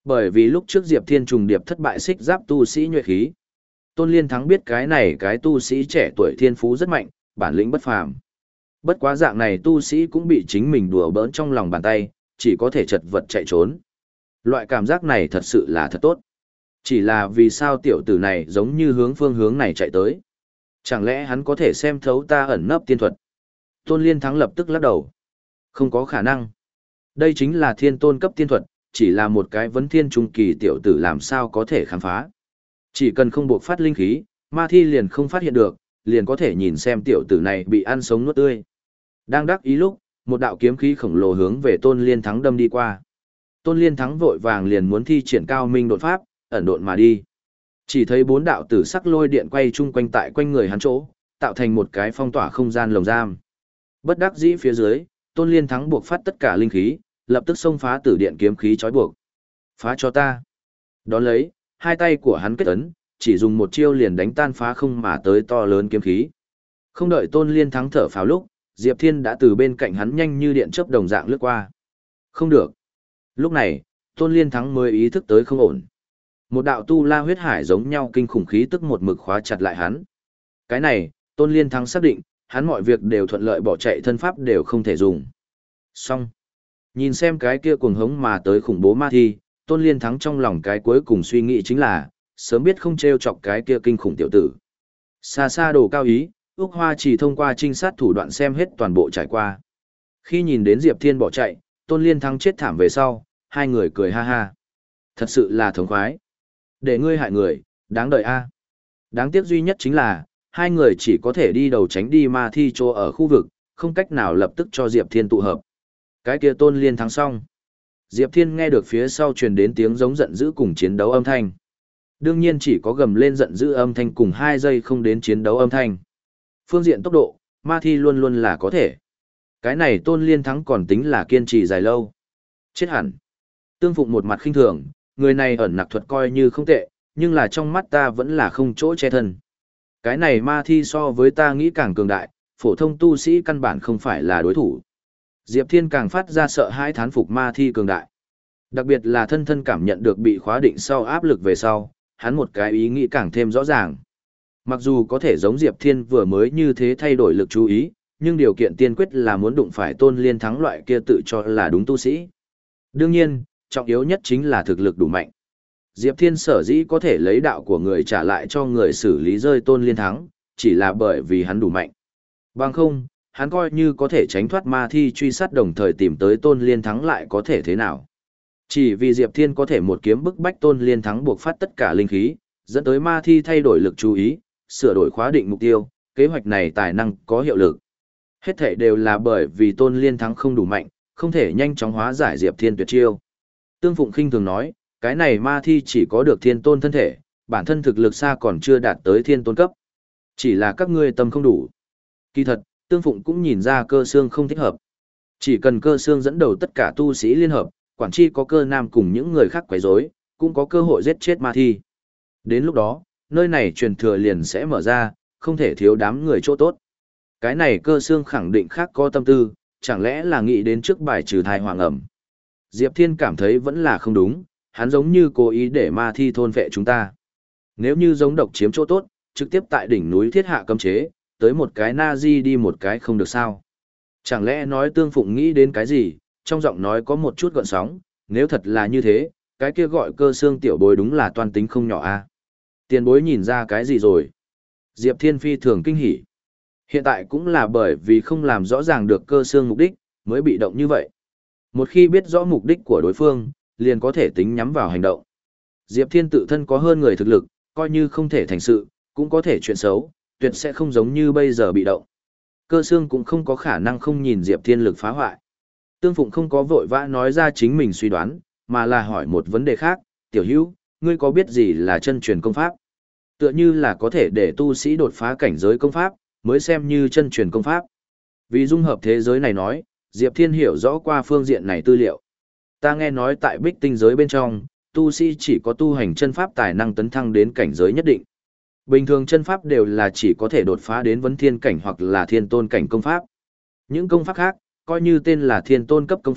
Bởi vì lúc trước Diệp Thiên trùng điệp thất bại xích giáp tu sĩ nhuệ khí. Tôn Liên Thắng biết cái này cái tu sĩ trẻ tuổi thiên phú rất mạnh, bản lĩnh bất phàm. Bất quá dạng này tu sĩ cũng bị chính mình đùa bỡn trong lòng bàn tay, chỉ có thể chật vật chạy trốn. Loại cảm giác này thật sự là thật tốt. Chỉ là vì sao tiểu tử này giống như hướng phương hướng này chạy tới. Chẳng lẽ hắn có thể xem thấu ta ẩn nấp tiên thuật? Tôn Liên Thắng lập tức lắc đầu. Không có khả năng. Đây chính là thiên tôn cấp tiên thuật, chỉ là một cái vấn thiên trung kỳ tiểu tử làm sao có thể khám phá. Chỉ cần không buộc phát linh khí, ma thi liền không phát hiện được, liền có thể nhìn xem tiểu tử này bị ăn sống nuốt tươi. Đang đắc ý lúc, một đạo kiếm khí khổng lồ hướng về Tôn Liên Thắng đâm đi qua. Tôn Liên Thắng vội vàng liền muốn thi triển cao minh đột pháp, ẩn độn mà đi. Chỉ thấy bốn đạo tử sắc lôi điện quay chung quanh tại quanh người hắn chỗ, tạo thành một cái phong tỏa không gian lồng giam. Bất đắc dĩ phía dưới, Tôn Liên Thắng buộc phát tất cả linh khí, lập tức xông phá tử điện kiếm khí trói buộc. Phá cho ta. Đón lấy, hai tay của hắn kết ấn, chỉ dùng một chiêu liền đánh tan phá không mà tới to lớn kiếm khí. Không đợi Tôn Liên Thắng thở phào lúc, Diệp Thiên đã từ bên cạnh hắn nhanh như điện chớp đồng dạng lướt qua. Không được. Lúc này, Tôn Liên Thắng mới ý thức tới không ổn. Một đạo tu la huyết hải giống nhau kinh khủng khí tức một mực khóa chặt lại hắn. Cái này, Tôn Liên Thắng xác định, hắn mọi việc đều thuận lợi, bỏ chạy thân pháp đều không thể dùng. Xong. Nhìn xem cái kia cuồng hống mà tới khủng bố ma thi, Tôn Liên Thắng trong lòng cái cuối cùng suy nghĩ chính là, sớm biết không trêu chọc cái kia kinh khủng tiểu tử. Xa xa đồ cao ý, Úc Hoa chỉ thông qua trinh sát thủ đoạn xem hết toàn bộ trải qua. Khi nhìn đến Diệp Thiên bỏ chạy, Tôn Liên Thắng chết thảm về sau, hai người cười ha ha. Thật sự là thống khoái. Để ngươi hại người, đáng đợi a. Đáng tiếc duy nhất chính là, hai người chỉ có thể đi đầu tránh đi ma thi chỗ ở khu vực, không cách nào lập tức cho Diệp Thiên tụ hợp. Cái kia Tôn Liên Thắng xong. Diệp Thiên nghe được phía sau truyền đến tiếng giống giận dữ cùng chiến đấu âm thanh. Đương nhiên chỉ có gầm lên giận dữ âm thanh cùng hai giây không đến chiến đấu âm thanh. Phương diện tốc độ, ma thi luôn luôn là có thể. Cái này Tôn Liên Thắng còn tính là kiên trì dài lâu. Chết hẳn. Tương Phụng một mặt khinh thường, người này ẩn nặc thuật coi như không tệ, nhưng là trong mắt ta vẫn là không chỗ che thân. Cái này ma thi so với ta nghĩ càng cường đại, phổ thông tu sĩ căn bản không phải là đối thủ. Diệp Thiên càng phát ra sợ hãi thán phục ma thi cường đại. Đặc biệt là thân thân cảm nhận được bị khóa định sau áp lực về sau, hắn một cái ý nghĩ càng thêm rõ ràng. Mặc dù có thể giống Diệp Thiên vừa mới như thế thay đổi lực chú ý, nhưng điều kiện tiên quyết là muốn đụng phải Tôn Liên Thắng loại kia tự cho là đúng tu sĩ. Đương nhiên, trọng yếu nhất chính là thực lực đủ mạnh. Diệp Thiên sở dĩ có thể lấy đạo của người trả lại cho người xử lý rơi Tôn Liên Thắng, chỉ là bởi vì hắn đủ mạnh. Bằng không, hắn coi như có thể tránh thoát ma thi truy sát đồng thời tìm tới Tôn Liên Thắng lại có thể thế nào. Chỉ vì Diệp Thiên có thể một kiếm bức bách Tôn Liên Thắng buộc phát tất cả linh khí, dẫn tới ma thi thay đổi lực chú ý, sửa đổi khóa định mục tiêu, kế hoạch này tài năng có hiệu lực. Hết thảy đều là bởi vì Tôn Liên Thắng không đủ mạnh, không thể nhanh chóng hóa giải Diệp Thiên tuyệt chiêu. Tương Phụng khinh thường nói, cái này ma thi chỉ có được thiên tôn thân thể, bản thân thực lực xa còn chưa đạt tới thiên tôn cấp. Chỉ là các ngươi tâm không đủ. Kỳ thật, Tương Phụng cũng nhìn ra Cơ Xương không thích hợp. Chỉ cần Cơ Xương dẫn đầu tất cả tu sĩ liên hợp, quản chi có Cơ Nam cùng những người khác quấy rối, cũng có cơ hội giết chết ma thi. Đến lúc đó, nơi này truyền thừa liền sẽ mở ra, không thể thiếu đám người chỗ tốt. Cái này Cơ Xương khẳng định khác có tâm tư, chẳng lẽ là nghĩ đến trước bài trừ thai hoàng ẩm. Diệp Thiên cảm thấy vẫn là không đúng, hắn giống như cố ý để ma thi thôn vệ chúng ta. Nếu như giống độc chiếm chỗ tốt, trực tiếp tại đỉnh núi thiết hạ cấm chế, tới một cái Nazi đi một cái không được sao. Chẳng lẽ nói Tương Phụng nghĩ đến cái gì, trong giọng nói có một chút gợn sóng, nếu thật là như thế, cái kia gọi Cơ Xương tiểu bối đúng là toan tính không nhỏ a. Tiền bối nhìn ra cái gì rồi? Diệp Thiên phi thường kinh hỉ. Hiện tại cũng là bởi vì không làm rõ ràng được Cơ Xương mục đích, mới bị động như vậy. Một khi biết rõ mục đích của đối phương, liền có thể tính nhắm vào hành động. Diệp Thiên tự thân có hơn người thực lực, coi như không thể thành sự, cũng có thể chuyện xấu, tuyệt sẽ không giống như bây giờ bị động. Cơ Xương cũng không có khả năng không nhìn Diệp Thiên lực phá hoại. Tương Phụng không có vội vã nói ra chính mình suy đoán, mà là hỏi một vấn đề khác, tiểu hữu, ngươi có biết gì là chân truyền công pháp? Tựa như là có thể để tu sĩ đột phá cảnh giới công pháp, mới xem như chân truyền công pháp. Vì dung hợp thế giới này nói, Diệp Thiên hiểu rõ qua phương diện này tư liệu. Ta nghe nói tại Bích Tinh giới bên trong, tu sĩ chỉ có tu hành chân pháp tài năng tấn thăng đến cảnh giới nhất định. Bình thường chân pháp đều là chỉ có thể đột phá đến vấn thiên cảnh hoặc là thiên tôn cảnh công pháp. Những công pháp khác, coi như tên là thiên tôn cấp công pháp,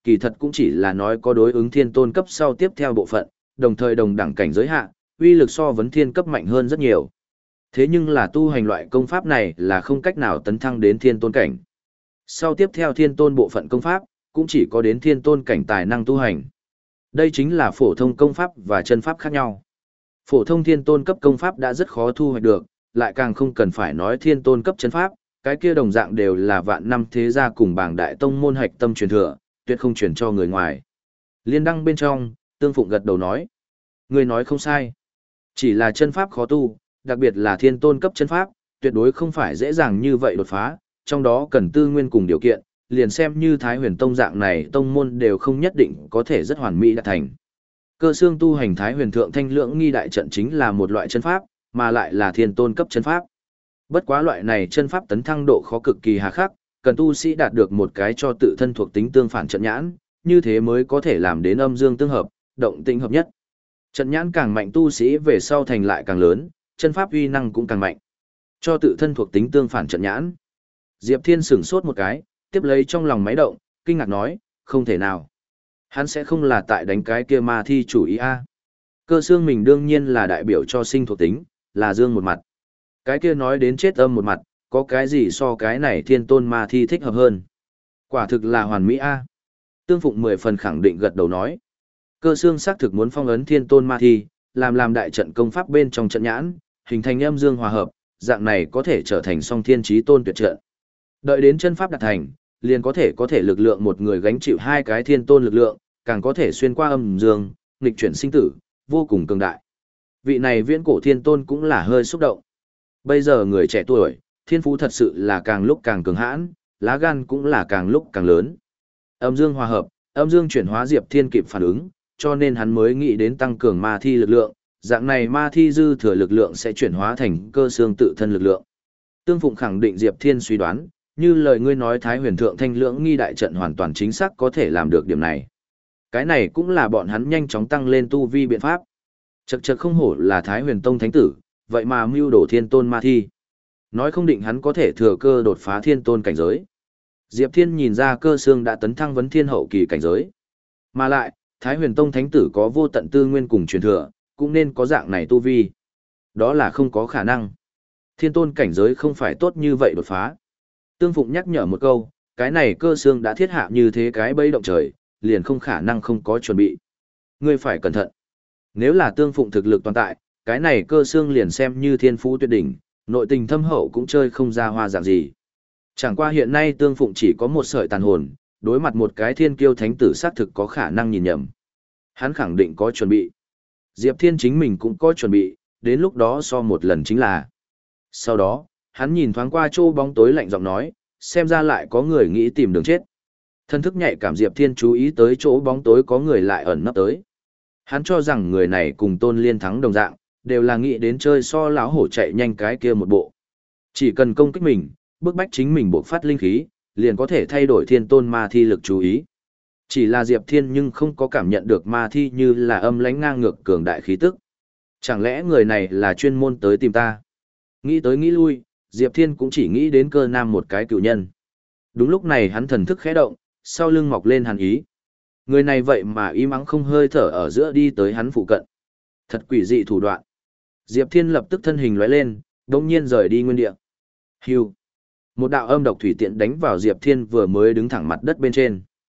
kỳ thật cũng chỉ là nói có đối ứng thiên tôn cấp sau tiếp theo bộ phận, đồng thời đồng đẳng cảnh giới hạ, uy lực so vấn thiên cấp mạnh hơn rất nhiều. Thế nhưng là tu hành loại công pháp này là không cách nào tấn thăng đến thiên tôn cảnh. Sau tiếp theo thiên tôn bộ phận công pháp, cũng chỉ có đến thiên tôn cảnh tài năng tu hành. Đây chính là phổ thông công pháp và chân pháp khác nhau. Phổ thông thiên tôn cấp công pháp đã rất khó thu hoạch được, lại càng không cần phải nói thiên tôn cấp chân pháp, cái kia đồng dạng đều là vạn năm thế gia cùng bảng đại tông môn hạch tâm truyền thừa, tuyệt không truyền cho người ngoài. Liên đăng bên trong, Tương Phụng gật đầu nói. Người nói không sai. Chỉ là chân pháp khó tu, đặc biệt là thiên tôn cấp chân pháp, tuyệt đối không phải dễ dàng như vậy đột phá, trong đó cần tư nguyên cùng điều kiện, liền xem như Thái Huyền Tông dạng này tông môn đều không nhất định có thể rất hoàn mỹ đạt thành. Cơ xương tu hành Thái Huyền Thượng Thanh Lưỡng Nghi Đại Trận chính là một loại chân pháp, mà lại là thiên tôn cấp chân pháp. Bất quá loại này chân pháp tấn thăng độ khó cực kỳ hà khắc, cần tu sĩ đạt được một cái cho tự thân thuộc tính tương phản trận nhãn, như thế mới có thể làm đến âm dương tương hợp, động tĩnh hợp nhất. Trận nhãn càng mạnh tu sĩ về sau thành lại càng lớn, chân pháp uy năng cũng càng mạnh. Cho tự thân thuộc tính tương phản trận nhãn. Diệp Thiên sửng sốt một cái, tiếp lấy trong lòng máy động, kinh ngạc nói, không thể nào. Hắn sẽ không là tại đánh cái kia ma thi chủ ý a. Cơ xương mình đương nhiên là đại biểu cho sinh thuộc tính, là dương một mặt. Cái kia nói đến chết âm một mặt, có cái gì so cái này thiên tôn ma thi thích hợp hơn. Quả thực là hoàn mỹ a. Tương Phụng mười phần khẳng định gật đầu nói. Cơ xương xác thực muốn phong ấn thiên tôn ma thi, làm làm đại trận công pháp bên trong trận nhãn, hình thành âm dương hòa hợp, dạng này có thể trở thành song thiên chí tôn tuyệt trận. Đợi đến chân pháp đạt thành, liền có thể có thể lực lượng một người gánh chịu hai cái thiên tôn lực lượng, càng có thể xuyên qua âm dương, nghịch chuyển sinh tử, vô cùng cường đại. Vị này viễn cổ thiên tôn cũng là hơi xúc động. Bây giờ người trẻ tuổi, thiên phú thật sự là càng lúc càng cường hãn, lá gan cũng là càng lúc càng lớn. Âm dương hòa hợp, âm dương chuyển hóa Diệp Thiên kịp phản ứng, cho nên hắn mới nghĩ đến tăng cường ma thi lực lượng, dạng này ma thi dư thừa lực lượng sẽ chuyển hóa thành cơ xương tự thân lực lượng. Tương Phụng khẳng định Diệp Thiên suy đoán, như lời ngươi nói Thái Huyền Thượng Thanh Lưỡng Nghi Đại Trận hoàn toàn chính xác có thể làm được điểm này. Cái này cũng là bọn hắn nhanh chóng tăng lên tu vi biện pháp. Chậc chậc không hổ là Thái Huyền Tông thánh tử, vậy mà mưu đổ thiên tôn ma thi. Nói không định hắn có thể thừa cơ đột phá thiên tôn cảnh giới. Diệp Thiên nhìn ra cơ xương đã tấn thăng vấn thiên hậu kỳ cảnh giới. Mà lại, Thái Huyền Tông thánh tử có vô tận tư nguyên cùng truyền thừa, cũng nên có dạng này tu vi. Đó là không có khả năng. Thiên tôn cảnh giới không phải tốt như vậy đột phá. Tương Phụng nhắc nhở một câu, cái này cơ xương đã thiết hạ như thế cái bẫy động trời, liền không khả năng không có chuẩn bị. Ngươi phải cẩn thận. Nếu là Tương Phụng thực lực toàn tại, cái này cơ xương liền xem như thiên phú tuyệt đỉnh, nội tình thâm hậu cũng chơi không ra hoa dạng gì. Chẳng qua hiện nay Tương Phụng chỉ có một sợi tàn hồn, đối mặt một cái thiên kiêu thánh tử xác thực có khả năng nhìn nhầm. Hắn khẳng định có chuẩn bị. Diệp Thiên chính mình cũng có chuẩn bị, đến lúc đó so một lần chính là. Sau đó, hắn nhìn thoáng qua chỗ bóng tối lạnh giọng nói, xem ra lại có người nghĩ tìm đường chết. Thân thức nhạy cảm Diệp Thiên chú ý tới chỗ bóng tối có người lại ẩn nấp tới. Hắn cho rằng người này cùng Tôn Liên thắng đồng dạng, đều là nghĩ đến chơi so lão hổ chạy nhanh cái kia một bộ. Chỉ cần công kích mình, bức bách chính mình bộc phát linh khí, liền có thể thay đổi thiên tôn ma thi lực chú ý. Chỉ là Diệp Thiên nhưng không có cảm nhận được ma thi như là âm lãnh ngang ngược cường đại khí tức. Chẳng lẽ người này là chuyên môn tới tìm ta? Nghĩ tới nghĩ lui, Diệp Thiên cũng chỉ nghĩ đến Cơ Nam một cái cựu nhân. Đúng lúc này hắn thần thức khẽ động, sau lưng mọc lên hàn ý. Người này vậy mà im ắng không hơi thở ở giữa đi tới hắn phụ cận. Thật quỷ dị thủ đoạn. Diệp Thiên lập tức thân hình lóe lên, đống nhiên rời đi nguyên địa. Hưu. Một đạo âm độc thủy tiễn đánh vào Diệp Thiên vừa mới đứng thẳng mặt đất bên trên.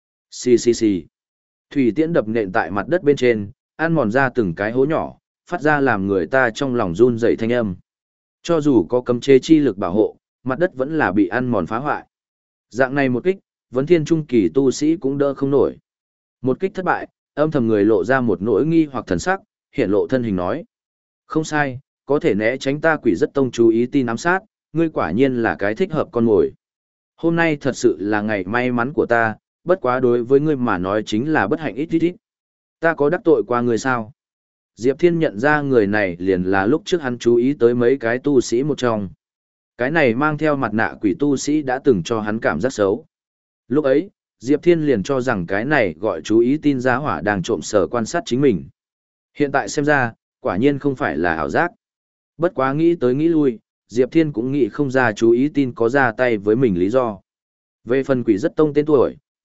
Xì xì xì. Thủy tiễn đập nện tại mặt đất bên trên, ăn mòn ra từng cái hố nhỏ, phát ra làm người ta trong lòng run rẩy thanh âm. Cho dù có cấm chế chi lực bảo hộ, mặt đất vẫn là bị ăn mòn phá hoại. Dạng này một kích, vấn thiên trung kỳ tu sĩ cũng đỡ không nổi. Một kích thất bại, âm thầm người lộ ra một nỗi nghi hoặc thần sắc, hiện lộ thân hình nói. Không sai, có thể né tránh ta Quỷ Rất Tông chú ý tin ám sát, ngươi quả nhiên là cái thích hợp con mồi. Hôm nay thật sự là ngày may mắn của ta, bất quá đối với ngươi mà nói chính là bất hạnh ít ít ít. Ta có đắc tội qua ngươi sao? Diệp Thiên nhận ra người này liền là lúc trước hắn chú ý tới mấy cái tu sĩ một trong. Cái này mang theo mặt nạ quỷ tu sĩ đã từng cho hắn cảm giác xấu. Lúc ấy, Diệp Thiên liền cho rằng cái này gọi chú ý tin giá hỏa đang trộm sờ quan sát chính mình. Hiện tại xem ra, quả nhiên không phải là ảo giác. Bất quá nghĩ tới nghĩ lui, Diệp Thiên cũng nghĩ không ra chú ý tin có ra tay với mình lý do. Về phần Quỷ Rất Tông tên tuổi,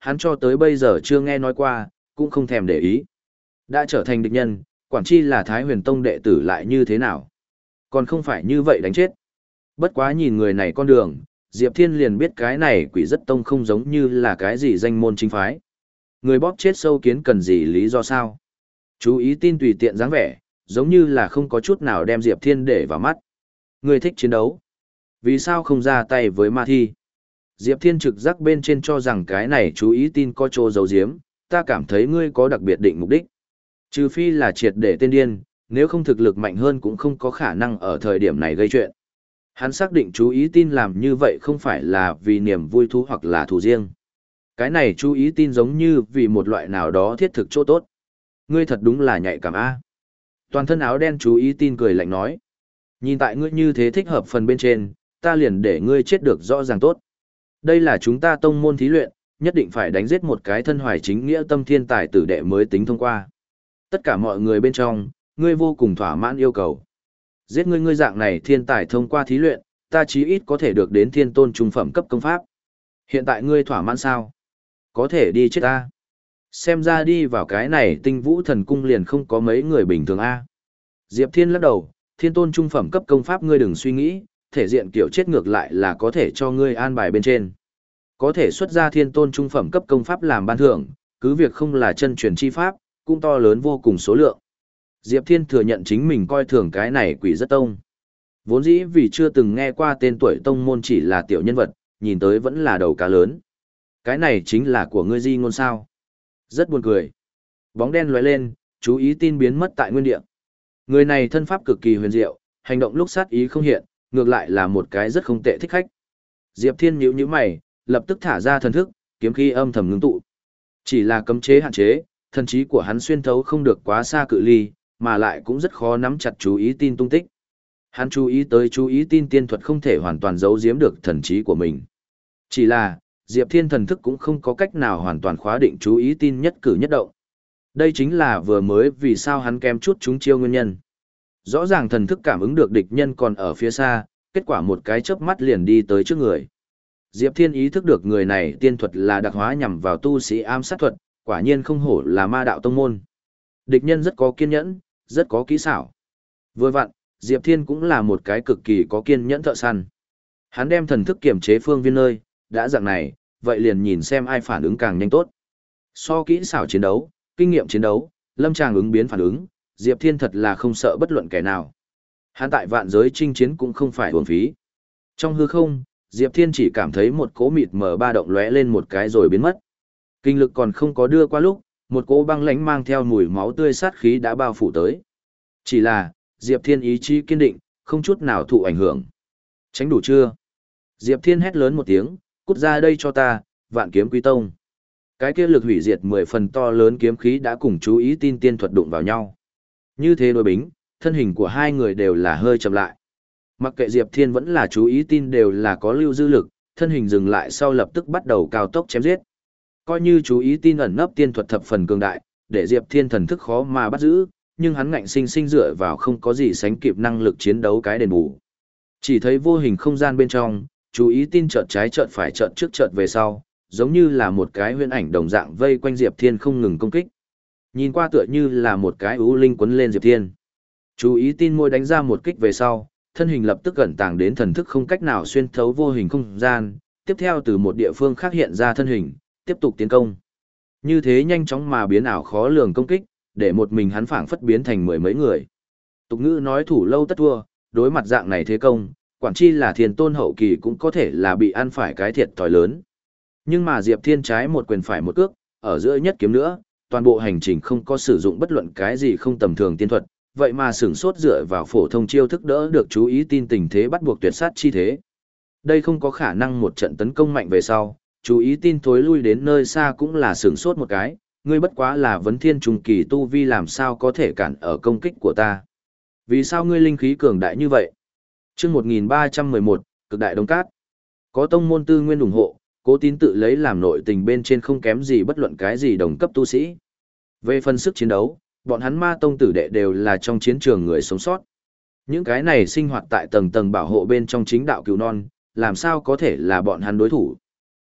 hắn cho tới bây giờ chưa nghe nói qua, cũng không thèm để ý. Đã trở thành địch nhân, quản chi là Thái Huyền Tông đệ tử lại như thế nào. Còn không phải như vậy đánh chết. Bất quá nhìn người này con đường, Diệp Thiên liền biết cái này quỷ rất tông không giống như là cái gì danh môn chính phái. Người bóp chết sâu kiến cần gì lý do sao? Chú ý tin tùy tiện dáng vẻ, giống như là không có chút nào đem Diệp Thiên để vào mắt. Người thích chiến đấu. Vì sao không ra tay với ma thi? Diệp Thiên trực giác bên trên cho rằng cái này chú ý tin có chỗ giấu giếm, ta cảm thấy ngươi có đặc biệt định mục đích. Trừ phi là triệt để tên điên, nếu không thực lực mạnh hơn cũng không có khả năng ở thời điểm này gây chuyện. Hắn xác định chú ý tin làm như vậy không phải là vì niềm vui thú hoặc là thù riêng. Cái này chú ý tin giống như vì một loại nào đó thiết thực chỗ tốt. Ngươi thật đúng là nhạy cảm a. Toàn thân áo đen chú ý tin cười lạnh nói. Nhìn tại ngươi như thế thích hợp phần bên trên, ta liền để ngươi chết được rõ ràng tốt. Đây là chúng ta tông môn thí luyện, nhất định phải đánh giết một cái thân hoài chính nghĩa tâm thiên tài tử đệ mới tính thông qua. Tất cả mọi người bên trong, ngươi vô cùng thỏa mãn yêu cầu. Giết ngươi ngươi dạng này thiên tài thông qua thí luyện, ta chí ít có thể được đến thiên tôn trung phẩm cấp công pháp. Hiện tại ngươi thỏa mãn sao? Có thể đi chết ta. Xem ra đi vào cái này tinh vũ thần cung liền không có mấy người bình thường a. Diệp Thiên lắc đầu, thiên tôn trung phẩm cấp công pháp ngươi đừng suy nghĩ, thể diện kiểu chết ngược lại là có thể cho ngươi an bài bên trên. Có thể xuất ra thiên tôn trung phẩm cấp công pháp làm ban thưởng, cứ việc không là chân truyền chi pháp, cũng to lớn vô cùng số lượng. Diệp Thiên thừa nhận chính mình coi thường cái này quỷ rất tông. Vốn dĩ vì chưa từng nghe qua tên tuổi tông môn chỉ là tiểu nhân vật, nhìn tới vẫn là đầu cá lớn. Cái này chính là của ngươi di ngôn sao. Rất buồn cười. Bóng đen lóe lên, chú ý tin biến mất tại nguyên địa. Người này thân pháp cực kỳ huyền diệu, hành động lúc sát ý không hiện, ngược lại là một cái rất không tệ thích khách. Diệp Thiên nhíu nhíu mày, lập tức thả ra thần thức, kiếm khí âm thầm ngưng tụ. Chỉ là cấm chế hạn chế, thần trí của hắn xuyên thấu không được quá xa cự ly, mà lại cũng rất khó nắm chặt chú ý tin tung tích. Hắn chú ý tới chú ý tin tiên thuật không thể hoàn toàn giấu giếm được thần trí của mình. Chỉ là, Diệp Thiên thần thức cũng không có cách nào hoàn toàn khóa định chú ý tin nhất cử nhất động. Đây chính là vừa mới vì sao hắn kém chút trúng chiêu nguyên nhân. Rõ ràng thần thức cảm ứng được địch nhân còn ở phía xa, kết quả một cái chớp mắt liền đi tới trước người. Diệp Thiên ý thức được người này tiên thuật là đặc hóa nhằm vào tu sĩ ám sát thuật, quả nhiên không hổ là ma đạo tông môn. Địch nhân rất có kiên nhẫn, rất có kỹ xảo. Vừa vặn, Diệp Thiên cũng là một cái cực kỳ có kiên nhẫn thợ săn. Hắn đem thần thức kiểm chế phương viên nơi, đã dạng này, vậy liền nhìn xem ai phản ứng càng nhanh tốt. So kỹ xảo chiến đấu, kinh nghiệm chiến đấu, lâm tràng ứng biến phản ứng, Diệp Thiên thật là không sợ bất luận kẻ nào. Hắn tại vạn giới chinh chiến cũng không phải uổng phí. Trong hư không, Diệp Thiên chỉ cảm thấy một cỗ mịt mờ ba động lóe lên một cái rồi biến mất. Kinh lực còn không có đưa qua lúc, một cỗ băng lãnh mang theo mùi máu tươi sát khí đã bao phủ tới. Chỉ là, Diệp Thiên ý chí kiên định, không chút nào thụ ảnh hưởng. Tránh đủ chưa? Diệp Thiên hét lớn một tiếng, cút ra đây cho ta, Vạn Kiếm Quý Tông. Cái kia lực hủy diệt mười phần to lớn kiếm khí đã cùng chú ý tin tiên thuật đụng vào nhau. Như thế đối bính, thân hình của hai người đều là hơi chậm lại. Mặc kệ Diệp Thiên vẫn là chú ý tin đều là có lưu dư lực, thân hình dừng lại sau lập tức bắt đầu cao tốc chém giết. Coi như chú ý tin ẩn nấp tiên thuật thập phần cường đại, để Diệp Thiên thần thức khó mà bắt giữ, nhưng hắn ngạnh sinh sinh dựa vào không có gì sánh kịp năng lực chiến đấu cái đền bù. Chỉ thấy vô hình không gian bên trong, chú ý tin chợt trái chợt phải chợt trước chợt về sau, giống như là một cái huyễn ảnh đồng dạng vây quanh Diệp Thiên không ngừng công kích. Nhìn qua tựa như là một cái ưu linh quấn lên Diệp Thiên. Chú ý tin môi đánh ra một kích về sau, thân hình lập tức ẩn tàng đến thần thức không cách nào xuyên thấu vô hình không gian, tiếp theo từ một địa phương khác hiện ra thân hình, tiếp tục tiến công. Như thế nhanh chóng mà biến ảo khó lường công kích, để một mình hắn phảng phất biến thành mười mấy người. Tục ngữ nói thủ lâu tất thua, đối mặt dạng này thế công, quản chi là thiền tôn hậu kỳ cũng có thể là bị ăn phải cái thiệt thòi lớn. Nhưng mà Diệp Thiên trái một quyền phải một cước, ở giữa nhất kiếm nữa, toàn bộ hành trình không có sử dụng bất luận cái gì không tầm thường tiên thuật, vậy mà sửng sốt dựa vào phổ thông chiêu thức đỡ được chú ý tin tình thế bắt buộc tuyệt sát chi thế. Đây không có khả năng một trận tấn công mạnh về sau, chú ý tin thối lui đến nơi xa cũng là sửng sốt một cái, ngươi bất quá là vấn thiên trùng kỳ tu vi làm sao có thể cản ở công kích của ta. Vì sao ngươi linh khí cường đại như vậy? Chương một nghìn ba trăm mười một, cực đại đông cát. Có tông môn tư nguyên ủng hộ, Cố Tín tự lấy làm nội tình bên trên không kém gì bất luận cái gì đồng cấp tu sĩ. Về phần sức chiến đấu, bọn hắn ma tông tử đệ đều là trong chiến trường người sống sót. Những cái này sinh hoạt tại tầng tầng bảo hộ bên trong chính đạo cứu non, làm sao có thể là bọn hắn đối thủ.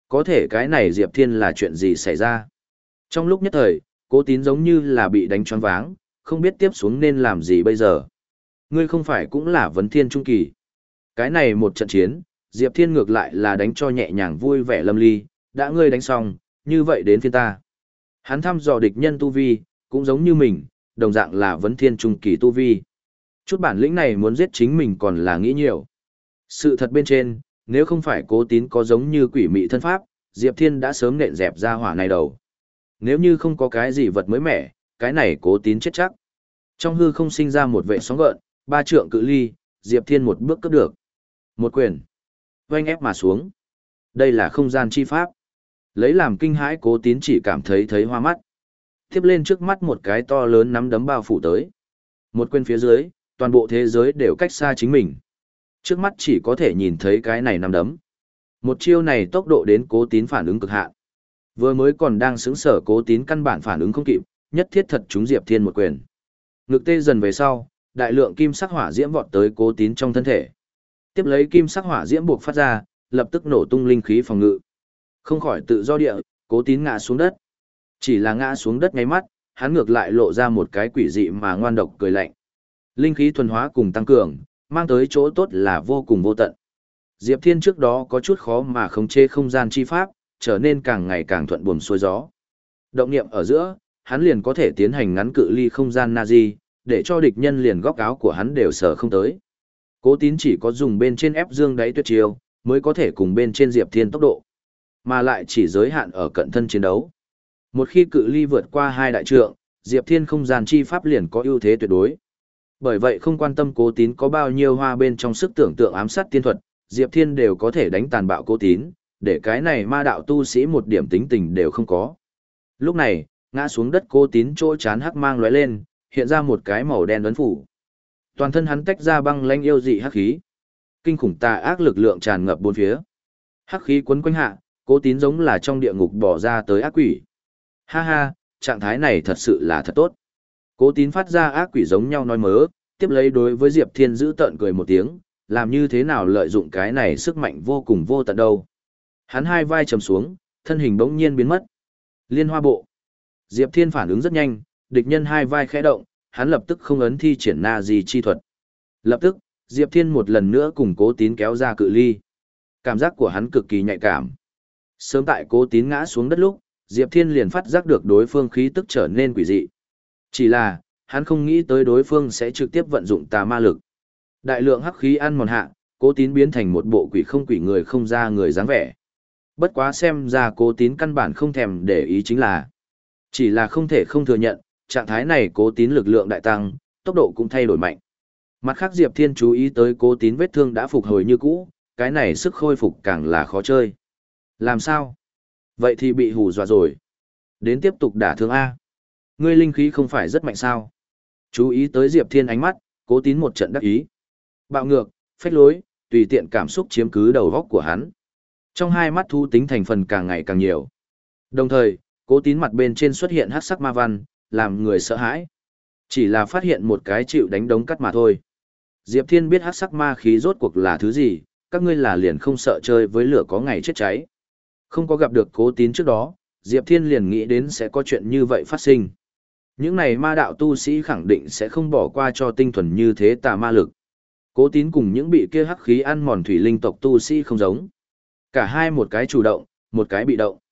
Có thể cái này Diệp Thiên là chuyện gì xảy ra? Trong lúc nhất thời, Cố Tín giống như là bị đánh choáng váng, không biết tiếp xuống nên làm gì bây giờ. Ngươi không phải cũng là vấn thiên trung kỳ. Cái này một trận chiến, Diệp Thiên ngược lại là đánh cho nhẹ nhàng vui vẻ lâm ly, đã ngươi đánh xong, như vậy đến phiên ta. Hắn thăm dò địch nhân tu vi, cũng giống như mình, đồng dạng là vấn thiên trung kỳ tu vi. Chút bản lĩnh này muốn giết chính mình còn là nghĩ nhiều. Sự thật bên trên, nếu không phải Cố Tín có giống như quỷ mị thân pháp, Diệp Thiên đã sớm nện dẹp ra hỏa này đầu. Nếu như không có cái gì vật mới mẻ, cái này Cố Tín chết chắc. Trong hư không sinh ra một vệ sóng gợn, ba trượng cự ly, Diệp Thiên một bước cấp được. Một quyền, oanh ép mà xuống. Đây là không gian chi pháp. Lấy làm kinh hãi Cố Tín chỉ cảm thấy thấy hoa mắt. Tiếp lên trước mắt một cái to lớn nắm đấm bao phủ tới. Một quyền phía dưới, toàn bộ thế giới đều cách xa chính mình. Trước mắt chỉ có thể nhìn thấy cái này nắm đấm. Một chiêu này tốc độ đến Cố Tín phản ứng cực hạn. Vừa mới còn đang sững sở Cố Tín căn bản phản ứng không kịp, nhất thiết thật trúng Diệp Thiên một quyền. Ngực tê dần về sau, đại lượng kim sắc hỏa diễm vọt tới Cố Tín trong thân thể. Tiếp lấy kim sắc hỏa diễm buộc phát ra, lập tức nổ tung linh khí phòng ngự. Không khỏi tự do địa, Cố Tín ngã xuống đất. Chỉ là ngã xuống đất ngay mắt, hắn ngược lại lộ ra một cái quỷ dị mà ngoan độc cười lạnh. Linh khí thuần hóa cùng tăng cường, mang tới chỗ tốt là vô cùng vô tận. Diệp Thiên trước đó có chút khó mà khống chế không gian chi pháp, trở nên càng ngày càng thuận buồm xuôi gió. Động niệm ở giữa, hắn liền có thể tiến hành ngắn cự ly không gian Nazi, để cho địch nhân liền góc áo của hắn đều sở không tới. Cố Tín chỉ có dùng bên trên ép dương đáy tuyệt chiêu, mới có thể cùng bên trên Diệp Thiên tốc độ, mà lại chỉ giới hạn ở cận thân chiến đấu. Một khi cự ly vượt qua hai đại trượng, Diệp Thiên không gian chi pháp liền có ưu thế tuyệt đối. Bởi vậy không quan tâm Cố Tín có bao nhiêu hoa bên trong sức tưởng tượng ám sát tiên thuật, Diệp Thiên đều có thể đánh tàn bạo Cố Tín, để cái này ma đạo tu sĩ một điểm tính tình đều không có. Lúc này, ngã xuống đất Cố Tín chỗ chán hắc mang lóe lên, hiện ra một cái màu đen ấn phủ. Toàn thân hắn tách ra băng lãnh yêu dị hắc khí. Kinh khủng tà ác lực lượng tràn ngập bốn phía. Hắc khí quấn quanh hạ, Cố Tín giống là trong địa ngục bỏ ra tới ác quỷ. Ha ha, trạng thái này thật sự là thật tốt. Cố Tín phát ra ác quỷ giống nhau nói mớ, tiếp lấy đối với Diệp Thiên giữ tợn cười một tiếng, làm như thế nào lợi dụng cái này sức mạnh vô cùng vô tận đâu. Hắn hai vai trầm xuống, thân hình bỗng nhiên biến mất. Liên hoa bộ. Diệp Thiên phản ứng rất nhanh, địch nhân hai vai khẽ động, hắn lập tức không ấn thi triển na gì chi thuật. Lập tức, Diệp Thiên một lần nữa cùng Cố Tín kéo ra cự ly. Cảm giác của hắn cực kỳ nhạy cảm. Sớm tại Cố Tín ngã xuống đất lúc, Diệp Thiên liền phát giác được đối phương khí tức trở nên quỷ dị. Chỉ là, hắn không nghĩ tới đối phương sẽ trực tiếp vận dụng tà ma lực. Đại lượng hắc khí ăn mòn hạ, Cố Tín biến thành một bộ quỷ không quỷ người không ra người dáng vẻ. Bất quá xem ra Cố Tín căn bản không thèm để ý chính là. Chỉ là không thể không thừa nhận, trạng thái này Cố Tín lực lượng đại tăng, tốc độ cũng thay đổi mạnh. Mặt khác Diệp Thiên chú ý tới Cố Tín vết thương đã phục hồi như cũ, cái này sức khôi phục càng là khó chơi. Làm sao? Vậy thì bị hù dọa rồi. Đến tiếp tục đả thương A. Ngươi linh khí không phải rất mạnh sao? Chú ý tới Diệp Thiên ánh mắt, Cố Tín một trận đắc ý. Bạo ngược, phách lối, tùy tiện cảm xúc chiếm cứ đầu góc của hắn. Trong hai mắt thu tính thành phần càng ngày càng nhiều. Đồng thời, Cố Tín mặt bên trên xuất hiện hắc sắc ma văn, làm người sợ hãi. Chỉ là phát hiện một cái chịu đánh đống cắt mà thôi. Diệp Thiên biết hắc sắc ma khí rốt cuộc là thứ gì, các ngươi là liền không sợ chơi với lửa có ngày chết cháy. Không có gặp được Cố Tín trước đó, Diệp Thiên liền nghĩ đến sẽ có chuyện như vậy phát sinh. Những này ma đạo tu sĩ khẳng định sẽ không bỏ qua cho tinh thuần như thế tà ma lực. Cố Tín cùng những bị kia hắc khí ăn mòn thủy linh tộc tu sĩ không giống. Cả hai một cái chủ động, một cái bị động.